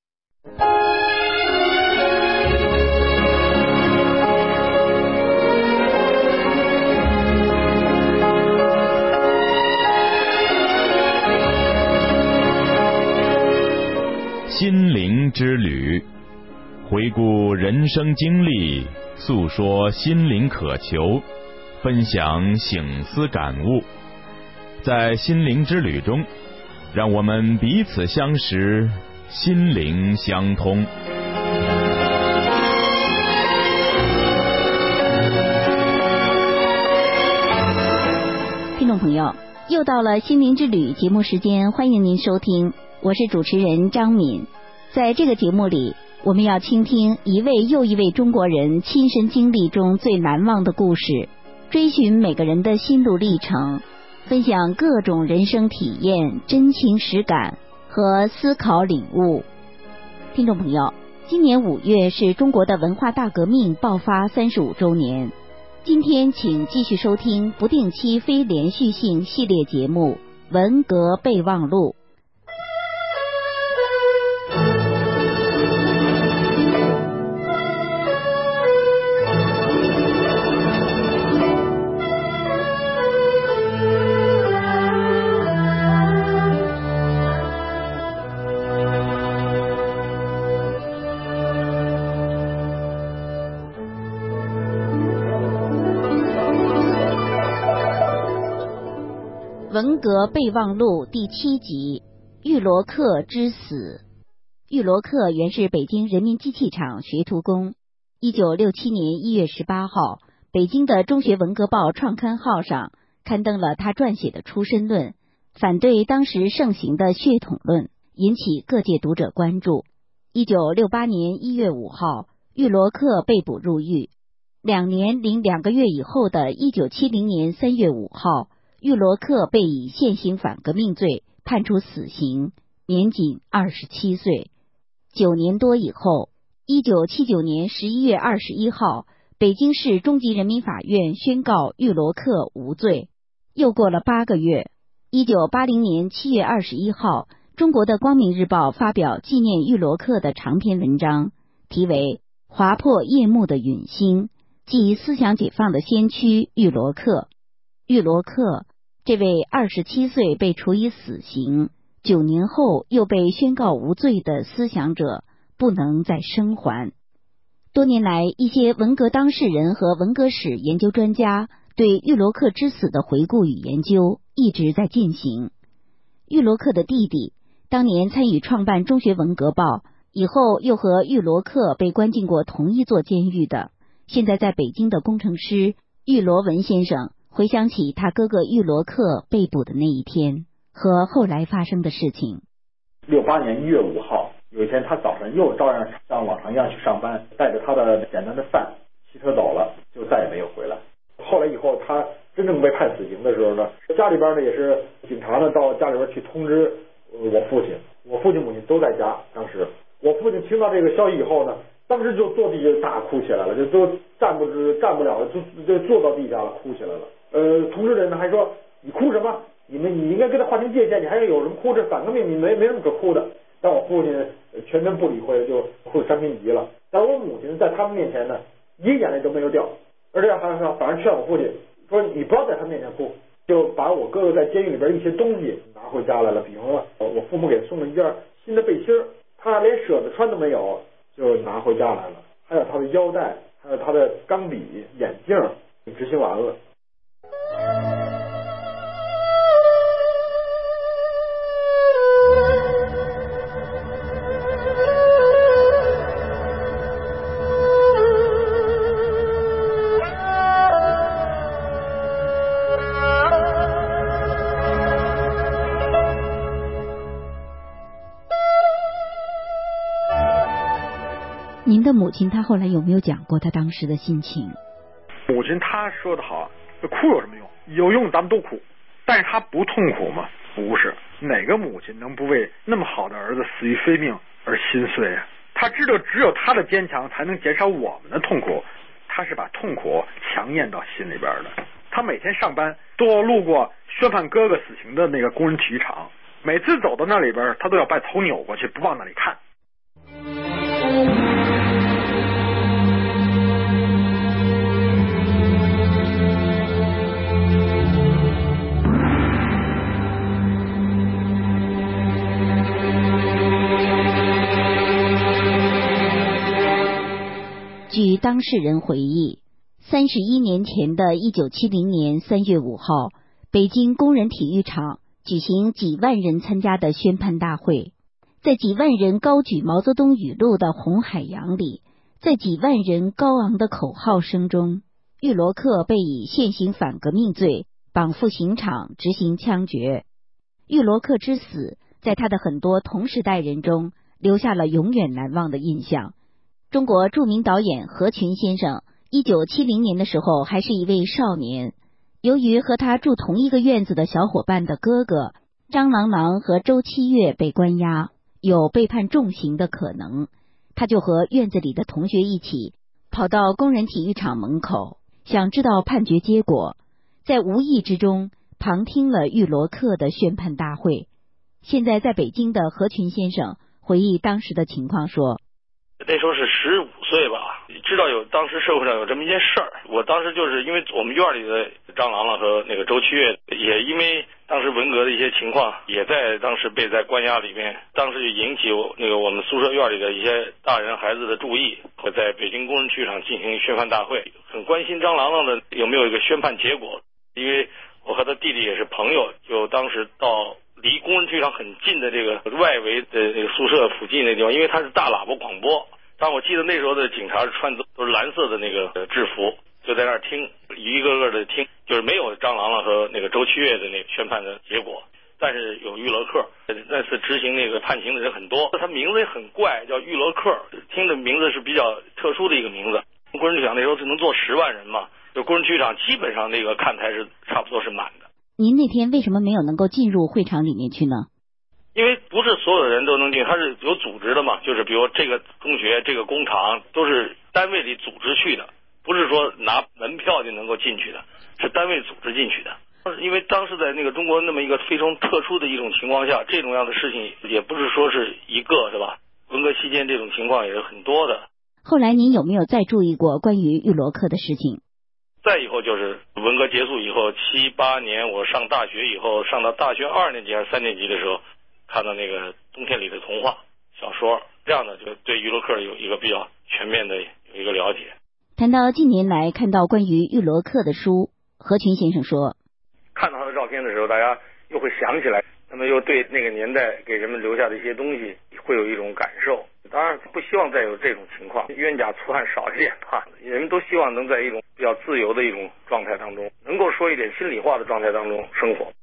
心灵之旅，回顾人生经历，诉说心灵渴求，分享省思感悟。在心灵之旅中，让我们彼此相识，心灵相通。 听众朋友，又到了心灵之旅节目时间，欢迎您收听，我是主持人张敏。在这个节目里，我们要倾听一位又一位中国人亲身经历中最难忘的故事，追寻每个人的心路历程，分享各种人生体验、真情实感和思考领悟。听众朋友，今年五月是中国的文化大革命爆发三十五周年。今天请继续收听不定期非连续性系列节目《文革备忘录》。文革备忘录第七集，玉罗克之死。玉罗克原是北京人民机器厂学徒工。一九六七年一月十八号，北京的中学文革报创刊号上刊登了他撰写的出身论，反对当时盛行的血统论，引起各界读者关注。一九六八年一月五号，玉罗克被捕入狱。两年零两个月以后的一九七零年三月五号，玉罗克被以现行反革命罪判处死刑，年仅二十七岁。九年多以后，一九七九年十一月二十一号，北京市中级人民法院宣告玉罗克无罪。又过了八个月，一九八零年七月二十一号，中国的光明日报发表纪念玉罗克的长篇文章，题为《划破夜幕的陨星》，即思想解放的先驱玉罗克。玉罗克这位二十七岁被处以死刑，九年后又被宣告无罪的思想者，不能再生还。多年来，一些文革当事人和文革史研究专家对玉罗克之死的回顾与研究一直在进行。玉罗克的弟弟当年参与创办中学文革报，以后又和玉罗克被关进过同一座监狱的，现在在北京的工程师玉罗文先生回想起他哥哥玉罗克被捕的那一天和后来发生的事情。 六八年一月五号，有一天他早上又照样像往常一样去上班，带着他的简单的饭骑车走了，就再也没有回来。后来以后他真正被判死刑的时候呢，家里边呢也是警察呢到家里边去通知我父亲，我父亲母亲都在家。当时我父亲听到这个消息以后呢，当时就坐地就大哭起来了，就都站不直站不了了，就就坐到地下了，哭起来了。呃，同志人呢还说你哭什么？你们你应该跟他划清界限，你还有什么哭？这反革命你没没什么可哭的。但我父亲全然不理会，就哭得伤心极了。但我母亲在他们面前呢，一个眼泪都没有掉，而且还反而劝我父亲说你不要在他面前哭，就把我哥哥在监狱里边一些东西拿回家来了，比方说我父母给送了一件新的背心，他连舍得穿都没有，就拿回家来了。还有他的腰带，还有他的钢笔、眼镜，执行完了。 您的母亲她后来有没有讲过她当时的心情？ 母亲她说的好，哭有什么用？有用咱们都哭，但是她不痛苦吗？不是，哪个母亲能不为那么好的儿子死于非命而心碎啊？她知道只有她的坚强才能减少我们的痛苦，她是把痛苦强咽到心里边的。她每天上班都要路过宣判哥哥死刑的那个工人体育场，每次走到那里边，她都要把头扭过去，不往那里看。 据当事人回忆，三十一年前的一九七零年三月五号，北京工人体育场举行几万人参加的宣判大会。在几万人高举毛泽东语录的红海洋里，在几万人高昂的口号声中，玉罗克被以现行反革命罪绑赴刑场执行枪决。玉罗克之死，在他的很多同时代人中留下了永远难忘的印象。中国著名导演何群先生一九七零年的时候还是一位少年，由于和他住同一个院子的小伙伴的哥哥张郎朗和周七月被关押，有被判重刑的可能，他就和院子里的同学一起跑到工人体育场门口，想知道判决结果，在无意之中旁听了玉罗克的宣判大会。现在在北京的何群先生回忆当时的情况说， 那时候是十五岁吧，知道有当时社会上有这么一件事儿。我当时就是因为我们院里的张郎朗和那个周七月，也因为当时文革的一些情况，也在当时被在关押里面，当时就引起那个我们宿舍院里的一些大人孩子的注意，会在北京工人体育场进行宣判大会，很关心张郎朗的有没有一个宣判结果。因为我和他弟弟也是朋友，就当时到离工人体育场很近的这个外围的那个宿舍附近那地方，因为它是大喇叭广播。但我记得那时候的警察穿的都是蓝色的那个制服，就在那儿听，一个个的听，就是没有张郎朗和那个周七月的那个宣判的结果，但是有玉罗克。那次执行那个判刑的人很多，他名字也很怪，叫玉罗克，听的名字是比较特殊的一个名字。工人体育场那时候是能坐十万人嘛，就工人体育场基本上那个看台是差不多是满的。 您那天为什么没有能够进入会场里面去呢？ 因为不是所有的人都能进，它是有组织的嘛，就是比如这个中学、这个工厂都是单位里组织去的，不是说拿门票就能够进去的，是单位组织进去的。因为当时在那个中国那么一个非常特殊的一种情况下，这种样的事情也不是说是一个，是吧？文革期间这种情况也是很多的。 后来您有没有再注意过关于玉罗克的事情？ 再以后就是文革结束以后，七八年我上大学以后，上到大学二年级还是三年级的时候，看到那个冬天里的童话小说，这样的就对玉罗克有一个比较全面的有一个了解。 谈到近年来看到关于玉罗克的书，何群先生说， 看到他的照片的时候，大家又会想起来，那么又对那个年代给人们留下的一些东西会有一种感受。当然不希望再有这种情况，冤假错案少一点吧，人们都希望能在一种比较自由的一种状态当中，能够说一点心里话的状态当中生活。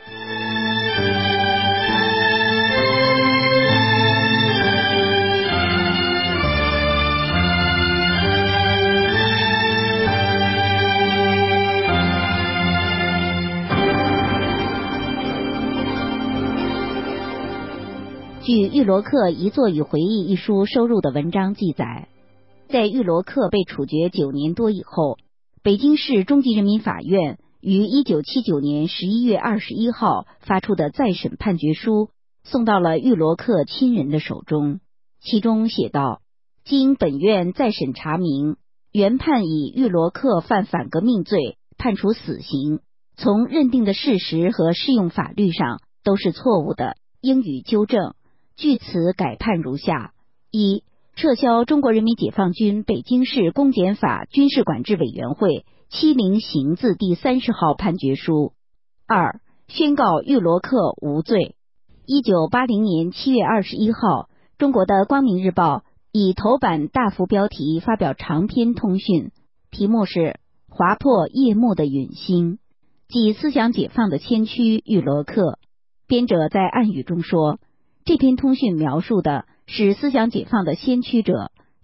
据玉罗克遗作与回忆一书收录的文章记载，在玉罗克被处决九年多以后，北京市中级人民法院于一九七九年十一月二十一号发出的再审判决书送到了玉罗克亲人的手中，其中写道：经本院再审查明，原判以玉罗克犯反革命罪判处死刑，从认定的事实和适用法律上都是错误的，应予纠正。据此改判如下：一、撤销中国人民解放军北京市公检法军事管制委员会七零刑字第三十号判决书；二、宣告玉罗克无罪。一九八零年七月二十一号，中国的光明日报以头版大幅标题发表长篇通讯，题目是《划破夜幕的陨星》，即思想解放的先驱玉罗克。编者在暗语中说，这篇通讯描述的是思想解放的先驱者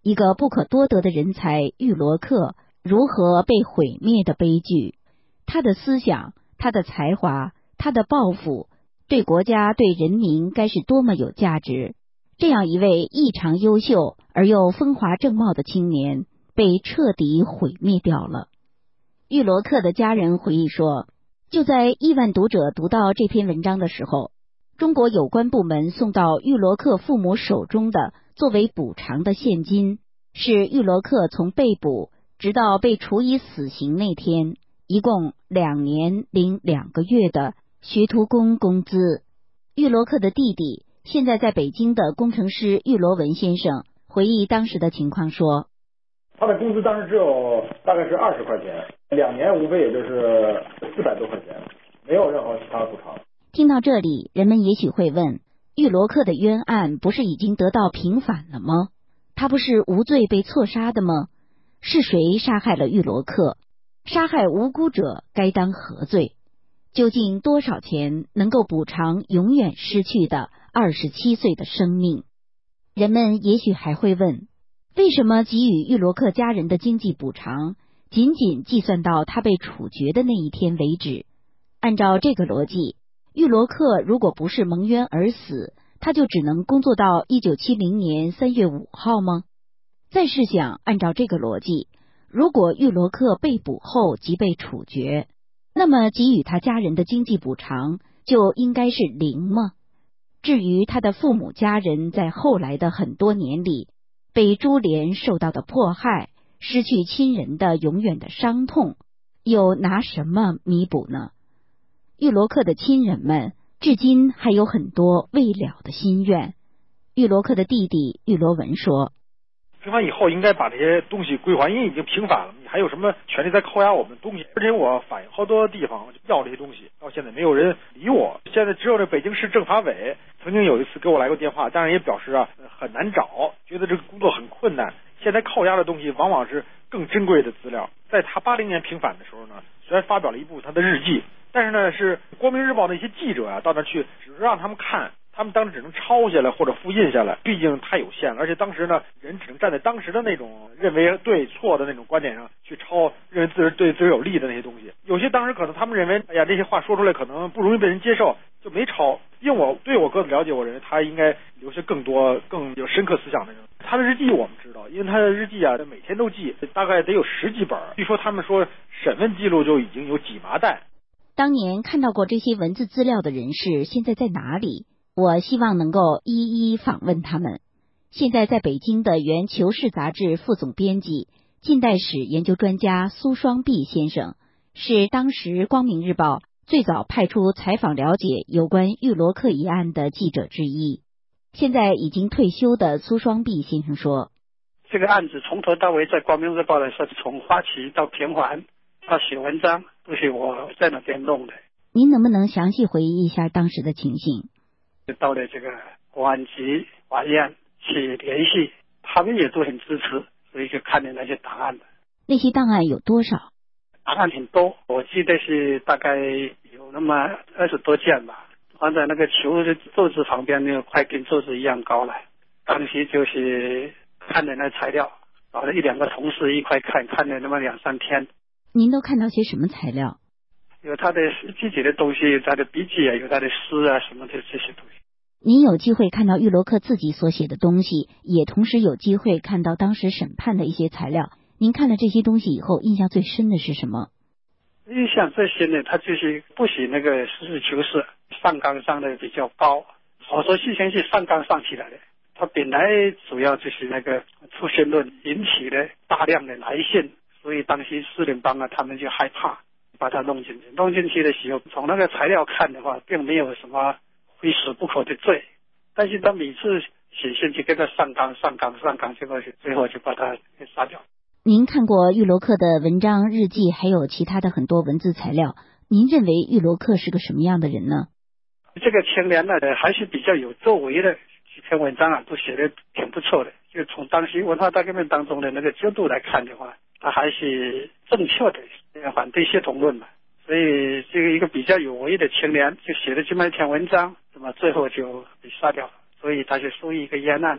一个不可多得的人才玉罗克如何被毁灭的悲剧。他的思想，他的才华，他的抱负，对国家对人民该是多么有价值。这样一位异常优秀而又风华正茂的青年被彻底毁灭掉了。玉罗克的家人回忆说，就在亿万读者读到这篇文章的时候，中国有关部门送到玉罗克父母手中的作为补偿的现金，是玉罗克从被捕直到被处以死刑那天一共两年零两个月的学徒工工资。玉罗克的弟弟现在在北京的工程师玉罗文先生回忆当时的情况说， 他的工资当时只有大概是二十块钱，两年无非也就是四百多块钱，没有任何其他的补偿。 听到这里，人们也许会问，玉罗克的冤案不是已经得到平反了吗？他不是无罪被错杀的吗？是谁杀害了玉罗克？杀害无辜者该当何罪？究竟多少钱能够补偿永远失去的二十七岁的生命？人们也许还会问，为什么给予玉罗克家人的经济补偿仅仅计算到他被处决的那一天为止？按照这个逻辑，玉罗克如果不是蒙冤而死，他就只能工作到一九七零年三月五号吗？再试想，按照这个逻辑，如果玉罗克被捕后即被处决，那么给予他家人的经济补偿就应该是零吗？至于他的父母家人在后来的很多年里被株连受到的迫害，失去亲人的永远的伤痛，又拿什么弥补呢？玉罗克的亲人们至今还有很多未了的心愿。玉罗克的弟弟玉罗文说， 平反以后应该把这些东西归还，因为已经平反了，你还有什么权利在扣押我们的东西？而且我反映好多地方要这些东西，到现在没有人理我。现在只有这北京市政法委曾经有一次给我来过电话，当然也表示啊很难找，觉得这个工作很困难。现在扣押的东西往往是更珍贵的资料。在他八零年平反的时候呢，虽然发表了一部他的日记，但是呢是光明日报的一些记者啊到那去，只是让他们看。他们当时只能抄下来或者复印下来，毕竟太有限了。而且当时呢，人只能站在当时的那种认为对错的那种观点上去抄，认为自己对自己有利的那些东西。有些当时可能他们认为，哎呀，这些话说出来可能不容易被人接受，就没抄。因为我对我哥的了解，我认为他应该留下更多更有深刻思想的人。他的日记我们知道，因为他的日记啊，每天都记，大概得有十几本。据说他们说审问记录就已经有几麻袋。 当年看到过这些文字资料的人士，现在在哪里？我希望能够一一访问他们。现在在北京的原《求是》杂志副总编辑、近代史研究专家苏双璧先生，是当时《光明日报》最早派出采访了解有关玉罗克一案的记者之一。现在已经退休的苏双璧先生说， 这个案子从头到尾在《光明日报》来说，从发起到平反到写文章，都是我在那边弄的。 您能不能详细回忆一下当时的情形？ 到了这个公安局、法院去联系，他们也都很支持，所以就看了那些档案。 那些档案有多少？ 档案很多，我记得是大概有那么二十多件吧，放在那个球的桌子旁边，那个快跟桌子一样高了。当时就是看的那材料，找了一两个同事一块看，看了那么两三天。 您都看到些什么材料？ 有他的自己的东西，有他的笔记啊，有他的诗啊什么的这些东西。 您有机会看到玉罗克自己所写的东西，也同时有机会看到当时审判的一些材料。您看了这些东西以后，印象最深的是什么？ 印象最深的，他就是不许那个实事求是，上纲上的比较高。我说事情是上纲上起来的，他本来主要就是那个出生论引起了大量的来信，所以当时四人帮啊他们就害怕。把它弄进去，弄进去的时候，从那个材料看的话，并没有什么非死不可的罪，但是他每次写信就跟他上纲、上纲、上纲，结果最后就把他给杀掉。 您看过玉罗克的文章、日记，还有其他的很多文字材料，您认为玉罗克是个什么样的人呢？ 这个青年呢，还是比较有作为的，几篇文章啊，都写得挺不错的。就从当时文化大革命当中的那个角度来看的话，他还是正确的，反对协同论嘛。所以这个一个比较有为的青年，就写了这么一篇文章，那么最后就被杀掉了，所以他就属于一个冤案。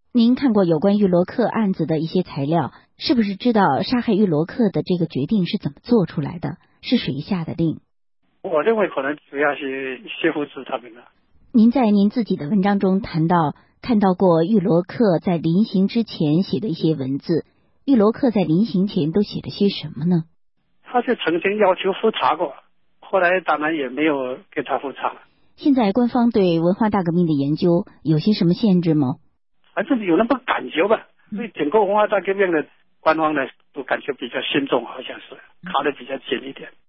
您看过有关玉罗克案子的一些材料，是不是知道杀害玉罗克的这个决定是怎么做出来的？是谁下的令？ 我认为可能主要是谢夫子他们的。 您在您自己的文章中谈到，看到过玉罗克在临行之前写的一些文字。玉罗克在临行前都写了些什么呢？ 他是曾经要求复查过，后来当然也没有给他复查。 现在官方对文化大革命的研究有些什么限制吗？ 反正有那么感觉吧，对整个文化大革命的官方呢都感觉比较慎重，好像是卡得比较紧一点。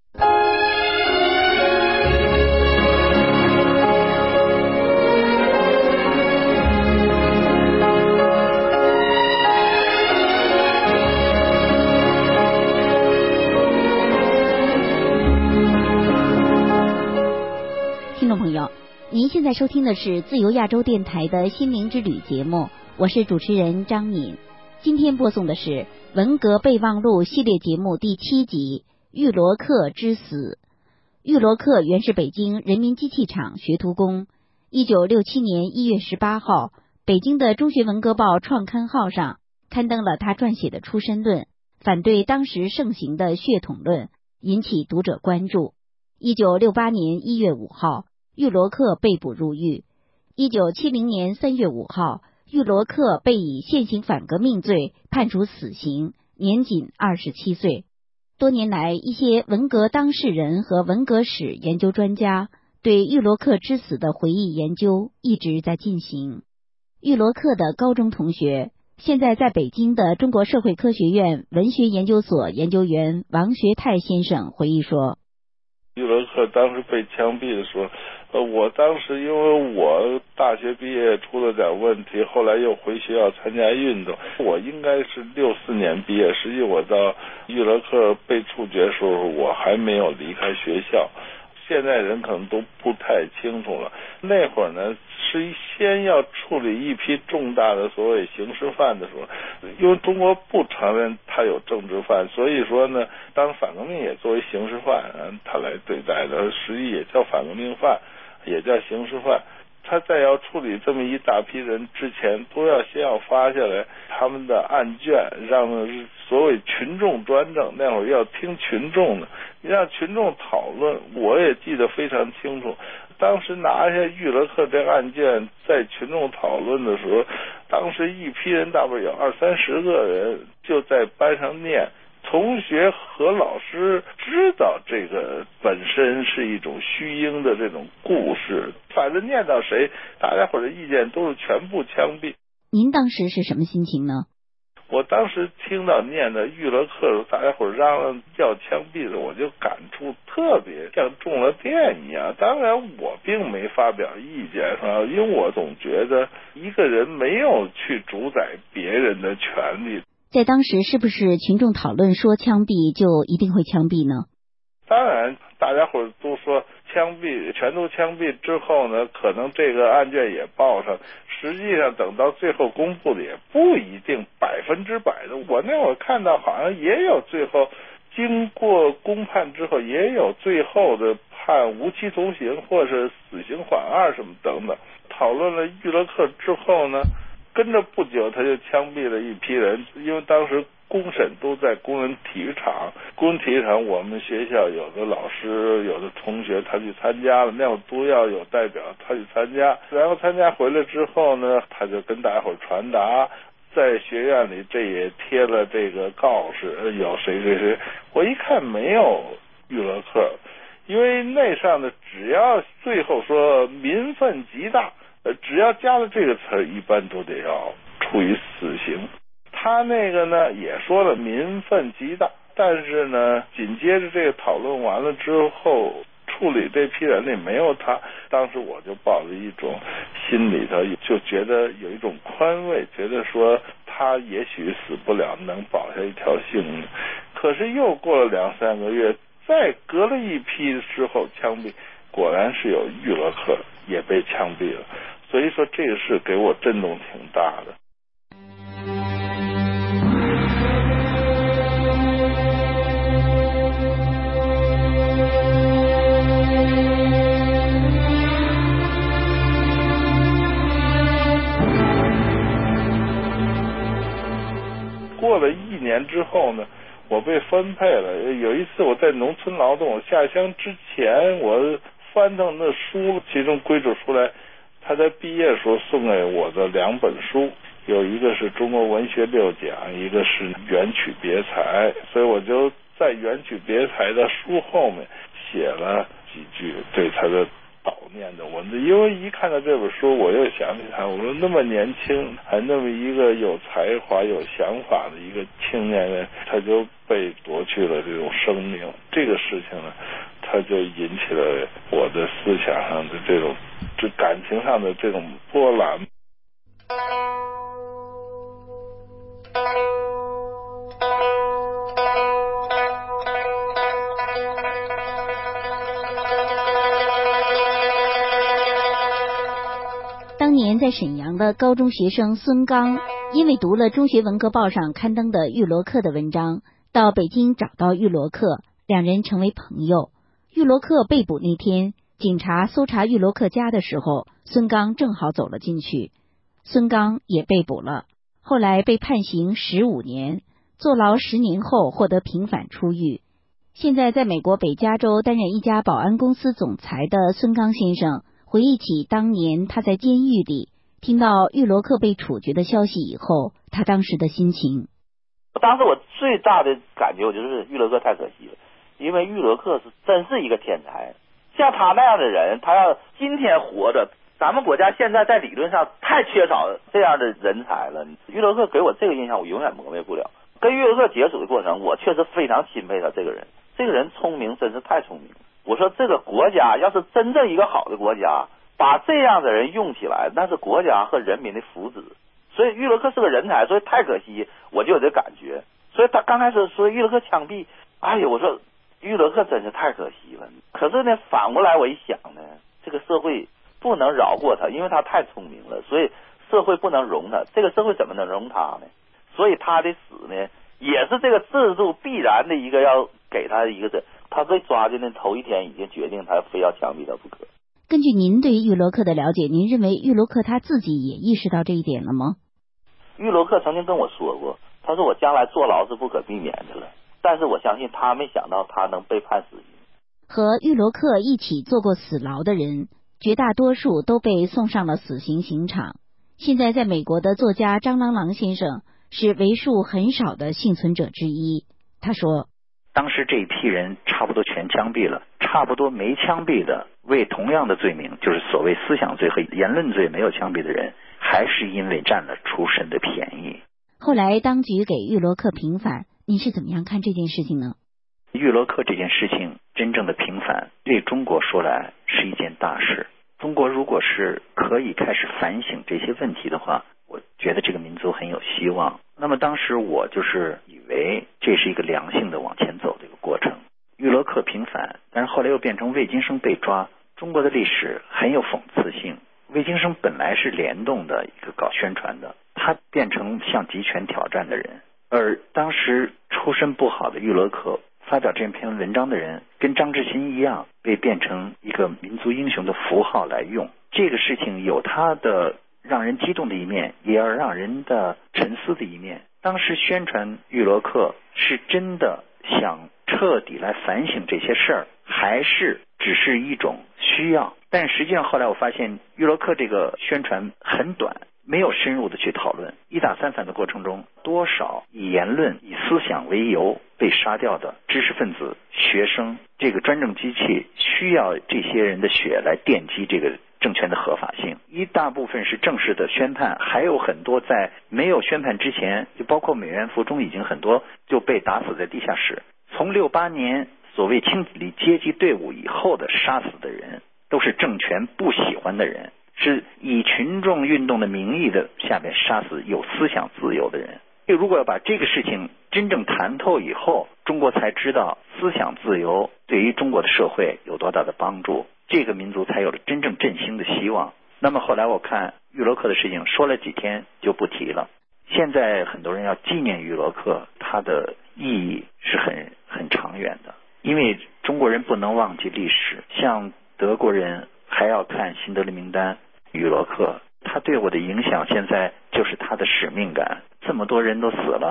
听众朋友，您现在收听的是自由亚洲电台的心灵之旅节目，我是主持人张敏。今天播送的是文革备忘录系列节目第七集《玉罗克之死》。玉罗克原是北京人民机器厂学徒工。一九六七年一月十八号，北京的中学文革报创刊号上刊登了他撰写的出身论，反对当时盛行的血统论，引起读者关注。一九六八年一月五号，玉罗克被捕入狱。一九七零年三月五号，玉罗克被以现行反革命罪判处死刑，年仅二十七岁。多年来，一些文革当事人和文革史研究专家对玉罗克之死的回忆研究一直在进行。玉罗克的高中同学，现在在北京的中国社会科学院文学研究所研究员王学泰先生回忆说， 玉罗克当时被枪毙的时候，呃，我当时因为我大学毕业出了点问题，后来又回学校参加运动。我应该是六四年毕业，实际我到玉罗克被处决的时候，我还没有离开学校。现在人可能都不太清楚了。那会儿呢，是先要处理一批重大的所谓刑事犯的时候，因为中国不承认他有政治犯，所以说呢，当反革命也作为刑事犯，他来对待的，实际也叫反革命犯，也叫刑事犯。他在要处理这么一大批人之前，都要先要发下来他们的案卷，让所谓群众专政。那会儿要听群众的，让群众讨论。我也记得非常清楚，当时拿下玉罗克这个案件，在群众讨论的时候，当时一批人，大概有二三十个人，就在班上念。同学和老师知道这个本身是一种虚应的这种故事，反正念到谁，大家伙的意见都是全部枪毙。 您当时是什么心情呢？ 我当时听到念的玉罗克，大家伙嚷嚷要枪毙的，我就感触特别像中了电一样。当然我并没发表意见，是吧？因为我总觉得一个人没有去主宰别人的权利。 在当时是不是群众讨论说枪毙就一定会枪毙呢？ 当然大家伙都说枪毙，全都枪毙之后呢，可能这个案卷也报上，实际上等到最后公布的也不一定百分之百的。我那会儿看到好像也有最后经过公判之后也有最后的判无期徒刑或者是死刑缓二什么等等。讨论了玉罗克之后呢，跟着不久他就枪毙了一批人，因为当时公审都在工人体育场，工人体育场我们学校有的老师有的同学他去参加了，那会儿都要有代表他去参加，然后参加回来之后呢，他就跟大家伙传达，在学院里这也贴了这个告示，有谁谁谁。我一看没有玉罗克，因为那上的只要最后说民愤极大，呃，只要加了这个词儿，一般都得要处以死刑。他那个呢也说了民愤极大，但是呢，紧接着这个讨论完了之后，处理这批人里没有他。当时我就抱着一种心里头就觉得有一种宽慰，觉得说他也许死不了，能保下一条性命。可是又过了两三个月，再隔了一批之后枪毙，果然是有玉罗克也被枪毙了。所以说这个事给我震动挺大的。 过了一年之后呢，我被分配了。有一次我在农村劳动，下乡之前我翻腾的书，其中归主出来他在毕业时候送给我的两本书，有一个是中国文学六讲，一个是元曲别裁，所以我就在元曲别裁的书后面写了几句对他的悼念的文字。因为一看到这本书，我又想起他，我说那么年轻，还那么一个有才华有想法的一个青年人，他就被夺去了这种生命。这个事情呢，他就引起了我的思想上的这种这感情上的这种波澜。 当年在沈阳的高中学生孙刚，因为读了中学文革报上刊登的玉罗克的文章，到北京找到玉罗克，两人成为朋友。玉罗克被捕那天，警察搜查玉罗克家的时候，孙刚正好走了进去，孙刚也被捕了，后来被判刑十五年，坐牢十年后获得平反出狱。现在在美国北加州担任一家保安公司总裁的孙刚先生回忆起当年他在监狱里听到玉罗克被处决的消息以后，他当时的心情。 当时我最大的感觉，我就是玉罗克太可惜了，因为玉罗克是真是一个天才，像他那样的人，他要今天活着，咱们国家现在在理论上太缺少这样的人才了。玉罗克给我这个印象，我永远磨灭不了。跟玉罗克接触的过程，我确实非常钦佩他这个人，这个人聪明，真是太聪明了。我说这个国家要是真正一个好的国家，把这样的人用起来，那是国家和人民的福祉。所以玉罗克是个人才，所以太可惜，我就有这感觉。所以他刚开始说玉罗克枪毙，哎呀，我说玉罗克真是太可惜了。可是呢，反过来我一想呢，这个社会不能饶过他，因为他太聪明了，所以社会不能容他。这个社会怎么能容他呢？所以他的死呢，也是这个制度必然的一个要给他的一个这。他被抓进的头一天已经决定他非要枪毙他不可。 根据您对玉罗克的了解，您认为玉罗克他自己也意识到这一点了吗？ 玉罗克曾经跟我说过，他说我将来坐牢是不可避免的了，但是我相信他没想到他能被判死刑。 和玉罗克一起坐过死牢的人，绝大多数都被送上了死刑刑场。现在在美国的作家张郎朗先生是为数很少的幸存者之一。他说， 当时这一批人差不多全枪毙了，差不多没枪毙的，为同样的罪名，就是所谓思想罪和言论罪没有枪毙的人，还是因为占了出身的便宜。 后来当局给玉罗克平反，您是怎么样看这件事情呢？ 玉罗克这件事情真正的平反，对中国说来是一件大事。中国如果是可以开始反省这些问题的话，我觉得这个民族很有希望。那么当时我就是以为这是一个良性的往前走的一个过程。玉罗克平反，但是后来又变成魏京生被抓。中国的历史很有讽刺性，魏京生本来是联动的一个搞宣传的，他变成向集权挑战的人，而当时出身不好的玉罗克发表这篇文章的人，跟张志新一样，被变成一个民族英雄的符号来用。这个事情有他的让人激动的一面，也要让人的沉思的一面。当时宣传玉罗克是真的想彻底来反省这些事儿，还是只是一种需要？但实际上后来我发现玉罗克这个宣传很短，没有深入的去讨论。一打三反的过程中，多少以言论以思想为由被杀掉的知识分子学生，这个专政机器需要这些人的血来奠基这个政权的合法性。一大部分是正式的宣判，还有很多在没有宣判之前，就包括美元附中已经很多就被打死在地下室。从六八年所谓清理阶级队伍以后的杀死的人，都是政权不喜欢的人，是以群众运动的名义的下面杀死有思想自由的人。如果要把这个事情真正谈透以后，中国才知道思想自由对于中国的社会有多大的帮助，这个民族才有了真正振兴的希望。那么后来我看玉罗克的事情说了几天就不提了。现在很多人要纪念玉罗克，它的意义是很很长远的，因为中国人不能忘记历史。像德国人还要看辛德勒名单，玉罗克他对我的影响现在就是他的使命感。这么多人都死了，他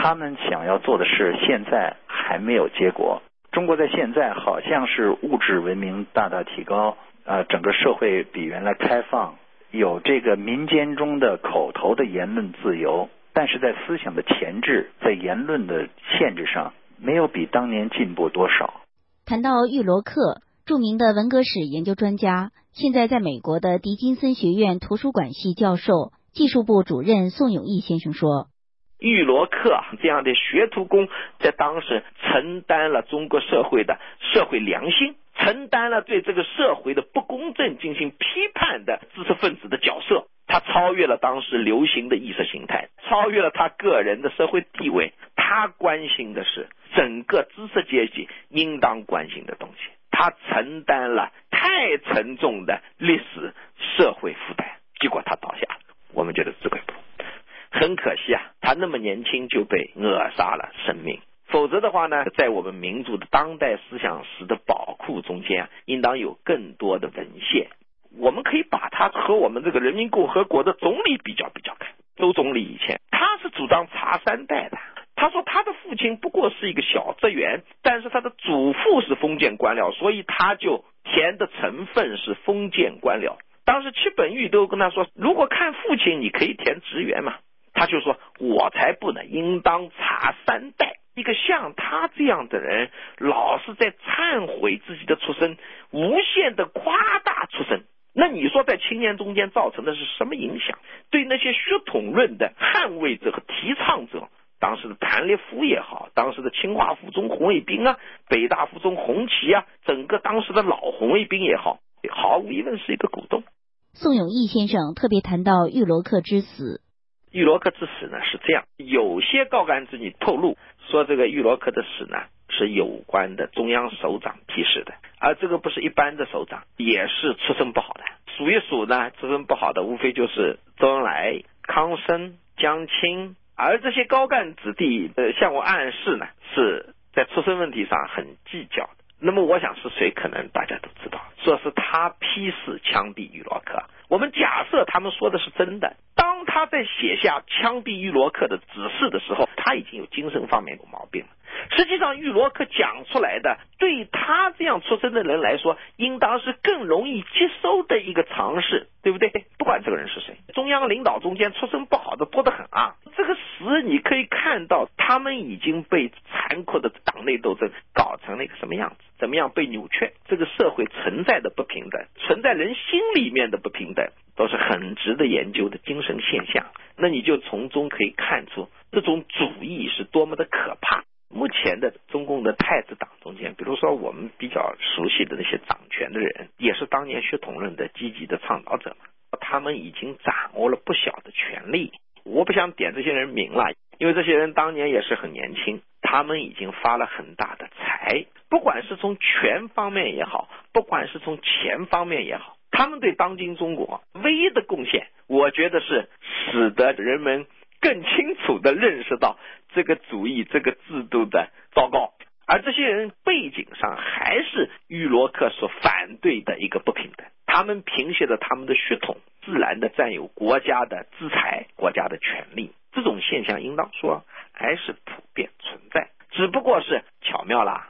他们想要做的事现在还没有结果。中国在现在好像是物质文明大大提高，呃，整个社会比原来开放，有这个民间中的口头的言论自由，但是在思想的前置，在言论的限制上，没有比当年进步多少。 谈到玉罗克，著名的文革史研究专家，现在在美国的狄金森学院图书馆系教授、技术部主任宋永毅先生说， 玉罗克这样的学徒工在当时承担了中国社会的社会良心，承担了对这个社会的不公正进行批判的知识分子的角色。他超越了当时流行的意识形态，超越了他个人的社会地位，他关心的是整个知识阶级应当关心的东西。他承担了太沉重的历史社会负担，结果他倒下了，我们觉得自愧不如。很可惜啊，他那么年轻就被扼杀了生命。否则的话呢，在我们民族的当代思想史的宝库中间啊，应当有更多的文献。我们可以把他和我们这个人民共和国的总理比较比较看。周总理以前他是主张查三代的，他说他的父亲不过是一个小职员，但是他的祖父是封建官僚，所以他就填的成分是封建官僚。当时戚本禹都跟他说，如果看父亲你可以填职员嘛，他就说我才不能，应当查三代。一个像他这样的人，老是在忏悔自己的出身，无限的夸大出身，那你说在青年中间造成的是什么影响？对那些血统论的捍卫者和提倡者，当时的谭烈夫也好，当时的清华附中红卫兵啊，北大附中红旗啊，整个当时的老红卫兵也好，毫无疑问是一个鼓动。 宋永毅先生特别谈到玉罗克之死。 玉罗克之死呢是这样，有些高干子女透露说，这个玉罗克的死呢是有关的中央首长批示的，而这个不是一般的首长，也是出身不好的。数一数呢，出身不好的无非就是周恩来、康生、江青，而这些高干子弟呃，向我暗示呢，是在出身问题上很计较的。那么我想是谁，可能大家都知道，说是他批示枪毙玉罗克。我们假设他们说的是真的，当他在写下枪毙玉罗克的指示的时候，他已经有精神方面有毛病了。实际上玉罗克讲出来的，对他这样出身的人来说，应当是更容易接收的一个常识，对不对？不管这个人是谁，中央领导中间出身不好的多得很啊。这个时你可以看到，他们已经被残酷的党内斗争搞成了一个什么样子，怎么样被扭曲。这个社会存在的不平等，存在人心里面的不平等，都是很值得研究的精神现象。那你就从中可以看出这种主义是多么的可怕。目前的中共的太子党中间，比如说我们比较熟悉的那些掌权的人，也是当年血统论的积极的倡导者嘛，他们已经掌握了不小的权力。我不想点这些人名了，因为这些人当年也是很年轻，他们已经发了很大的财，不管是从权方面也好，不管是从钱方面也好，他们对当今中国唯一的贡献，我觉得是使得人们更清楚地认识到这个主义这个制度的糟糕。而这些人背景上还是玉罗克所反对的一个不平等，他们凭借着他们的血统自然地占有国家的资财，国家的权利。这种现象应当说还是普遍存在，只不过是巧妙啦。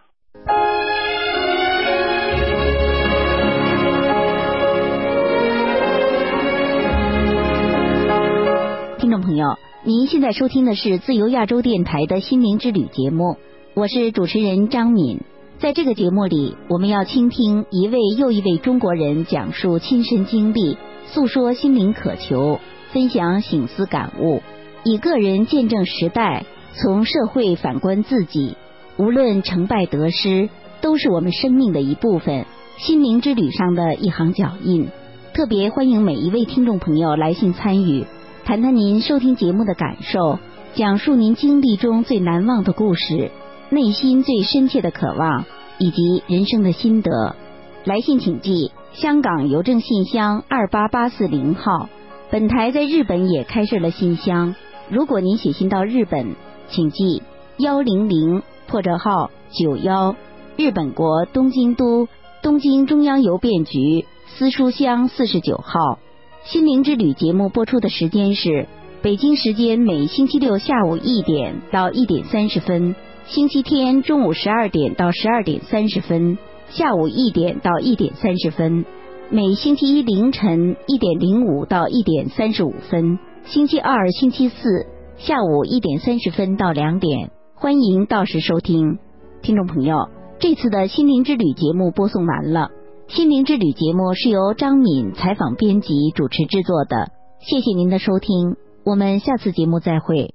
听众朋友，您现在收听的是自由亚洲电台的心灵之旅节目，我是主持人张敏。在这个节目里，我们要倾听一位又一位中国人讲述亲身经历，诉说心灵渴求，分享省思感悟，以个人见证时代，从社会反观自己。无论成败得失，都是我们生命的一部分，心灵之旅上的一行脚印。特别欢迎每一位听众朋友来信参与，谈谈您收听节目的感受，讲述您经历中最难忘的故事，内心最深切的渴望，以及人生的心得。来信请寄香港邮政信箱二八八四零号。本台在日本也开设了信箱，如果您写信到日本，请寄幺零零破折号九幺，日本国东京都东京中央邮便局私书箱四十九号。心灵之旅节目播出的时间是北京时间每星期六下午一点到一点三十分，星期天中午十二点到十二点三十分，下午一点到一点三十分，每星期一凌晨一点零五到一点三十五分，星期二、星期四下午一点三十分到两点，欢迎到时收听。听众朋友，这次的心灵之旅节目播送完了。心灵之旅节目是由张敏采访编辑主持制作的，谢谢您的收听，我们下次节目再会。